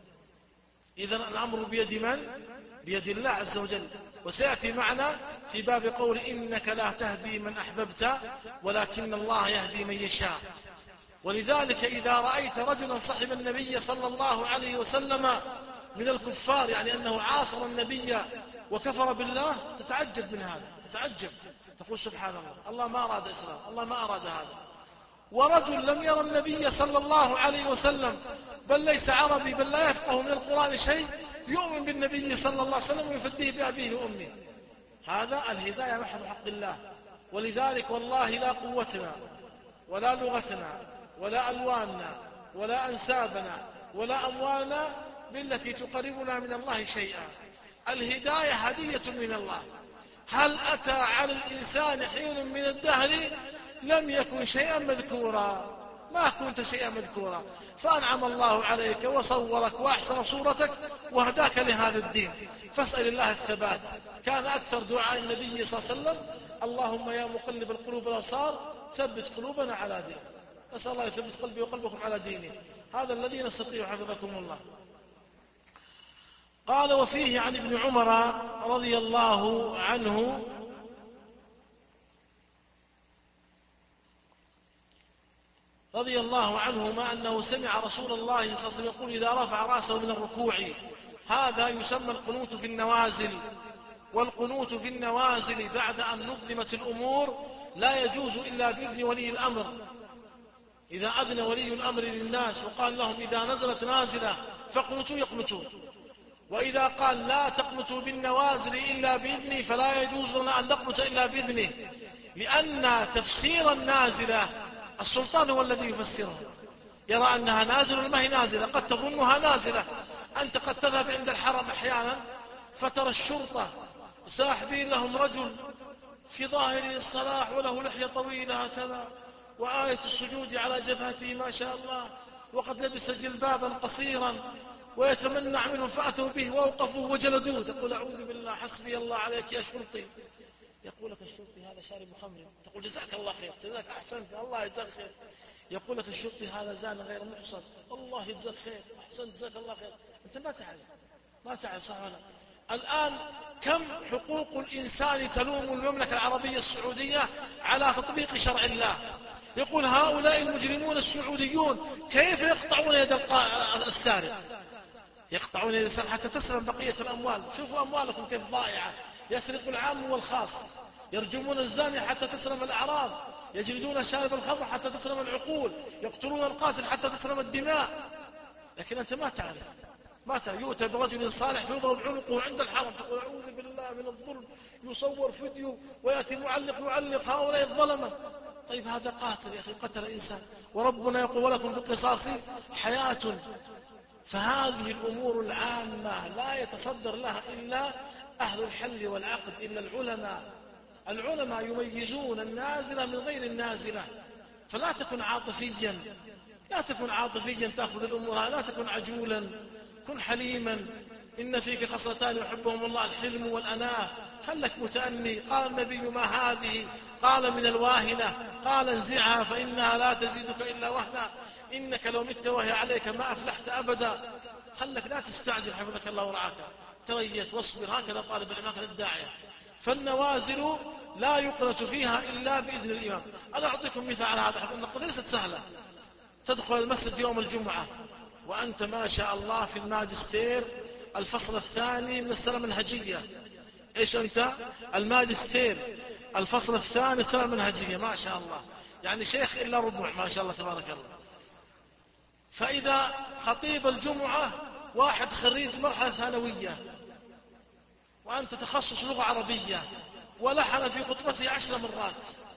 إذن الأمر بيد من؟ بيد الله عز وجل. وسيأتي معنا في باب قول: إنك لا تهدي من أحببت ولكن الله يهدي من يشاء. ولذلك إذا رأيت رجلا صحب النبي صلى الله عليه وسلم من الكفار، يعني أنه عاصر النبي وكفر بالله، تتعجب من هذا، تتعجب، تقول: سبحان الله، الله ما أراد إسلام، الله ما أراد هذا. ورجل لم يرى النبي صلى الله عليه وسلم، بل ليس عربي، بل لا يفقه من القرآن شيء، يؤمن بالنبي صلى الله عليه وسلم ويفديه بأبيه وأمه. هذا الهداية محض حق الله. ولذلك والله لا قوتنا ولا لغتنا ولا ألواننا ولا أنسابنا ولا أموالنا بالتي تقربنا من الله شيئا. الهداية هدية من الله. هل أتى على الإنسان حين من الدهر لم يكن شيئا مذكورا؟ ما كنت شيئا مذكورا، فأنعم الله عليك وصورك وأحسن صورتك وهداك لهذا الدين، فاسأل الله الثبات. كان أكثر دعاء النبي صلى الله عليه وسلم: اللهم يا مقلب القلوب والأبصار ثبت قلوبنا على دينك. أسأل الله يثبت قلبي وقلبكم على دينه، هذا الذي نستطيع حفظكم الله. قال: وفيه عن ابن عمر رضي الله عنه رضي الله عنهما أنه سمع رسول الله صلى الله عليه وسلم يقول: إذا رفع رأسه من الركوع. هذا يسمى القنوت في النوازل. والقنوت في النوازل بعد أن نظمت الأمور لا يجوز إلا بإذن ولي الأمر. إذا أذن ولي الأمر للناس وقال لهم: إذا نزلت نازلة فاقنتوا، يقنتوا. وإذا قال: لا تقنتوا بالنوازل إلا بإذني، فلا يجوز لنا أن نقنت إلا بإذنه، لأن تفسير النازلة السلطان هو الذي يفسرها. يرى أنها نازلة ما هي نازلة، قد تظنها نازلة. أنت قد تذهب عند الحرم أحيانا فترى الشرطة ساحبين لهم رجل في ظاهره الصلاح وله لحية طويلة هكذا، وآية السجود على جبهته ما شاء الله، وقد لبس جلبابا قصيرا، ويتمنع منهم فأتوا به ووقفوه وجلدوه. تقول: أعوذ بالله، حسبي الله عليك يا شرطي. يقول لك الشرطي: هذا شارب خمر. تقول: جزاك الله خير، جزاك أحسنت، الله يجزاك خير. يقول لك الشرطي: هذا زان غير محصن. الله يجزاك خير، أحسنت، جزاك الله خير. أنت ما تعرف ما تعرف صح ولا؟ الآن كم حقوق الإنسان تلوم المملكة العربية السعودية على تطبيق شرع الله. يقول: هؤلاء المجرمون السعوديون كيف يقطعون يد السارق؟ يقطعون يد السارق حتى تسلم بقية الأموال. شوفوا أموالكم كيف ضائعة. يسرق العام والخاص، يرجمون الزاني حتى تسلم الأعراض، يجلدون شارب الخمر حتى تسلم العقول، يقتلون القاتل حتى تسلم الدماء. لكن أنت ما تعرف ما تعرف يؤتى برجل صالح فيضرب عنقه عند الحرم. تقول: أعوذ بالله من الظلم. يصور فيديو ويأتي معلق يعلق هؤلاء الظلمة. طيب هذا قاتل يا أخي، قتل إنسان، وربنا يقول: ولكم في القصاص حياة. فهذه الأمور العامة لا يتصدر لها إلا أهل الحل والعقد، إلا العلماء. العلماء يميزون النازلة من غير النازلة. فلا تكن عاطفيا، لا تكن عاطفيا تأخذ الأمور، لا تكن عجولا، كن حليما. إن فيك خصلتان يحبهم الله: الحلم والأناة. خلك متأني. قال النبي: ما هذه؟ قال: من الواهنة. قال: انزعها فإنها لا تزيدك إلا وهنا، إنك لو مت وهي عليك ما أفلحت أبدا. خلك لا تستعجل، حفظك الله ورعاك، تريث واصبر. هكذا طالب العلم، هكذا الداعية. فالنوازل لا يقنت فيها إلا بإذن الإمام. أنا أعطيكم مثال على هذا. القضية ليست سهلة. تدخل المسجد يوم الجمعة وأنت ما شاء الله في الماجستير الفصل الثاني من السنة المنهجية. إيش أنت؟ الماجستير الفصل الثاني السنة المنهجية، ما شاء الله، يعني شيخ إلا ربع، ما شاء الله تبارك الله. فإذا خطيب الجمعة واحد خريج مرحلة ثانوية، وأنت تخصص لغة عربية، ولحن في خطبته عشر مرات،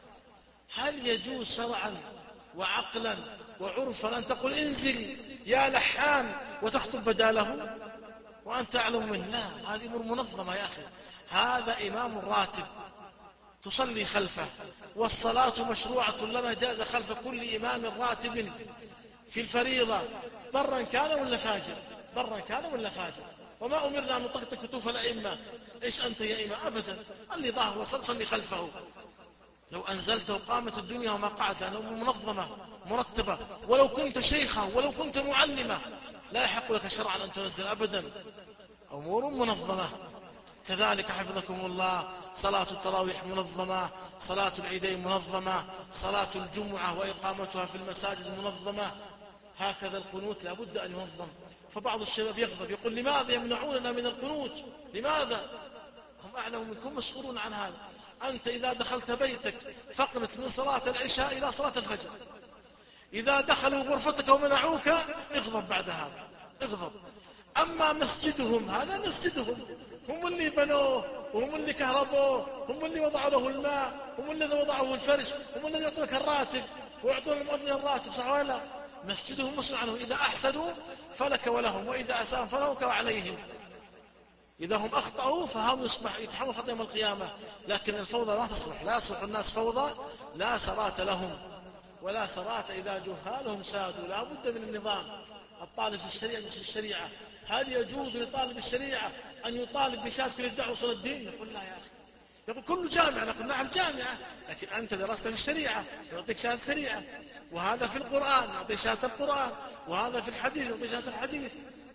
هل يجوز شرعا وعقلا وعرفا أن تقول: انزل يا لحان، وتخطب بداله وأنت أعلم منه؟ لا، هذه أمور منظمة يا أخي. هذا إمام راتب تصلي خلفه، والصلاة مشروعة لنا، جاز خلف كل إمام راتب في الفريضة، برا كان ولا فاجر، برا كان ولا فاجر. وما أمرنا أن نطقطق كتوف الأئمة. إيش أنت يا إمام؟ أبدا، اللي ظاهر وصل صلي خلفه. لو أنزلت وقامت الدنيا وما قعدت، لو منظمة مرتبة، ولو كنت شيخا ولو كنت معلمة، لا يحق لك شرعا أن تنزل أبدا. أمور منظمة. كذلك حفظكم الله صلاة التراويح منظمة، صلاة العيدين منظمة، صلاة الجمعة وإقامتها في المساجد منظمة. هكذا القنوت لا بد أن ينظم. فبعض الشباب يغضب يقول: لماذا يمنعوننا من القنوت؟ لماذا؟ هم أعلم منكم، مسؤولون عن هذا. أنت إذا دخلت بيتك فقنت من صلاة العشاء إلى صلاة الفجر. إذا دخلوا غرفتك ومنعوك اغضب بعد هذا، اغضب. أما مسجدهم، هذا مسجدهم، هم اللي بنوه، وهم اللي كهربوه، هم اللي وضعوا له الماء، هم اللي وضعوا الفرش، هم اللي يعطونك الراتب ويعطون المؤذن الراتب، صح ولا؟ مسجدهم مسؤول عنه. إذا أحسنوا فلك ولهم، وإذا أساءوا فلك وعليهم. إذا هم أخطأوا فهم يصبح يتحمل خطأ يوم القيامة. لكن الفوضى لا تصلح، لا يصلح الناس فوضى، لا سرات لهم ولا سرات إذا جهالهم سادوا. لا بد من النظام. الطالب في الشريعة مش الشريعة. هل يجوز لطالب الشريعة أن يطالب بشهادة كل الدعوة وصول الدين؟ يقول: لا يا أخي. يقول: كل جامعة. نقول: نعم جامعة، لكن أنت درست في الشريعة يعطيك شهادة شريعة، وهذا في القرآن يعطيك شهادة القرآن، وهذا في الحديث يعطيك شهادة الحديث.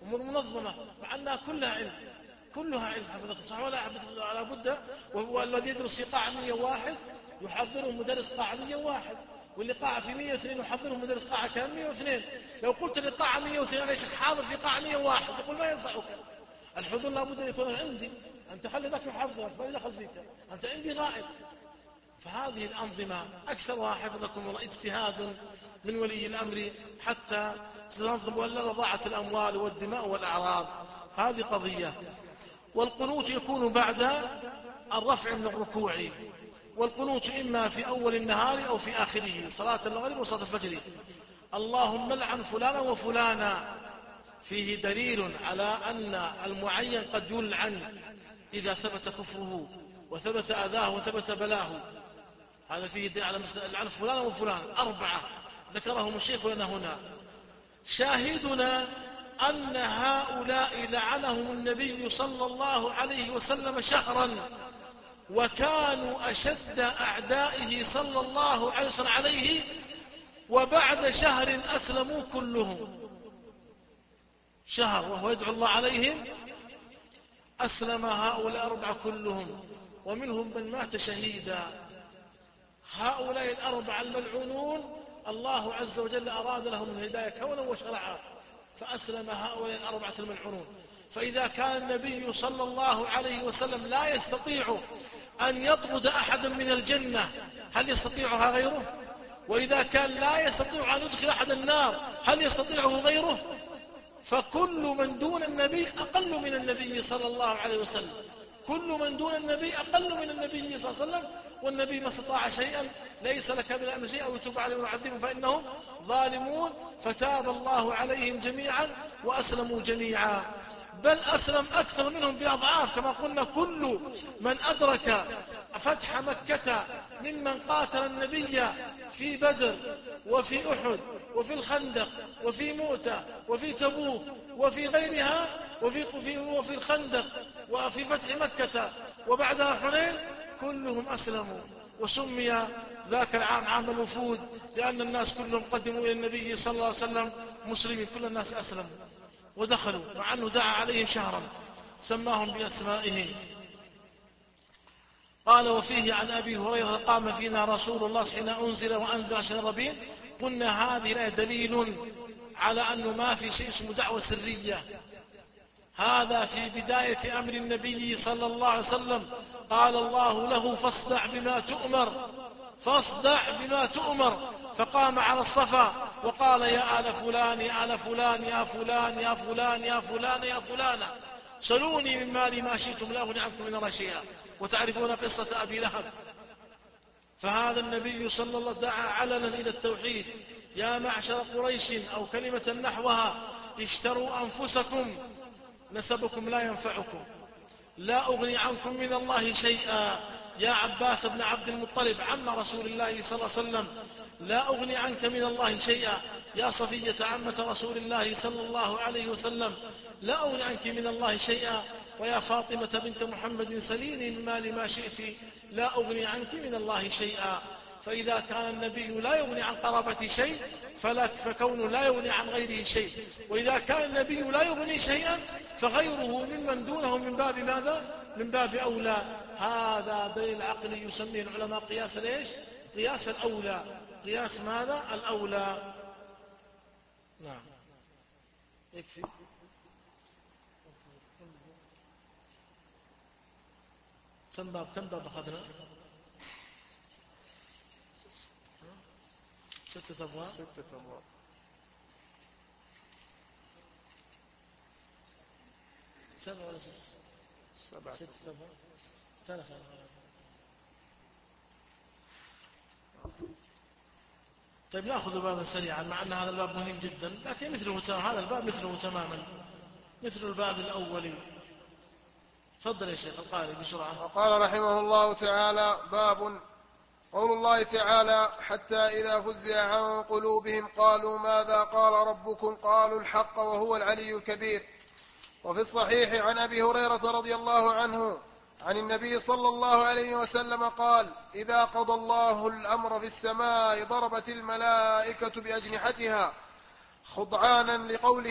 أمور منظمة، مع أنها كلها علم، كلها علم حفظكم صح ولا لا بد. وهو الذي يدرس في قاعة مئة وواحد يحضره مدرس قاعة مئة وواحد، واللي قاعة في مئة واثنين يحضره مدرس قاعة كان مئة واثنين. لو قلت للقاعة مئة واثنين أنا شيخ حاضر في قاعة مئة وواحد يقول ما ينفعك، الحضور لا بد أن يكون عندي، أنت خلي ذاك يحضرك ما يدخل فيك، أنت عندي غائب. فهذه الأنظمة أكثرها حفظكم الله اجتهاد من ولي الأمر حتى تنظم ولا ضاعت الأموال والدماء والأعراض، هذه قضية. والقنوت يكون بعد الرفع من الركوع، والقنوت إما في أول النهار أو في آخره، صلاة المغرب وصلاة الفجر. اللهم لعن فلانا وفلانا، فيه دليل على أن المعين قد يلعن إذا ثبت كفره وثبت أذاه وثبت بلاه. هذا فيه دليل على لعن فلانا وفلان، أربعة ذكرهم الشيخ لنا هنا. شاهدنا أن هؤلاء لعنهم النبي صلى الله عليه وسلم شهرا، وكانوا أشد أعدائه صلى الله عليه وسلم عليه، وبعد شهر أسلموا كلهم. شهر وهو يدعو الله عليهم أسلم هؤلاء الأربعة كلهم، ومنهم من مات شهيدا. هؤلاء الأربعة الملعونون الله عز وجل أراد لهم الهداية كونا وشرعا، فأسلم هؤلاء الأربعة الملعونون. فإذا كان النبي صلى الله عليه وسلم لا يستطيع أن يطرد أحدا من الجنة، هل يستطيعها غيره؟ وإذا كان لا يستطيع أن يدخل أحد النار، هل يستطيعه غيره؟ فكل من دون النبي أقل من النبي صلى الله عليه وسلم، كل من دون النبي أقل من النبي صلى الله عليه وسلم. والنبي ما استطاع شيئا، ليس لك من الأمر شيئا، أو يتوب عليهم ويعذبهم فإنهم ظالمون. فتاب الله عليهم جميعا وأسلموا جميعا، بل أسلم أكثر منهم بأضعاف. كما قلنا كل من أدرك فتح مكة ممن قاتل النبي في بدر وفي أحد وفي الخندق وفي مؤتة وفي تبوك وفي غيرها، وفي, وفي, وفي الخندق وفي فتح مكة وبعدها حنين، كلهم أسلموا. وسمي ذاك العام عام الوفود لأن الناس كلهم قدموا إلى النبي صلى الله عليه وسلم مسلمين، كل الناس أسلموا ودخلوا، مع أنه دعا عليهم شهرا سماهم بأسمائهم. قال وفيه عن أبي هريرة قام فينا رسول الله حين أنزل وأنذر عشر الربيع. قلنا هذه الآية دليل على أنه ما في شيء اسمه دعوة سرية، هذا في بداية أمر النبي صلى الله عليه وسلم. قال الله له فاصدع بما تؤمر، فاصدع بما تؤمر. فقام على الصفا وقال يا آل فلان يا آل فلان يا فلان يا فلان يا فلان يا فلان سلوني من مالي ما شئتم لا أغني عنكم من الله شيئا. وتعرفون قصة أبي لهب. فهذا النبي صلى الله عليه وسلم دعا علنا إلى التوحيد. يا معشر قريش أو كلمة نحوها اشتروا أنفسكم نسبكم لا ينفعكم، لا أغني عنكم من الله شيئا. يا عباس بن عبد المطلب عم رسول الله صلى الله عليه وسلم لا أغني عنك من الله شيئا. يا صفية عمة رسول الله صلى الله عليه وسلم لا أغني عنك من الله شيئا. ويا فاطمة بنت محمد سليني من مال ما شئت لا أغني عنك من الله شيئا. فإذا كان النبي لا يغني عن قرابة شيء فلا فكونه لا يغني عن غيره شيء، وإذا كان النبي لا يغني شيئا فغيره ممن دونه من باب ماذا؟ من باب أولى. هذا دليل عقلي يسميه العلماء قياس ليش؟ قياس الأولى. قياس ماذا؟ الأولى. نعم يكفي. كم باب كم باب أخذنا؟ ستة أبواب. ستة أبواب. سبعة ولا سبعة. ستة أبواب. ثلاثة. طيب نأخذ بابا سريعا مع أن هذا الباب مهم جدا، لكن مثله تمام. هذا الباب مثله تماما مثل الباب الأولي. تفضل يا شيخ القارئ بسرعة. وقال رحمه الله تعالى باب قول الله تعالى حتى إذا فزع عن قلوبهم قالوا ماذا قال ربكم قالوا الحق وهو العلي الكبير. وفي الصحيح عن أبي هريرة رضي الله عنه عن النبي صلى الله عليه وسلم قال إذا قضى الله الأمر في السماء ضربت الملائكة بأجنحتها خضعانا لقوله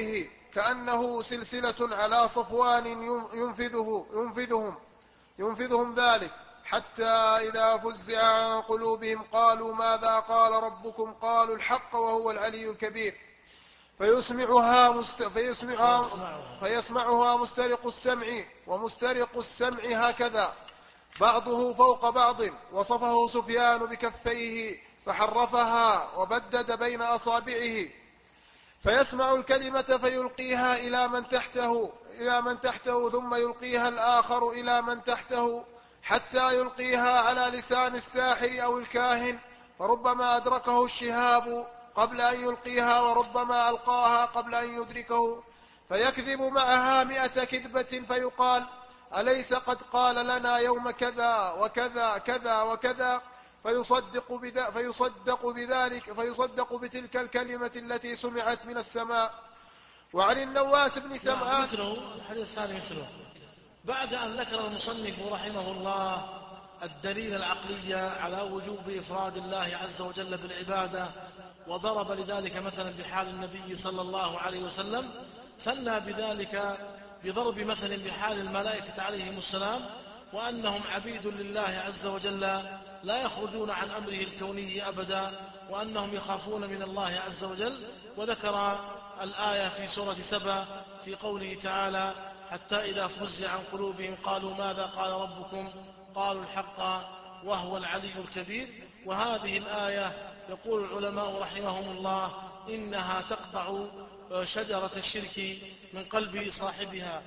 كأنه سلسلة على صفوان ينفذه ينفذهم ينفذهم ذلك، حتى إذا فزع عن قلوبهم قالوا ماذا قال ربكم؟ قالوا الحق وهو العلي الكبير. فيسمعها, مست... فيسمعها... فيسمعها مسترق السمع، ومسترق السمع هكذا بعضه فوق بعض. وصفه سفيان بكفيه فحرفها وبدد بين أصابعه، فيسمع الكلمة فيلقيها إلى من تحته إلى من تحته ثم يلقيها الآخر إلى من تحته، حتى يلقيها على لسان الساحر أو الكاهن، فربما أدركه الشهاب قبل أن يلقيها، وربما ألقاها قبل أن يدركه، فيكذب معها مئة كذبة فيقال أليس قد قال لنا يوم كذا وكذا كذا وكذا، فيصدق, بذا فيصدق بذلك فيصدق بتلك الكلمة التي سمعت من السماء. وعن النواس بن سمعان مثله الحديث الثاني مثله، بعد أن ذكر المصنف رحمه الله الدليل العقلي على وجوب إفراد الله عز وجل بالعبادة، وضرب لذلك مثلا بحال النبي صلى الله عليه وسلم، ثنى بذلك بضرب مثل بحال الملائكة عليهم السلام، وأنهم عبيد لله عز وجل لا يخرجون عن أمره الكوني أبدا، وأنهم يخافون من الله عز وجل. وذكر الآية في سورة سبأ في قوله تعالى حتى إذا فزع عن قلوبهم قالوا ماذا قال ربكم؟ قالوا الحق وهو العلي الكبير. وهذه الآية يقول العلماء رحمهم الله إنها تقطع شجرة الشرك من قلب صاحبها.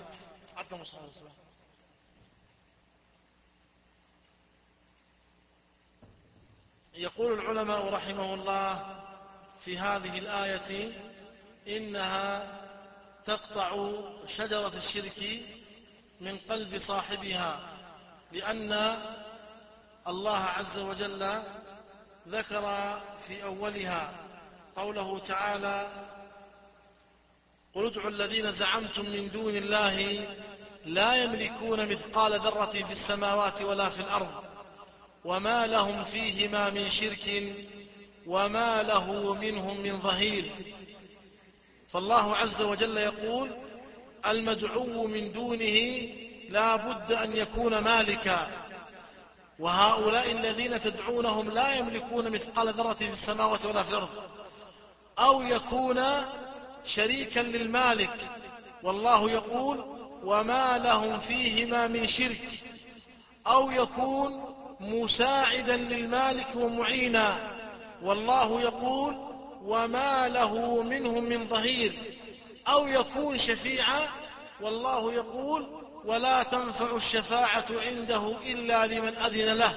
يقول العلماء رحمه الله في هذه الآية إنها تقطع شجرة الشرك من قلب صاحبها، لأن الله عز وجل ذكر في أولها قوله تعالى قل ادعوا الذين زعمتم من دون الله لا يملكون مثقال ذرة في السماوات ولا في الأرض وما لهم فيهما من شرك وما له منهم من ظهير. فالله عز وجل يقول المدعو من دونه لا بد أن يكون مالكا، وهؤلاء الذين تدعونهم لا يملكون مثقال ذرة في السماوات ولا في الأرض، أو يكون شريكا للمالك، والله يقول وما لهم فيهما من شرك، أو يكون مساعدا للمالك ومعينا، والله يقول وما له منهم من ظهير، أو يكون شفيعا، والله يقول ولا تنفع الشفاعة عنده إلا لمن أذن له.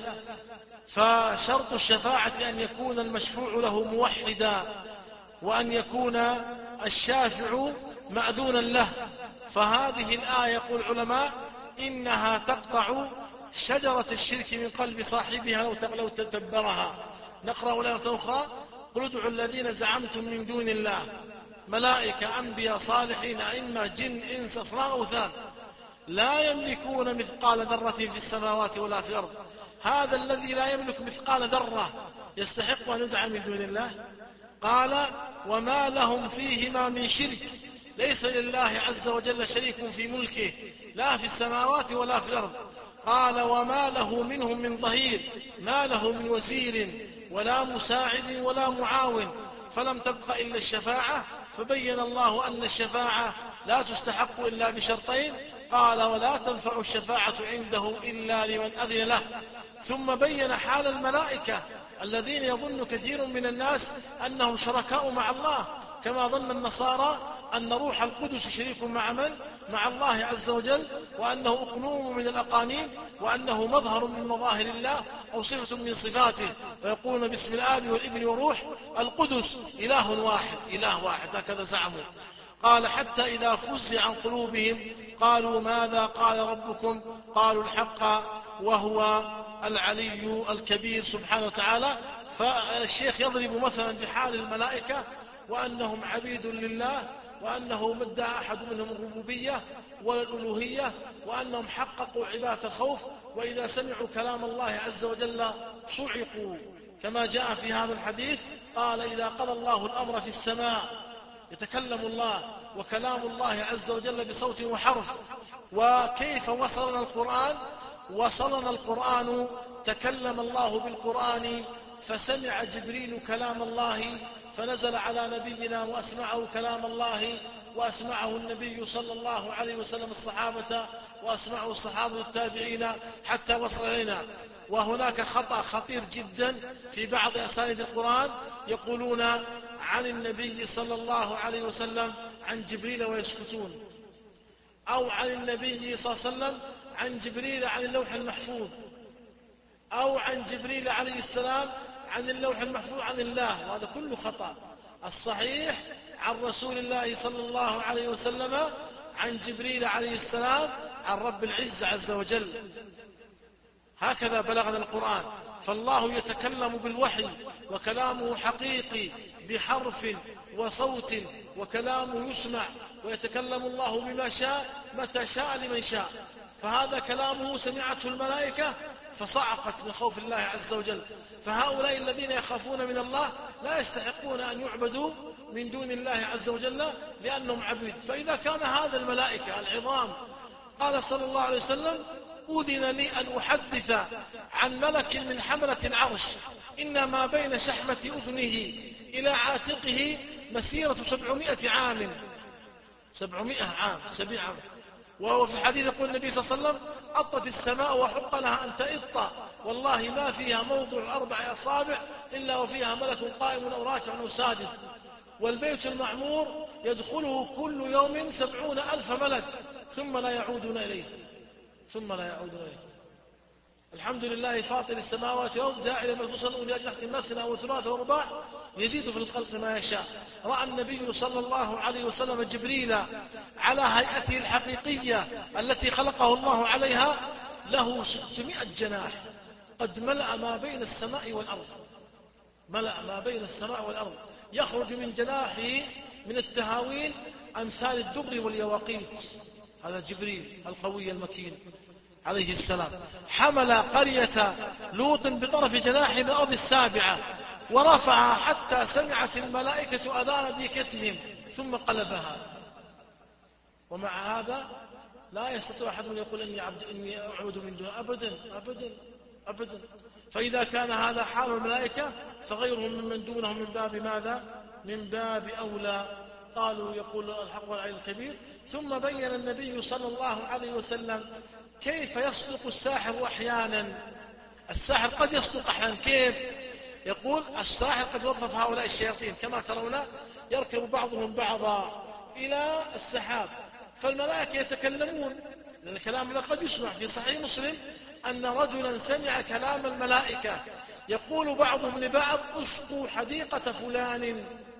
فشرط الشفاعة أن يكون المشفوع له موحدا، وأن يكون الشافع مأذونا له. فهذه الآية يقول العلماء إنها تقطع شجرة الشرك من قلب صاحبها لو تدبرها. نقرأ الآية أخرى قل ادعوا الذين زعمتم من دون الله، ملائكة أنبياء صالحين أئمة جن إنس أصنام أوثان، لا يملكون مثقال ذرة في السماوات ولا في الأرض. هذا الذي لا يملك مثقال ذرة يستحق أن يدعى من دون الله؟ قال وما لهم فيهما من شرك، ليس لله عز وجل شريك في ملكه لا في السماوات ولا في الأرض. قال وما له منهم من ظهير، ما له من وزير ولا مساعد ولا معاون، فلم تبق إلا الشفاعة. فبين الله أن الشفاعة لا تستحق إلا بشرطين، قال ولا تنفع الشفاعة عنده إلا لمن أذن له. ثم بين حال الملائكة الذين يظن كثير من الناس أنهم شركاء مع الله، كما ظن النصارى أن روح القدس شريك مع من؟ مع الله عز وجل، وأنه أقنوم من الأقانيم، وأنه مظهر من مظاهر الله أو صفة من صفاته، فيقولون باسم الآب والابن والروح القدس إله واحد إله واحد هكذا زعموا. قال حتى إذا فزع عن قلوبهم قالوا ماذا قال ربكم؟ قالوا الحق وهو العلي الكبير سبحانه وتعالى. فالشيخ يضرب مثلا بحال الملائكة وأنهم عبيد لله، وأنه ما ادعى أحد منهم الربوبية ولا الألوهية، وأنهم حققوا عبادة الخوف، وإذا سمعوا كلام الله عز وجل صعقوا، كما جاء في هذا الحديث قال إذا قضى الله الأمر في السماء، يتكلم الله وكلام الله عز وجل بصوت وحرف. وكيف وصلنا القرآن؟ وصلنا القرآن، تكلم الله بالقرآن، فسمع جبريل كلام الله فنزل على نبينا وأسمعه كلام الله، وأسمعه النبي صلى الله عليه وسلم الصحابة، وأسمعه الصحابة التابعين حتى وصل إلينا. وهناك خطأ خطير جدا في بعض أسانيد القرآن، يقولون عن النبي صلى الله عليه وسلم عن جبريل ويسكتون، أو عن النبي صلى الله عليه وسلم عن جبريل عن اللوح المحفوظ، أو عن جبريل عليه السلام عن اللوح المحفوظ عن الله، وهذا كله خطأ. الصحيح عن رسول الله صلى الله عليه وسلم عن جبريل عليه السلام عن رب العزة عز وجل. هكذا بلغنا القرآن. فالله يتكلم بالوحي، وكلامه حقيقي بحرف وصوت، وكلامه يسمع، ويتكلم الله بما شاء متى شاء لمن شاء. فهذا كلامه سمعته الملائكة فصعقت من خوف الله عز وجل. فهؤلاء الذين يخافون من الله لا يستحقون أن يعبدوا من دون الله عز وجل لأنهم عبيد. فإذا كان هذا الملائكة العظام، قال صلى الله عليه وسلم: أذن لي أن أحدث عن ملك من حملة العرش إن ما بين شحمة أذنه إلى عاتقه مسيرة سبعمائة عام. سبعمائة عام، سبيع عام. وهو في حديث يقول النبي صلى الله عليه وسلم: أطت السماء وحق لها أن تئط، والله ما فيها موضع أربع أصابع إلا وفيها ملك قائم أو راكع أو ساجد. والبيت المعمور يدخله كل يوم سبعون ألف ملك ثم لا يعودون إليه ثم لا يعودون إليه. الحمد لله فاطر السماوات والأرض، جاعل ما تصنع لأجنحة مثنى وثلاث ورباع، يزيد في الخلق ما يشاء. رأى النبي صلى الله عليه وسلم جبريل على هيئته الحقيقية التي خلقه الله عليها، له ستمائة جناح، قد ملأ ما بين السماء والأرض، ملأ ما بين السماء والأرض، يخرج من جناحه من التهاوين أمثال الدبر واليواقيت. هذا جبريل القوي المكين عليه السلام. حمل قرية لوط بطرف جناحه من الأرض السابعة، ورفع حتى سمعت الملائكة أذان ديكتهم ثم قلبها. ومع هذا لا يستطيع أحد من يقول إني عبد إني أعبد من دون أبدا أبدا أبدا. فإذا كان هذا حال الملائكة فغيرهم ممن دونهم من باب ماذا؟ من باب أولى. قالوا يقول الحق والعلي الكبير. ثم بين النبي صلى الله عليه وسلم كيف يصدق الساحر أحيانا. الساحر قد يصدق أحيانا. كيف؟ يقول الساحر قد وظف هؤلاء الشياطين كما ترون، يركب بعضهم بعضا إلى السحاب، فالملائكة يتكلمون، لأن كلام قد يسمع. في صحيح مسلم أن رجلا سمع كلام الملائكة يقول بعضهم لبعض: اسقوا حديقة فلان،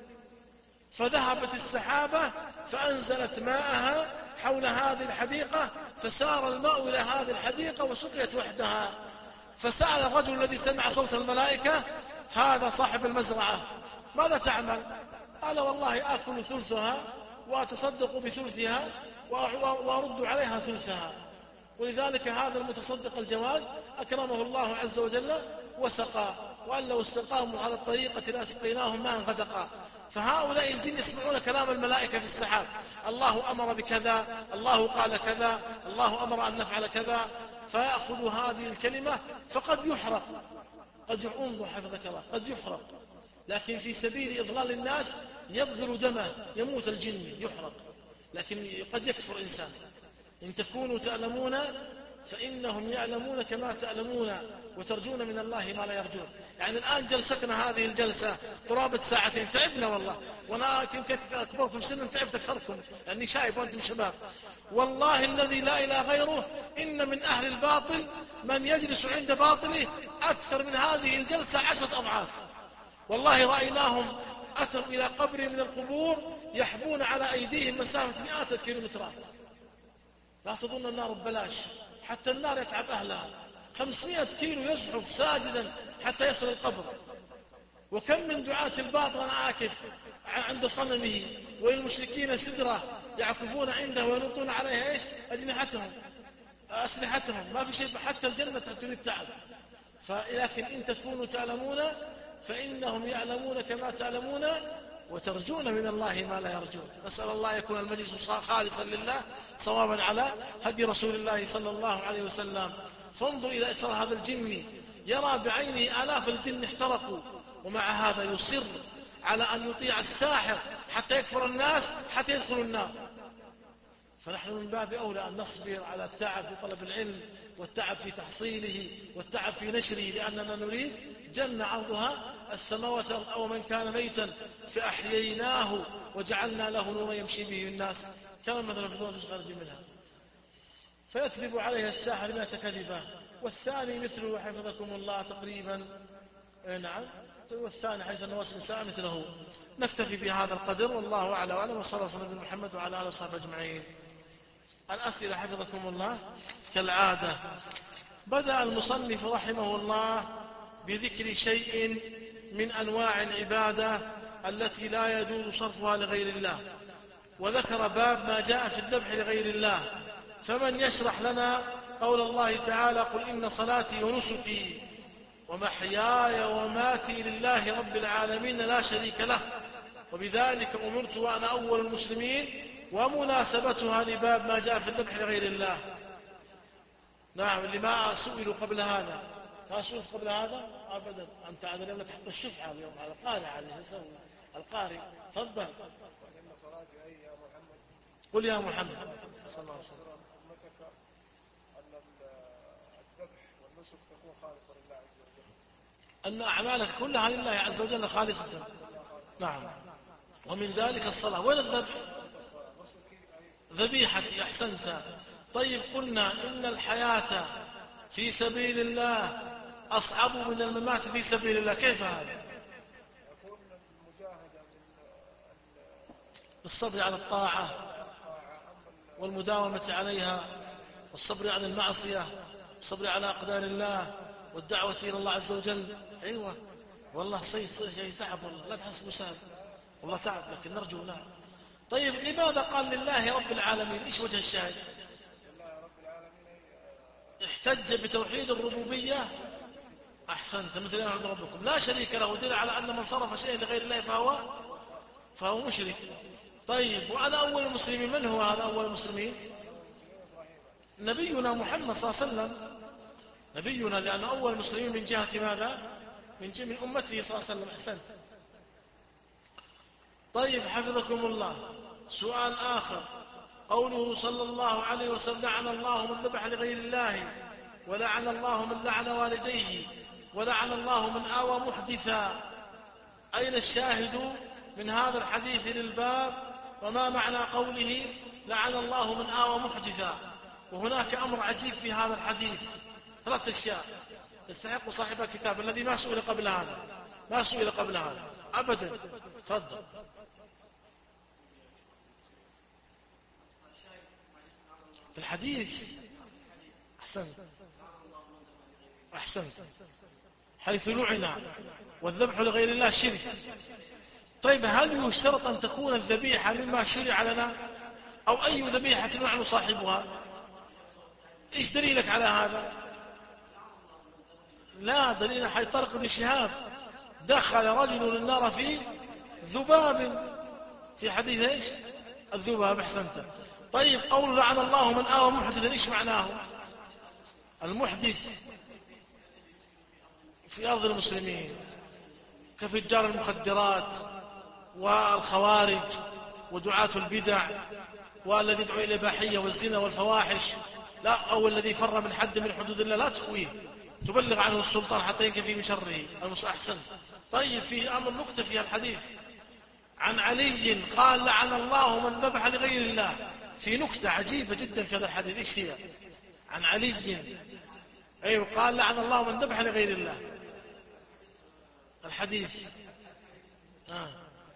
فذهبت السحابة فأنزلت ماءها حول هذه الحديقة، فسار الماء إلى هذه الحديقة وسقيت وحدها. فسأل الرجل الذي سمع صوت الملائكة هذا صاحب المزرعة: ماذا تعمل؟ قال: والله آكل ثلثها وأتصدق بثلثها وأرد عليها ثلثها. ولذلك هذا المتصدق الجواد أكرمه الله عز وجل وسقى، وأن لو استقاموا على الطريقة لأسقيناهم ماء غدقا. فهؤلاء الجن يسمعون كلام الملائكة في السحاب: الله أمر بكذا، الله قال كذا، الله أمر أن نفعل كذا. فيأخذ هذه الكلمة فقد يحرق، قد ينظر حفظك الله، قد يحرق، لكن في سبيل إضلال الناس يبذل دمه، يموت الجن يحرق، لكن قد يكفر إنسان. إن تكونوا تعلمون فإنهم يعلمون كما تعلمون وترجون من الله ما لا يرجون. يعني الآن جلستنا هذه الجلسة قرابة ساعتين، تعبنا والله، وأنا يمكن أكبركم سنا تعبت أكثركم لأني شايب وأنتم شباب. والله الذي لا إله غيره إن من أهل الباطل من يجلس عند باطله أكثر من هذه الجلسة عشرة أضعاف. والله رأيناهم أتوا إلى قبر من القبور يحبون على أيديهم مسافة مئات الكيلومترات. لا تظن النار ببلاش، حتى النار يتعب أهلها. خمسمائة كيلو يزحف ساجدا حتى يصل القبر. وكم من دعاة الباطل عاكف عند صنمه، وللمشركين سدرة يعكفون عنده وينطون عليها ايش؟ أجنحتهم أسلحتهم، ما في شيء، حتى الجنة تريد تعب. فلكن إن تكونوا تعلمون فإنهم يعلمون كما تعلمون وترجون من الله ما لا يرجون. نسأل الله يكون المجلس خالصا لله صوابا على هدي رسول الله صلى الله عليه وسلم. فانظر إلى إسراء هذا الجن، يرى بعينه آلاف الجن احترقوا، ومع هذا يصر على أن يطيع الساحر حتى يكفر الناس حتى يدخلوا النار. فنحن من باب أولى أن نصبر على التعب في طلب العلم والتعب في تحصيله والتعب في نشره، لأننا نريد جنة عرضها السماوات أو من كان ميتا فأحييناه وجعلنا له نورا يمشي به الناس كما مثلا في ضوء خارج منها. فيكذب عليها الساحر مئة كذبة، والثاني مثله حفظكم الله تقريبا. نعم، والثاني حيث النواس من ساعة مثله. نكتفي بهذا القدر والله أعلى وأعلم، وصلى الله على محمد وعلى آله وصحبه أجمعين. الأسئلة حفظكم الله كالعادة. بدأ المصنف رحمه الله بذكر شيء من أنواع العبادة التي لا يجوز صرفها لغير الله، وذكر باب ما جاء في الذبح لغير الله. فمن يشرح لنا قول الله تعالى: قل إن صلاتي ونسكي ومحياي وماتي لله رب العالمين لا شريك له وبذلك أمرت وأنا أول المسلمين، ومناسبتها لباب ما جاء في الذبح لغير الله. نعم، اللي ما سئلوا قبل هذا، ما سئلت قبل هذا أبدا. أنت عاد لك حق الشفعة اليوم، هذا قارئ عليه يسوي القارئ. تفضل. قل يا محمد صلى الله عليه وسلم أن أعمالك كلها لله عز وجل خالصة. نعم، ومن ذلك الصلاة. وين الذبح؟ ذبيحتي. أحسنت. طيب، قلنا إن الحياة في سبيل الله أصعب من الممات في سبيل الله. كيف هذا؟ بالصبر على الطاعة والمداومة عليها، والصبر عن المعصية، والصبر على أقدار الله، والدعوة إلى الله عز وجل. أيوة والله صي صي تعب، والله لا تحسبوا سهل، والله تعب، لكن نرجو. نعم. طيب، لماذا قال لله رب العالمين؟ إيش وجه الشاهد؟ احتج بتوحيد الربوبية. أحسنت، مثل أن عبد ربكم لا شريك له، دل على أن من صرف شيئا لغير الله فهو فهو مشرك. طيب، وأنا أول المسلمين. من هو هذا أول المسلمين؟ نبينا محمد صلى الله عليه وسلم، نبينا، لأن أول المسلمين من جهة ماذا؟ من جهة من أمته صلى الله عليه وسلم. أحسنت. طيب، حفظكم الله. سؤال آخر، قوله صلى الله عليه وسلم: لعن الله من ذبح لغير الله، ولعن الله من لعن والديه، ولعن الله من آوى محدثا. أين الشاهد من هذا الحديث للباب؟ وما معنى قوله لعن الله من آوى محدثا؟ وهناك أمر عجيب في هذا الحديث، ثلاث أشياء يستحق صاحب الكتاب الذي ما سئل قبل هذا، ما سئل قبل هذا أبدا. تفضل. في الحديث. أحسنت أحسنت حيث لعن والذبح لغير الله شرك. طيب، هل يشترط أن تكون الذبيحة مما شرع لنا، أو أي ذبيحة يلعن صاحبها؟ إيش دليلك على هذا؟ لا دليل. حي طارق بن شهاب دخل رجل النار في ذباب، في حديث إيش؟ الذباب. أحسنت. طيب، قول لعن الله من آوى محدثا، إيش معناه؟ المحدث في أرض المسلمين كتجار المخدرات والخوارج ودعاة البدع، والذي يدعو إلى الإباحية والزنا والفواحش، لا، أو الذي فر من حد من حدود الله لا تؤويه، تبلغ عنه السلطان حتى ينكفي من شره. أحسن. طيب، فيه أمر نكتة في الحديث عن علي قال: لعن الله من ذبح لغير الله. في نكتة عجيبة جدا في هذا الحديث. إيش هي؟ عن علي، أيوه، قال: لعن الله من ذبح لغير الله. الحديث آه.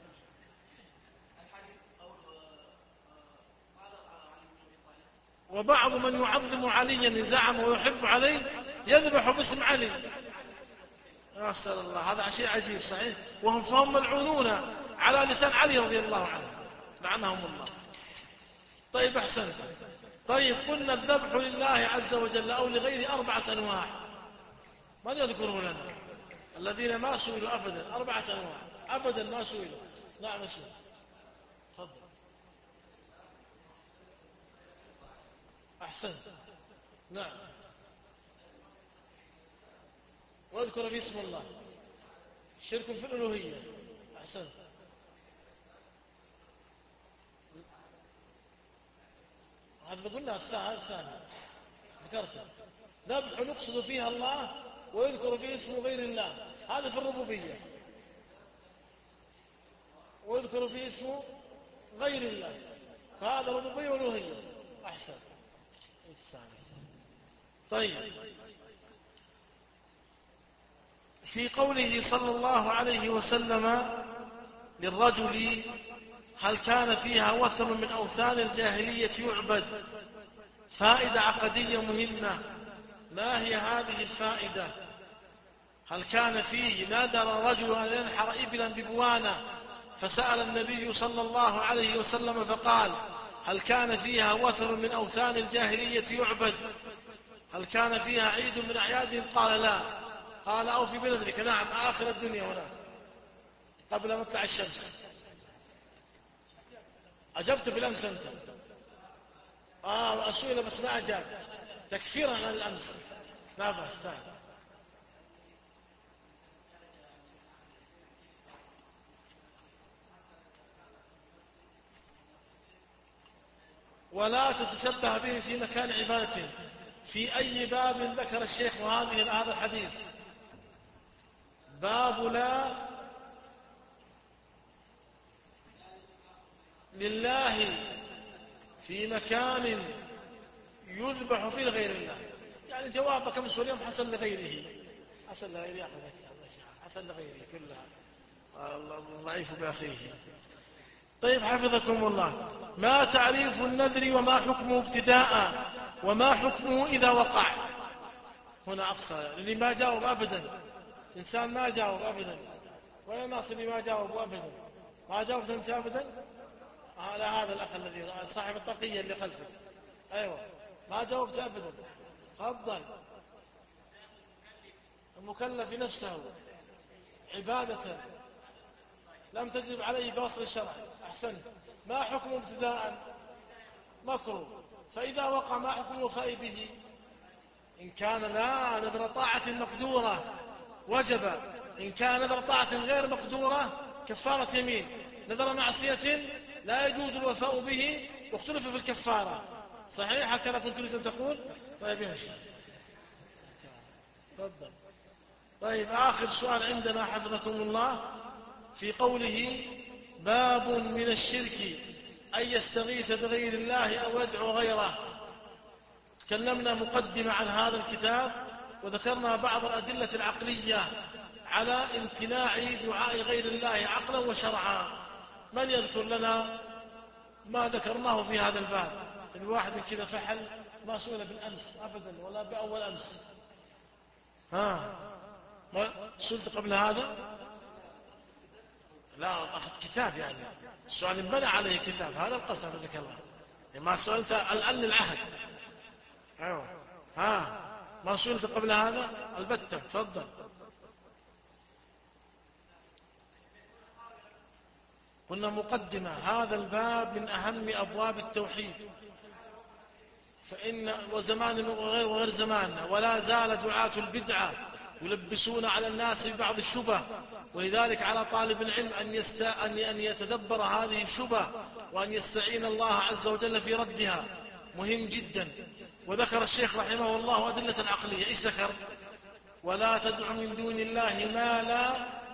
وبعض من يعظم عليا زعم ويحب عليه يذبح باسم علي. أسأل الله، هذا شيء عجيب صحيح. وهم فهم ملعونون على لسان علي رضي الله عنه، لعنهم الله. طيب، أحسنت. طيب، قلنا الذبح لله عز وجل أو لغير أربعة أنواع. من يذكره لنا؟ الذين ما سئلوا أبدا. أربعة أنواع أبدا ما سئلوا. نعم يا شيخ تفضل. أحسن. نعم. واذكر في اسم الله. شرك في الألوهية. أحسن. هذا قلنا الثاني ذكرته. ذبح نقصد فيها الله ويذكر فيه اسم غير الله، هذا في الربوبية. ويذكر فيه اسم غير الله، فهذا ربوبية والوهية. أحسن. طيب، في قوله صلى الله عليه وسلم للرجل هل كان فيها وثن من أوثان الجاهلية يعبد، فائدة عقدية مهمة. ما هي هذه الفائدة؟ هل كان فيه نادر رجل أن ينحر إبلا ببوانة، فسأل النبي صلى الله عليه وسلم فقال هل كان فيها وثن من أوثان الجاهلية يعبد، هل كان فيها عيد من أعيادهم؟ قال لا. قال أوفي بنذرك. نعم، آخر الدنيا هنا قبل مطلع الشمس. أجبت بالأمس أنت. آه أسئلة بس ما أجاب، تكفيرا عن الأمس. لا بأس. تعال. ولا تتشبه به في مكان عبادته. في أي باب ذكر الشيخ هذه هذا الحديث؟ باب لا لله في مكان يذبح فيه لغير الله. يعني جوابك امس واليوم حسن لغيره. حسن لغيره. حسن لغيره كلها. الله ضعيف بأخيه. طيب حفظكم الله. ما تعريف النذر وما حكمه ابتداء وما حكمه إذا وقع؟ هنا أقصى اللي ما جاوب أبدا. إنسان ما جاوب أبدا، ولا ناس اللي ما جاوب أبدا. ما جاوبت أنت أبدا. هذا هذا الأخ الذي صاحب الطاقية اللي خلفه. أيوة ما جاوبت أبدا. تفضل. المكلف نفسه عبادة لم تجب عليه بوصل الشرع. أحسنت. ما حكم ابتداء؟ مكروه. فإذا وقع ما حكم الوفاء به؟ إن كان لا نذر طاعة مقدورة وجب، إن كان نذر طاعة غير مقدورة كفارة يمين. نذر معصية لا يجوز الوفاء به، واختلف في الكفارة. صحيح هكذا كنت تريد أن تقول؟ طيب يا شيخ تفضل. طيب آخر سؤال عندنا حفظكم الله، في قوله باب من الشرك أن يستغيث بغير الله أو يدعو غيره. تكلمنا مقدمة عن هذا الكتاب وذكرنا بعض الأدلة العقلية على امتناع دعاء غير الله عقلا وشرعا. من يذكر لنا ما ذكرناه في هذا الباب؟ الواحد كذا فحل ما سئل بالأمس أبدا ولا بأول أمس. ها ما سئلت قبل هذا؟ لا أخذ كتاب، يعني السؤال انبنى عليه كتاب. هذا القصد بذلك الله. ما سئلت الآن العهد. أيوة. ها ما سئلت قبل هذا البتة. تفضل. قلنا مقدمة هذا الباب من أهم أبواب التوحيد، فإن وزمان وغير وغير زماننا ولا زال دعاة البدعة يلبسون على الناس ببعض الشبه، ولذلك على طالب العلم أن, يست... أن يتدبر هذه الشبه وأن يستعين الله عز وجل في ردها. مهم جدا. وذكر الشيخ رحمه الله أدلة عقلية. إيش ذكر؟ ولا تدع من دون الله ما لا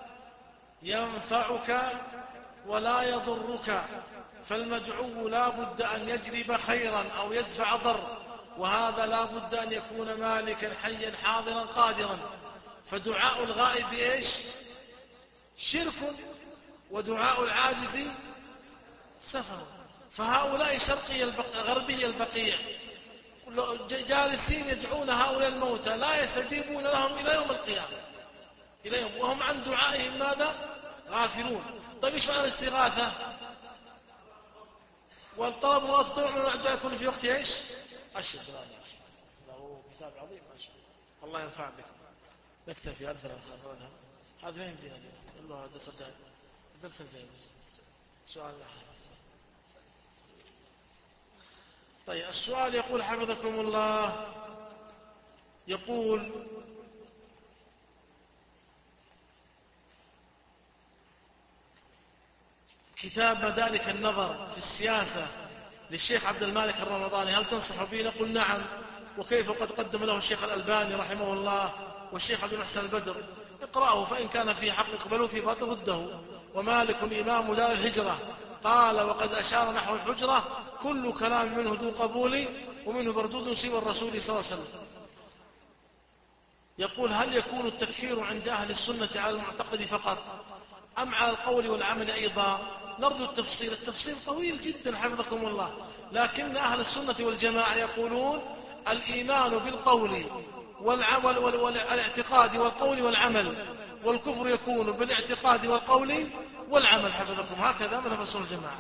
ينفعك ولا يضرك، فالمدعو لا بد أن يجلب خيرا أو يدفع ضر، وهذا لا بد أن يكون مالكا حيا حاضرا قادرا. فدعاء الغائب إيش؟ شرك، ودعاء العاجز سفر. فهؤلاء شرقي البق... غربي البقيع جالسين يدعون هؤلاء الموتى لا يستجيبون لهم إلى يوم القيامة، إلى يوم وهم عن دعائهم ماذا؟ غافلون. طيب إيش معنى الاستغاثة؟ والطلب والطلب من الدعاء يكون في وقت إيش؟ أشهد لا إله إلا الله. له كتاب عظيم أشهد. الله ينفع بك. نكتفي. أذن هذا وين دينا الله هذا صدق الدرس الجاي سؤال آخر. طيب السؤال يقول حفظكم الله، يقول كتاب مدارك النظر في السياسة للشيخ عبد المالك الرمضاني هل تنصح به؟ نقول نعم، وكيف قد قدم له الشيخ الألباني رحمه الله والشيخ عبد المحسن البدر. اقرأه فإن كان في حق اقبلوا، في باطل رده. ومالك إمام دار الهجرة قال وقد أشار نحو الحجرة كل كلام منه ذو قبول ومنه مردود سوى الرسول صلى الله عليه وسلم. يقول هل يكون التكفير عند أهل السنة على المعتقد فقط أم على القول والعمل أيضا؟ نرجو التفصيل. التفصيل طويل جدا حفظكم الله، لكن أهل السنة والجماعة يقولون الإيمان بالقول والعمل والاعتقاد والقول والعمل، والكفر يكون بالاعتقاد والقول والعمل حفظكم، هكذا مذهب السنة والجماعة.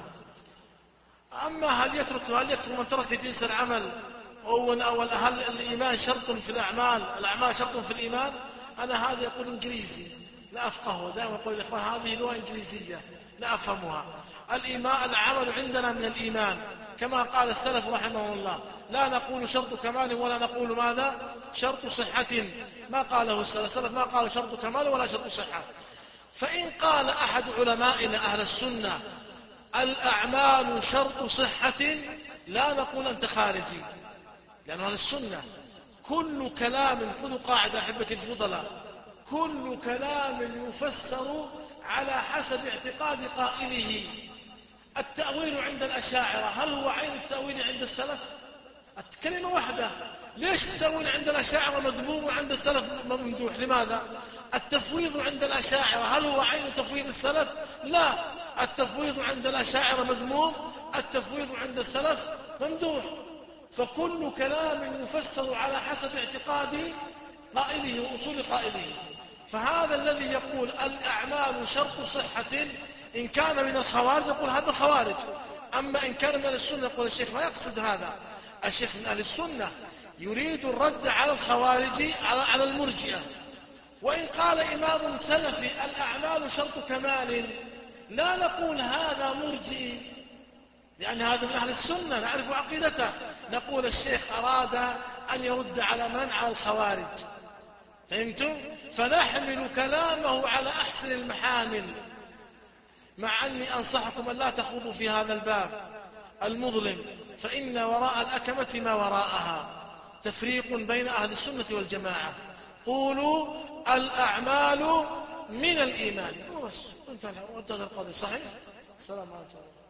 أما هل يترك هل يكفر من ترك جنس العمل أو هل الإيمان شرط في الأعمال الأعمال شرط في الإيمان؟ أنا هذا يقول إنجليزي لا أفقهه، دائما أقول الإخوان هذه لغة إنجليزية لا أفهمها. الإيمان العمل عندنا من الإيمان كما قال السلف رحمه الله، لا نقول شرط كمال ولا نقول ماذا شرط صحة، ما قاله السلف ما قالوا شرط كمال ولا شرط صحة. فإن قال أحد علمائنا أهل السنة الأعمال شرط صحة لا نقول أنت خارجي، لأن أهل السنة كل كلام، خذوا قاعدة أحبتي الفضلاء، كل كلام يفسر على حسب اعتقاد قائله. التأويل عند الأشاعرة هل هو عين التأويل عند السلف؟ كلمة واحدة. ليش التأويل عند الأشاعرة مذموم وعند السلف ممدوح؟ لماذا؟ التفويض عند الأشاعرة هل هو عين تفويض السلف؟ لا، التفويض عند الأشاعرة مذموم، التفويض عند السلف ممدوح. فكل كلام يفسر على حسب اعتقاد قائله وأصول قائله. فهذا الذي يقول الأعمال شرط صحة إن كان من الخوارج يقول هذا الخوارج، أما إن كان من السنة يقول الشيخ ما يقصد هذا، الشيخ من أهل السنة يريد الرد على الخوارج على المرجئة. وإن قال إمام سلفي الأعمال شرط كمال لا نقول هذا مرجئي، لأن هذا من أهل السنة نعرف عقيدته، نقول الشيخ أراد أن يرد على من؟ على الخوارج. فهمتم؟ فنحمل كلامه على أحسن المحامل، مع أني أنصحكم أن لا تخوضوا في هذا الباب المظلم، فإن وراء الأكمة ما وراءها، تفريق بين أهل السنة والجماعة. قولوا الأعمال من الإيمان وبس، انتهى القضية. صحيح؟ السلام عليكم.